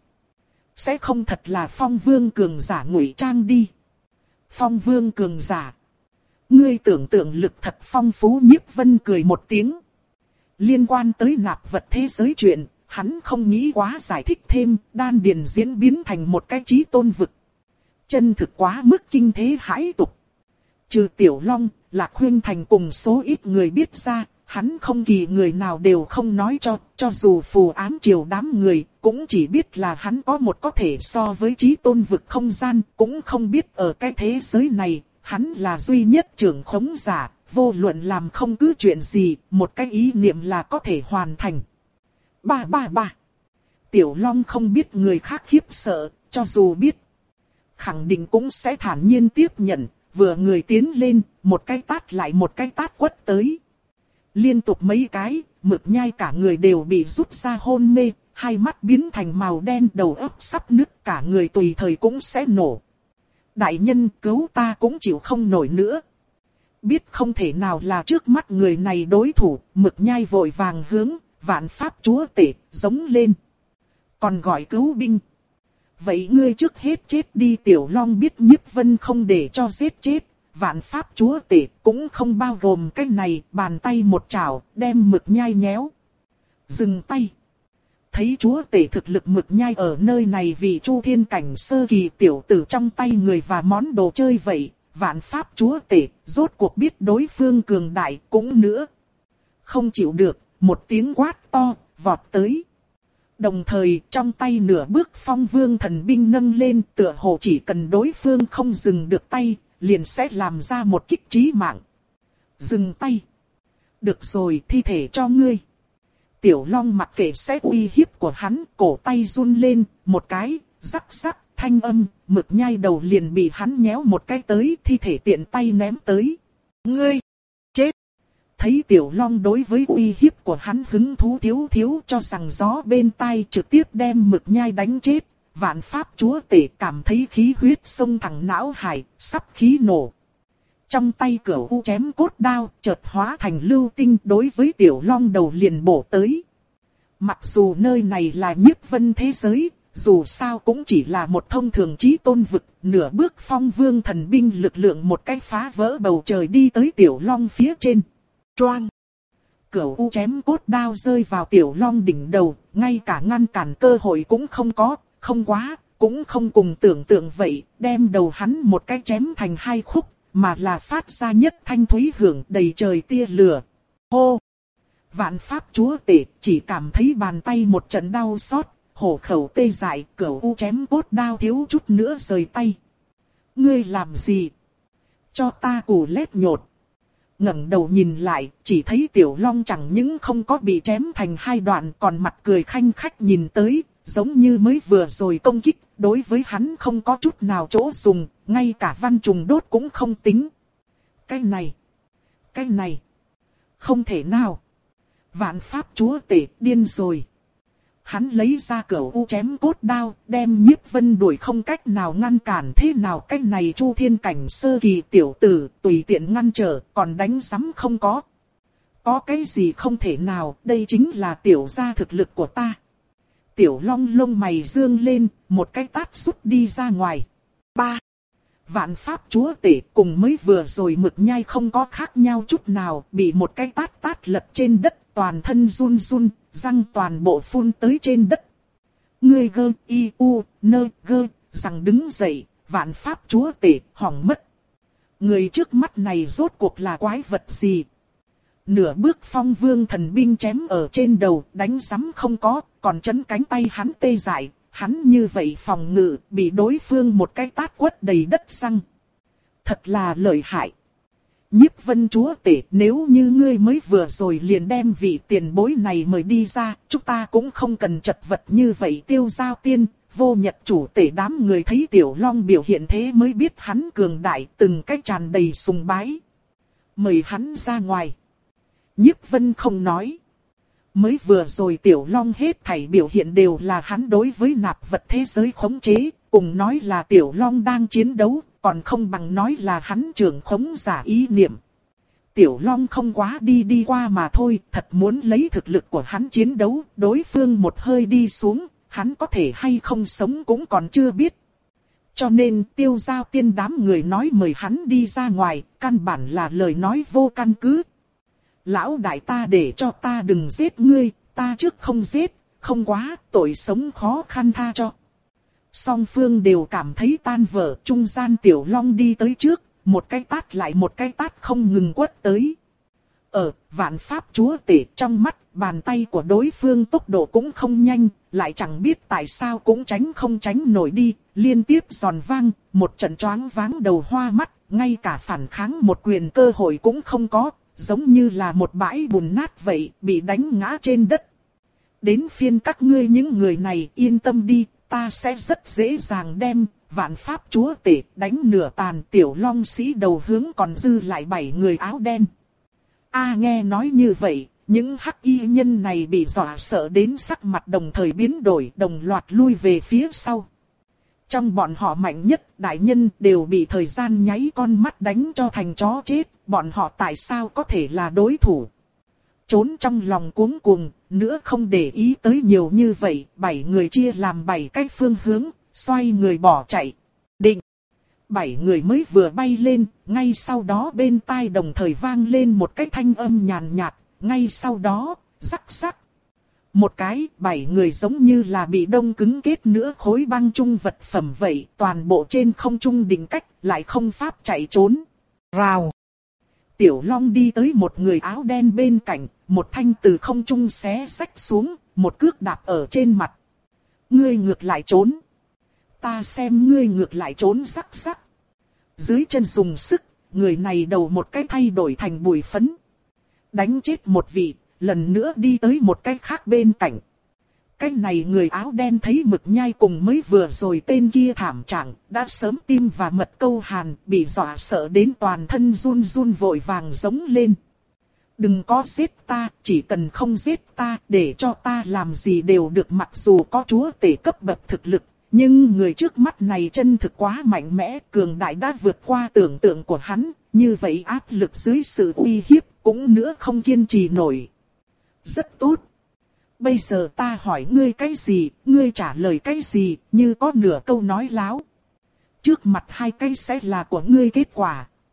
Sẽ không thật là Phong Vương cường giả ngụy trang đi. Phong Vương cường giả. Ngươi tưởng tượng lực thật phong phú. Nhiếp Vân cười một tiếng. Liên quan tới nạp vật thế giới chuyện, hắn không nghĩ quá giải thích thêm, đan điền diễn biến thành một cái chí tôn vực. Chân thực quá mức kinh thế hãi tục. Trừ Tiểu Long, Lạc Huyên Thành cùng số ít người biết ra, hắn không kỳ người nào đều không nói cho, cho dù phù ám triều đám người, cũng chỉ biết là hắn có một có thể so với chí tôn vực không gian, cũng không biết ở cái thế giới này, hắn là duy nhất trưởng khống giả, vô luận làm không cứ chuyện gì, một cái ý niệm là có thể hoàn thành. Ba ba ba. Tiểu Long không biết người khác khiếp sợ, cho dù biết, khẳng định cũng sẽ thản nhiên tiếp nhận, vừa người tiến lên, một cái tát lại một cái tát quất tới. Liên tục mấy cái, Mực Nhai cả người đều bị rút ra hôn mê, hai mắt biến thành màu đen, đầu óc sắp nứt, cả người tùy thời cũng sẽ nổ. Đại nhân cứu ta cũng chịu không nổi nữa. Biết không thể nào là trước mắt người này đối thủ, Mực Nhai vội vàng hướng Vạn Pháp Chúa Tể giống lên. Còn gọi cứu binh. Vậy ngươi trước hết chết đi. Tiểu Long biết Nhiếp Vân không để cho giết chết. Vạn Pháp Chúa Tể cũng không bao gồm cái này, bàn tay một chảo, đem Mực Nhai nhéo. Dừng tay. Thấy Chúa Tể thực lực Mực Nhai ở nơi này vì Chu Thiên cảnh sơ kỳ tiểu tử trong tay người và món đồ chơi vậy. Vạn Pháp Chúa Tể rốt cuộc biết đối phương cường đại cũng nữa. Không chịu được, một tiếng quát to, vọt tới. Đồng thời trong tay nửa bước Phong Vương thần binh nâng lên, tựa hồ chỉ cần đối phương không dừng được tay, liền sẽ làm ra một kích chí mạng. Dừng tay. Được rồi, thi thể cho ngươi. Tiểu Long mặc kệ xét uy hiếp của hắn, cổ tay run lên, một cái, rắc rắc, thanh âm, Mực Nhai đầu liền bị hắn nhéo một cái tới, thi thể tiện tay ném tới. Ngươi, chết. Thấy Tiểu Long đối với uy hiếp của hắn hứng thú thiếu thiếu, cho rằng gió bên tai trực tiếp đem Mực Nhai đánh chết. Vạn Pháp Chúa Tể cảm thấy khí huyết xông thẳng não hải, sắp khí nổ. Trong tay cửu u chém cốt đao, chợt hóa thành lưu tinh đối với Tiểu Long đầu liền bổ tới. Mặc dù nơi này là Nhiếp Vân thế giới, dù sao cũng chỉ là một thông thường chí tôn vực, nửa bước Phong Vương thần binh lực lượng một cái phá vỡ bầu trời đi tới Tiểu Long phía trên. Choang! Cửu U chém cốt đao rơi vào Tiểu Long đỉnh đầu, ngay cả ngăn cản cơ hội cũng không có, không quá, cũng không cùng tưởng tượng vậy, đem đầu hắn một cái chém thành hai khúc, mà là phát ra nhất thanh thúy hưởng đầy trời tia lửa. Hô! Vạn Pháp Chúa Tể chỉ cảm thấy bàn tay một trận đau xót, hổ khẩu tê dại, Cửu U chém cốt đao thiếu chút nữa rời tay. Ngươi làm gì? Cho ta củ lét nhột. Ngẩng đầu nhìn lại, chỉ thấy Tiểu Long chẳng những không có bị chém thành hai đoạn, còn mặt cười khanh khách nhìn tới, giống như mới vừa rồi công kích, đối với hắn không có chút nào chỗ dùng, ngay cả văn trùng đốt cũng không tính. Cái này, cái này, không thể nào. Vạn Pháp Chúa Tể điên rồi. Hắn lấy ra Cửu U chém cốt đao, đem Nhiếp Vân đuổi không cách nào ngăn cản, thế nào cái này Chu Thiên cảnh sơ kỳ tiểu tử tùy tiện ngăn trở, còn đánh sắm không có. Có cái gì không thể nào, đây chính là tiểu gia thực lực của ta. Tiểu Long lông mày dương lên, một cái tát rút đi ra ngoài. Ba. Vạn Pháp Chúa Tể cùng mới vừa rồi Mực Nhai không có khác nhau chút nào, bị một cái tát tát lật trên đất, toàn thân run run, răng toàn bộ phun tới trên đất. Ngươi gơ y u nơ gơ, rằng đứng dậy, Vạn Pháp Chúa Tể hỏng mất. Người trước mắt này rốt cuộc là quái vật gì? Nửa bước Phong Vương thần binh chém ở trên đầu, đánh sắm không có, còn chấn cánh tay hắn tê dại. Hắn như vậy phòng ngự, bị đối phương một cái tát quất đầy đất răng. Thật là lợi hại. Nhiếp Vân Chúa Tể, nếu như ngươi mới vừa rồi liền đem vị tiền bối này mời đi ra, chúng ta cũng không cần chật vật như vậy. Tiêu Giao Tiên, Vô Nhật Chủ Tể đám người thấy Tiểu Long biểu hiện thế mới biết hắn cường đại, từng cái tràn đầy sùng bái. Mời hắn ra ngoài. Nhiếp Vân không nói. Mới vừa rồi Tiểu Long hết thảy biểu hiện đều là hắn đối với nạp vật thế giới khống chế, cùng nói là Tiểu Long đang chiến đấu, còn không bằng nói là hắn trưởng khống giả ý niệm. Tiểu Long không quá đi đi qua mà thôi, thật muốn lấy thực lực của hắn chiến đấu, đối phương một hơi đi xuống, hắn có thể hay không sống cũng còn chưa biết. Cho nên Tiêu Giao Tiên đám người nói mời hắn đi ra ngoài, căn bản là lời nói vô căn cứ. Lão đại ta để cho ta đừng giết ngươi, ta trước không giết, không quá, tội sống khó khăn tha cho. Song phương đều cảm thấy tan vỡ, trung gian Tiểu Long đi tới trước, một cái tát lại một cái tát không ngừng quất tới. Ở Vạn Pháp Chúa Tể trong mắt, bàn tay của đối phương tốc độ cũng không nhanh, lại chẳng biết tại sao cũng tránh không tránh nổi đi, liên tiếp giòn vang, một trận choáng váng đầu hoa mắt, ngay cả phản kháng một quyền cơ hội cũng không có. Giống như là một bãi bùn nát vậy, bị đánh ngã trên đất. Đến phiên các ngươi những người này yên tâm đi, ta sẽ rất dễ dàng đem Vạn Pháp Chúa Tể đánh nửa tàn. Tiểu Long sĩ đầu hướng còn dư lại bảy người áo đen. A nghe nói như vậy, những hắc y nhân này bị dọa sợ đến sắc mặt đồng thời biến đổi, đồng loạt lui về phía sau. Trong bọn họ mạnh nhất đại nhân đều bị thời gian nháy con mắt đánh cho thành chó chết, bọn họ tại sao có thể là đối thủ. Trốn trong lòng cuống cuồng, nữa không để ý tới nhiều như vậy, bảy người chia làm bảy cái phương hướng, xoay người bỏ chạy. Định! Bảy người mới vừa bay lên, ngay sau đó bên tai đồng thời vang lên một cái thanh âm nhàn nhạt, ngay sau đó, rắc rắc. Một cái, bảy người giống như là bị đông cứng kết nữa khối băng chung vật phẩm vậy, toàn bộ trên không trung định cách, lại không pháp chạy trốn. Rào! Tiểu Long đi tới một người áo đen bên cạnh, một thanh từ không trung xé xách xuống, một cước đạp ở trên mặt. Ngươi ngược lại trốn. Ta xem ngươi ngược lại trốn rắc rắc. Dưới chân dùng sức, người này đầu một cái thay đổi thành bụi phấn. Đánh chết một vị. Lần nữa đi tới một cái khác bên cạnh. Cái này người áo đen thấy Mực Nhai cùng mới vừa rồi tên kia thảm trạng, đã sớm tim và mật câu hàn, bị dọa sợ đến toàn thân run run vội vàng giống lên. Đừng có giết ta, chỉ cần không giết ta, để cho ta làm gì đều được. Mặc dù có chúa tể cấp bậc thực lực, nhưng người trước mắt này chân thực quá mạnh mẽ, cường đại đã vượt qua tưởng tượng của hắn, như vậy áp lực dưới sự uy hiếp, cũng nữa không kiên trì nổi. Rất tốt. Bây giờ ta hỏi ngươi cái gì, ngươi trả lời cái gì, như có nửa câu nói láo. Trước mặt hai cái sẽ là của ngươi kết quả.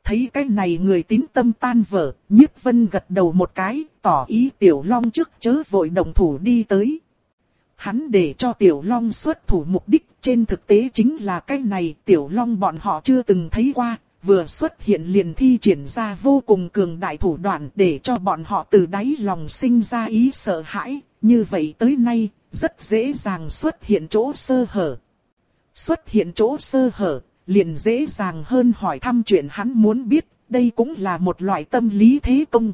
Thấy cái này người tín tâm tan vỡ, Nhiếp Vân gật đầu một cái, tỏ ý Tiểu Long trước chớ vội động thủ đi tới. Hắn để cho Tiểu Long xuất thủ mục đích trên thực tế chính là cái này Tiểu Long bọn họ chưa từng thấy qua, vừa xuất hiện liền thi triển ra vô cùng cường đại thủ đoạn để cho bọn họ từ đáy lòng sinh ra ý sợ hãi, như vậy tới nay, rất dễ dàng xuất hiện chỗ sơ hở. Xuất hiện chỗ sơ hở, liền dễ dàng hơn hỏi thăm chuyện hắn muốn biết, đây cũng là một loại tâm lý thế công.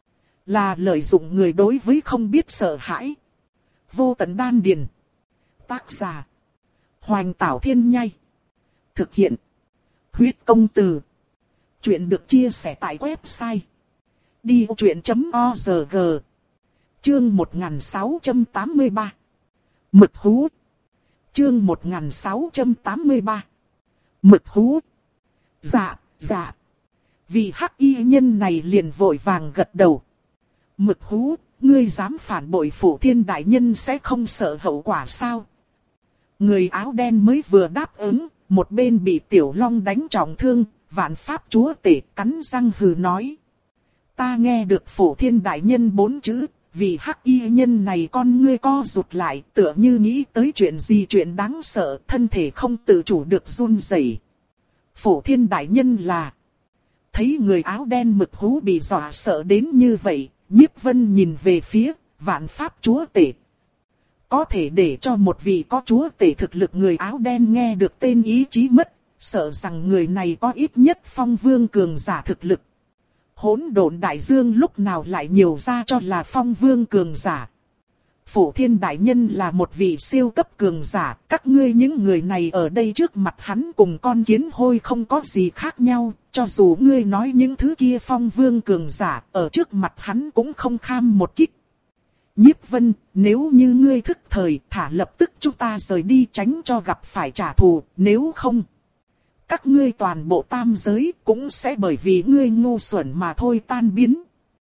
Là lợi dụng người đối với không biết sợ hãi. Vô tận đan điền. Tác giả. Hoành Tảo Thiên Nhai. Thực hiện. Huyết Công Từ. Chuyện được chia sẻ tại website. đi ô chuyện chấm o rờ giê. Chương một nghìn sáu trăm tám mươi ba. Mực hú. Chương một nghìn sáu trăm tám mươi ba. Mực hú. Dạ, dạ. Vì hắc y nhân này liền vội vàng gật đầu. Mực hú, ngươi dám phản bội Phủ Thiên đại nhân sẽ không sợ hậu quả sao? Người áo đen mới vừa đáp ứng, một bên bị Tiểu Long đánh trọng thương, Vạn Pháp Chúa Tể cắn răng hừ nói. Ta nghe được Phủ Thiên đại nhân bốn chữ, vì hắc y nhân này con ngươi co rụt lại, tựa như nghĩ tới chuyện gì chuyện đáng sợ, thân thể không tự chủ được run rẩy. Phủ Thiên đại nhân là... Thấy người áo đen mực hú bị dọa sợ đến như vậy, Nhiếp Vân nhìn về phía Vạn Pháp Chúa Tể. Có thể để cho một vị có chúa tể thực lực người áo đen nghe được tên ý chí mất, sợ rằng người này có ít nhất phong vương cường giả thực lực. Hỗn độn đại dương lúc nào lại nhiều ra cho là phong vương cường giả. Phủ Thiên đại nhân là một vị siêu cấp cường giả, các ngươi những người này ở đây trước mặt hắn cùng con kiến hôi không có gì khác nhau, cho dù ngươi nói những thứ kia phong vương cường giả, ở trước mặt hắn cũng không kham một kích. Nhiếp Vân, nếu như ngươi thức thời, thả lập tức chúng ta rời đi tránh cho gặp phải trả thù, nếu không, các ngươi toàn bộ tam giới cũng sẽ bởi vì ngươi ngu xuẩn mà thôi tan biến.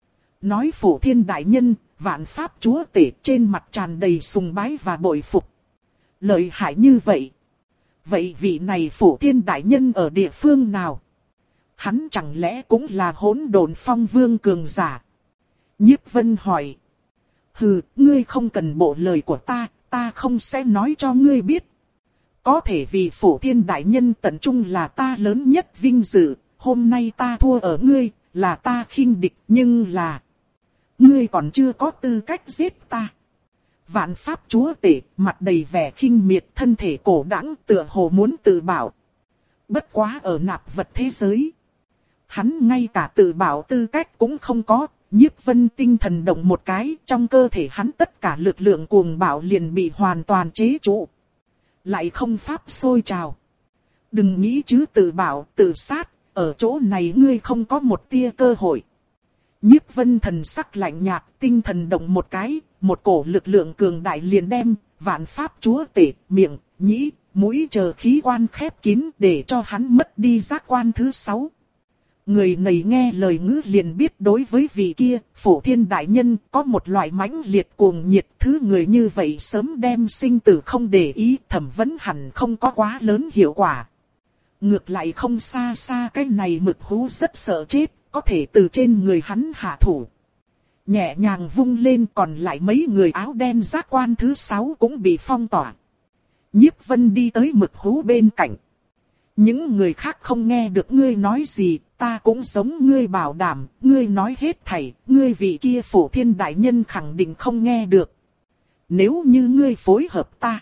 Nói Phủ Thiên đại nhân, Vạn Pháp Chúa Tể trên mặt tràn đầy sùng bái và bội phục. Lợi hại như vậy. Vậy vị này Phủ Thiên đại nhân ở địa phương nào? Hắn chẳng lẽ cũng là hỗn độn phong vương cường giả? Nhiếp Vân hỏi. Hừ, ngươi không cần bộ lời của ta, ta không sẽ nói cho ngươi biết. Có thể vì Phủ Thiên đại nhân tận trung là ta lớn nhất vinh dự, hôm nay ta thua ở ngươi, là ta khinh địch, nhưng là... Ngươi còn chưa có tư cách giết ta. Vạn Pháp Chúa Tể, mặt đầy vẻ khinh miệt, thân thể cổ đãng tựa hồ muốn tự bảo. Bất quá ở nạp vật thế giới. Hắn ngay cả tự bảo tư cách cũng không có. Nhiếp Vân tinh thần động một cái, trong cơ thể hắn tất cả lực lượng cuồng bạo liền bị hoàn toàn chế trụ. Lại không pháp sôi trào. Đừng nghĩ chứ tự bảo, tự sát, ở chỗ này ngươi không có một tia cơ hội. Nhiếp Vân thần sắc lạnh nhạt, tinh thần động một cái, một cổ lực lượng cường đại liền đem, Vạn Pháp Chúa Tể, miệng, nhĩ, mũi chờ khí quan khép kín để cho hắn mất đi giác quan thứ sáu. Người này nghe lời ngữ liền biết đối với vị kia, Phủ Thiên đại nhân có một loại mãnh liệt cuồng nhiệt, thứ người như vậy sớm đem sinh tử không để ý, thẩm vấn hẳn không có quá lớn hiệu quả. Ngược lại không xa xa cái này mực hú rất sợ chết, có thể từ trên người hắn hạ thủ. Nhẹ nhàng vung lên còn lại mấy người áo đen giác quan thứ sáu cũng bị phong tỏa. Nhiếp Vân đi tới mực hú bên cạnh. Những người khác không nghe được ngươi nói gì, ta cũng giống ngươi bảo đảm, ngươi nói hết thảy, ngươi vị kia Phủ Thiên đại nhân khẳng định không nghe được. Nếu như ngươi phối hợp ta,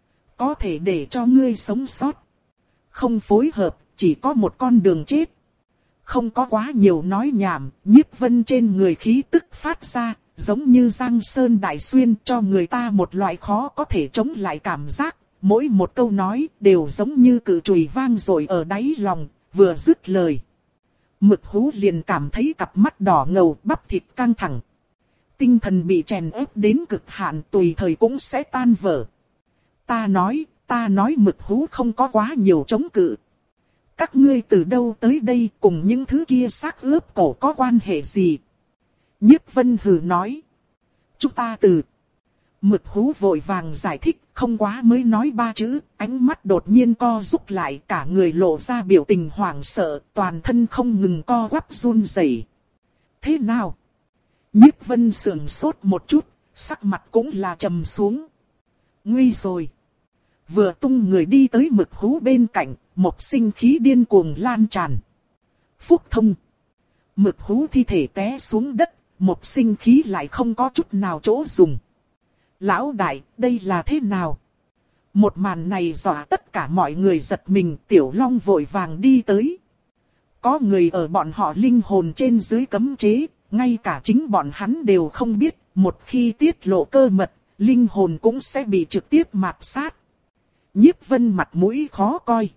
có thể để cho ngươi sống sót. Không phối hợp, chỉ có một con đường chết. Không có quá nhiều nói nhảm, Nhiếp Vân trên người khí tức phát ra, giống như Giang Sơn Đại Xuyên cho người ta một loại khó có thể chống lại cảm giác. Mỗi một câu nói đều giống như cự chùy vang rồi ở đáy lòng, vừa dứt lời. Mực hú liền cảm thấy cặp mắt đỏ ngầu, bắp thịt căng thẳng. Tinh thần bị chèn ép đến cực hạn tùy thời cũng sẽ tan vỡ. Ta nói, ta nói mực hú không có quá nhiều chống cự. Các ngươi từ đâu tới đây cùng những thứ kia xác ướp cổ có quan hệ gì? Nhiếp Vân hừ nói. Chúng ta từ... Mực hú vội vàng giải thích, không quá mới nói ba chữ, ánh mắt đột nhiên co rút lại, cả người lộ ra biểu tình hoảng sợ, toàn thân không ngừng co quắp run rẩy. Thế nào? Nhiếp Vân sườn sốt một chút, sắc mặt cũng là trầm xuống. Nguy rồi. Vừa tung người đi tới mực hú bên cạnh, một sinh khí điên cuồng lan tràn. Phúc thông. Mực hú thi thể té xuống đất, một sinh khí lại không có chút nào chỗ dùng. Lão đại, đây là thế nào? Một màn này dọa tất cả mọi người giật mình, Tiểu Long vội vàng đi tới. Có người ở bọn họ linh hồn trên dưới cấm chế, ngay cả chính bọn hắn đều không biết, một khi tiết lộ cơ mật, linh hồn cũng sẽ bị trực tiếp mạt sát. Nhiếp Vân mặt mũi khó coi.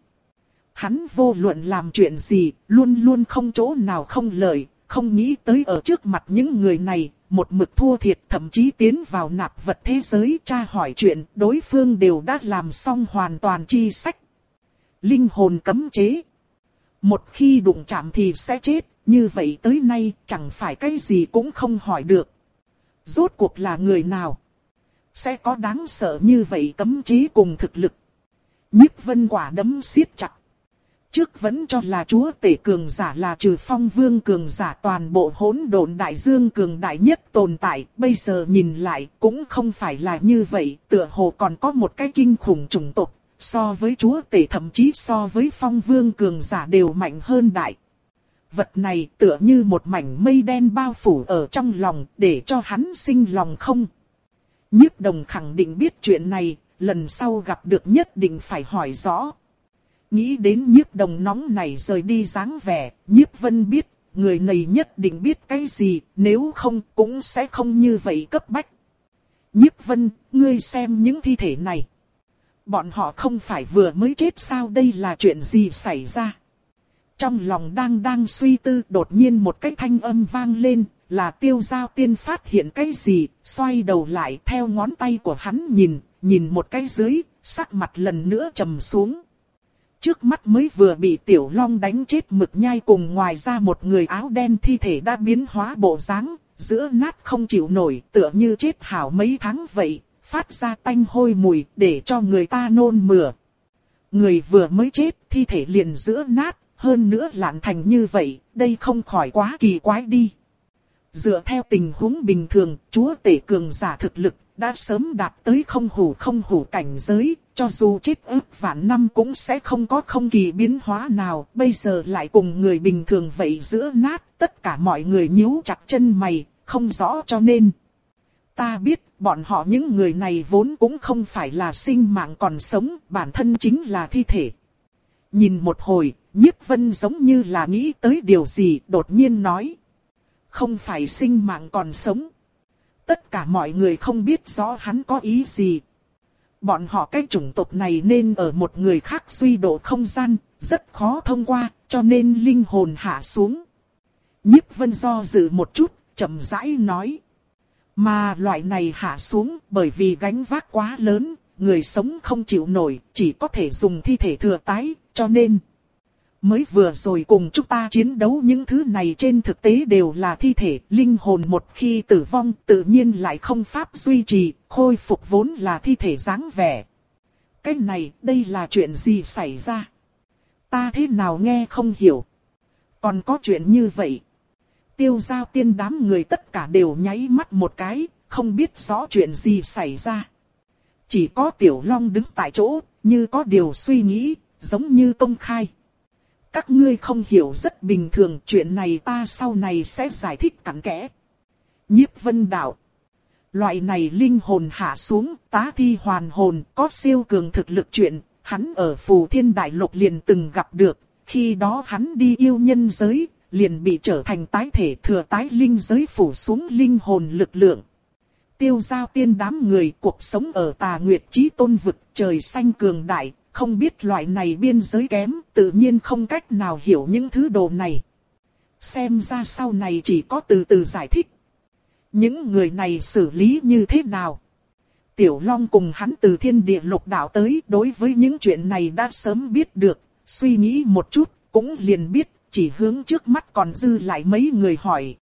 Hắn vô luận làm chuyện gì, luôn luôn không chỗ nào không lợi, không nghĩ tới ở trước mặt những người này, một mực thua thiệt, thậm chí tiến vào nạp vật thế giới tra hỏi chuyện, đối phương đều đã làm xong hoàn toàn chi sách. Linh hồn cấm chế. Một khi đụng chạm thì sẽ chết, như vậy tới nay chẳng phải cái gì cũng không hỏi được. Rốt cuộc là người nào? Sẽ có đáng sợ như vậy cấm chế cùng thực lực. Nhiếp Vân quả đấm siết chặt. Trước vẫn cho là chúa tể cường giả là trừ phong vương cường giả toàn bộ hỗn độn đại dương cường đại nhất tồn tại, bây giờ nhìn lại cũng không phải là như vậy, tựa hồ còn có một cái kinh khủng chủng tộc, so với chúa tể thậm chí so với phong vương cường giả đều mạnh hơn đại. Vật này tựa như một mảnh mây đen bao phủ ở trong lòng, để cho hắn sinh lòng không. Nhiếp Đồng khẳng định biết chuyện này, lần sau gặp được nhất định phải hỏi rõ. Nghĩ đến Nhiếp Đồng nóng này rời đi dáng vẻ, Nhiếp Vân biết, người này nhất định biết cái gì, nếu không cũng sẽ không như vậy cấp bách. Nhiếp Vân, ngươi xem những thi thể này. Bọn họ không phải vừa mới chết sao, đây là chuyện gì xảy ra? Trong lòng đang đang suy tư, đột nhiên một cái thanh âm vang lên, là Tiêu Giao Tiên phát hiện cái gì, xoay đầu lại theo ngón tay của hắn nhìn, nhìn một cái dưới, sắc mặt lần nữa trầm xuống. Trước mắt mới vừa bị Tiểu Long đánh chết Mực Nhai cùng ngoài ra một người áo đen thi thể đã biến hóa bộ dáng, giữa nát không chịu nổi, tựa như chết hảo mấy tháng vậy, phát ra tanh hôi mùi để cho người ta nôn mửa. Người vừa mới chết, thi thể liền giữa nát, hơn nữa lạn thành như vậy, đây không khỏi quá kỳ quái đi. Dựa theo tình huống bình thường, chúa tể cường giả thực lực đã sớm đạt tới không hủ không hủ cảnh giới, cho dù chết ức vạn năm cũng sẽ không có không kỳ biến hóa nào, bây giờ lại cùng người bình thường vậy giữa nát, tất cả mọi người nhíu chặt chân mày, không rõ cho nên. Ta biết, bọn họ những người này vốn cũng không phải là sinh mạng còn sống, bản thân chính là thi thể. Nhìn một hồi, Nhiếp Vân giống như là nghĩ tới điều gì, đột nhiên nói. Không phải sinh mạng còn sống. Tất cả mọi người không biết rõ hắn có ý gì. Bọn họ cái chủng tộc này nên ở một người khác suy độ không gian, rất khó thông qua, cho nên linh hồn hạ xuống. Nhiếp Vân do dự một chút, chậm rãi nói. Mà loại này hạ xuống bởi vì gánh vác quá lớn, người sống không chịu nổi, chỉ có thể dùng thi thể thừa tái, cho nên. Mới vừa rồi cùng chúng ta chiến đấu những thứ này trên thực tế đều là thi thể, linh hồn một khi tử vong tự nhiên lại không pháp duy trì, khôi phục vốn là thi thể dáng vẻ. Cái này, đây là chuyện gì xảy ra? Ta thế nào nghe không hiểu? Còn có chuyện như vậy? Tiêu Giao Tiên đám người tất cả đều nháy mắt một cái, không biết rõ chuyện gì xảy ra. Chỉ có Tiểu Long đứng tại chỗ, như có điều suy nghĩ, giống như công khai. Các ngươi không hiểu rất bình thường, chuyện này ta sau này sẽ giải thích cặn kẽ. Nhiếp Vân đạo. Loại này linh hồn hạ xuống, tá thi hoàn hồn, có siêu cường thực lực chuyện, hắn ở Phù Thiên Đại Lục liền từng gặp được, khi đó hắn đi yêu nhân giới, liền bị trở thành tái thể thừa tái linh giới phủ xuống linh hồn lực lượng. Tiêu Giao Tiên đám người cuộc sống ở Tà Nguyệt Chí Tôn vực, trời xanh cường đại, không biết loại này biên giới kém, tự nhiên không cách nào hiểu những thứ đồ này. Xem ra sau này chỉ có từ từ giải thích. Những người này xử lý như thế nào? Tiểu Long cùng hắn từ thiên địa lục đạo tới, đối với những chuyện này đã sớm biết được, suy nghĩ một chút, cũng liền biết, chỉ hướng trước mắt còn dư lại mấy người hỏi.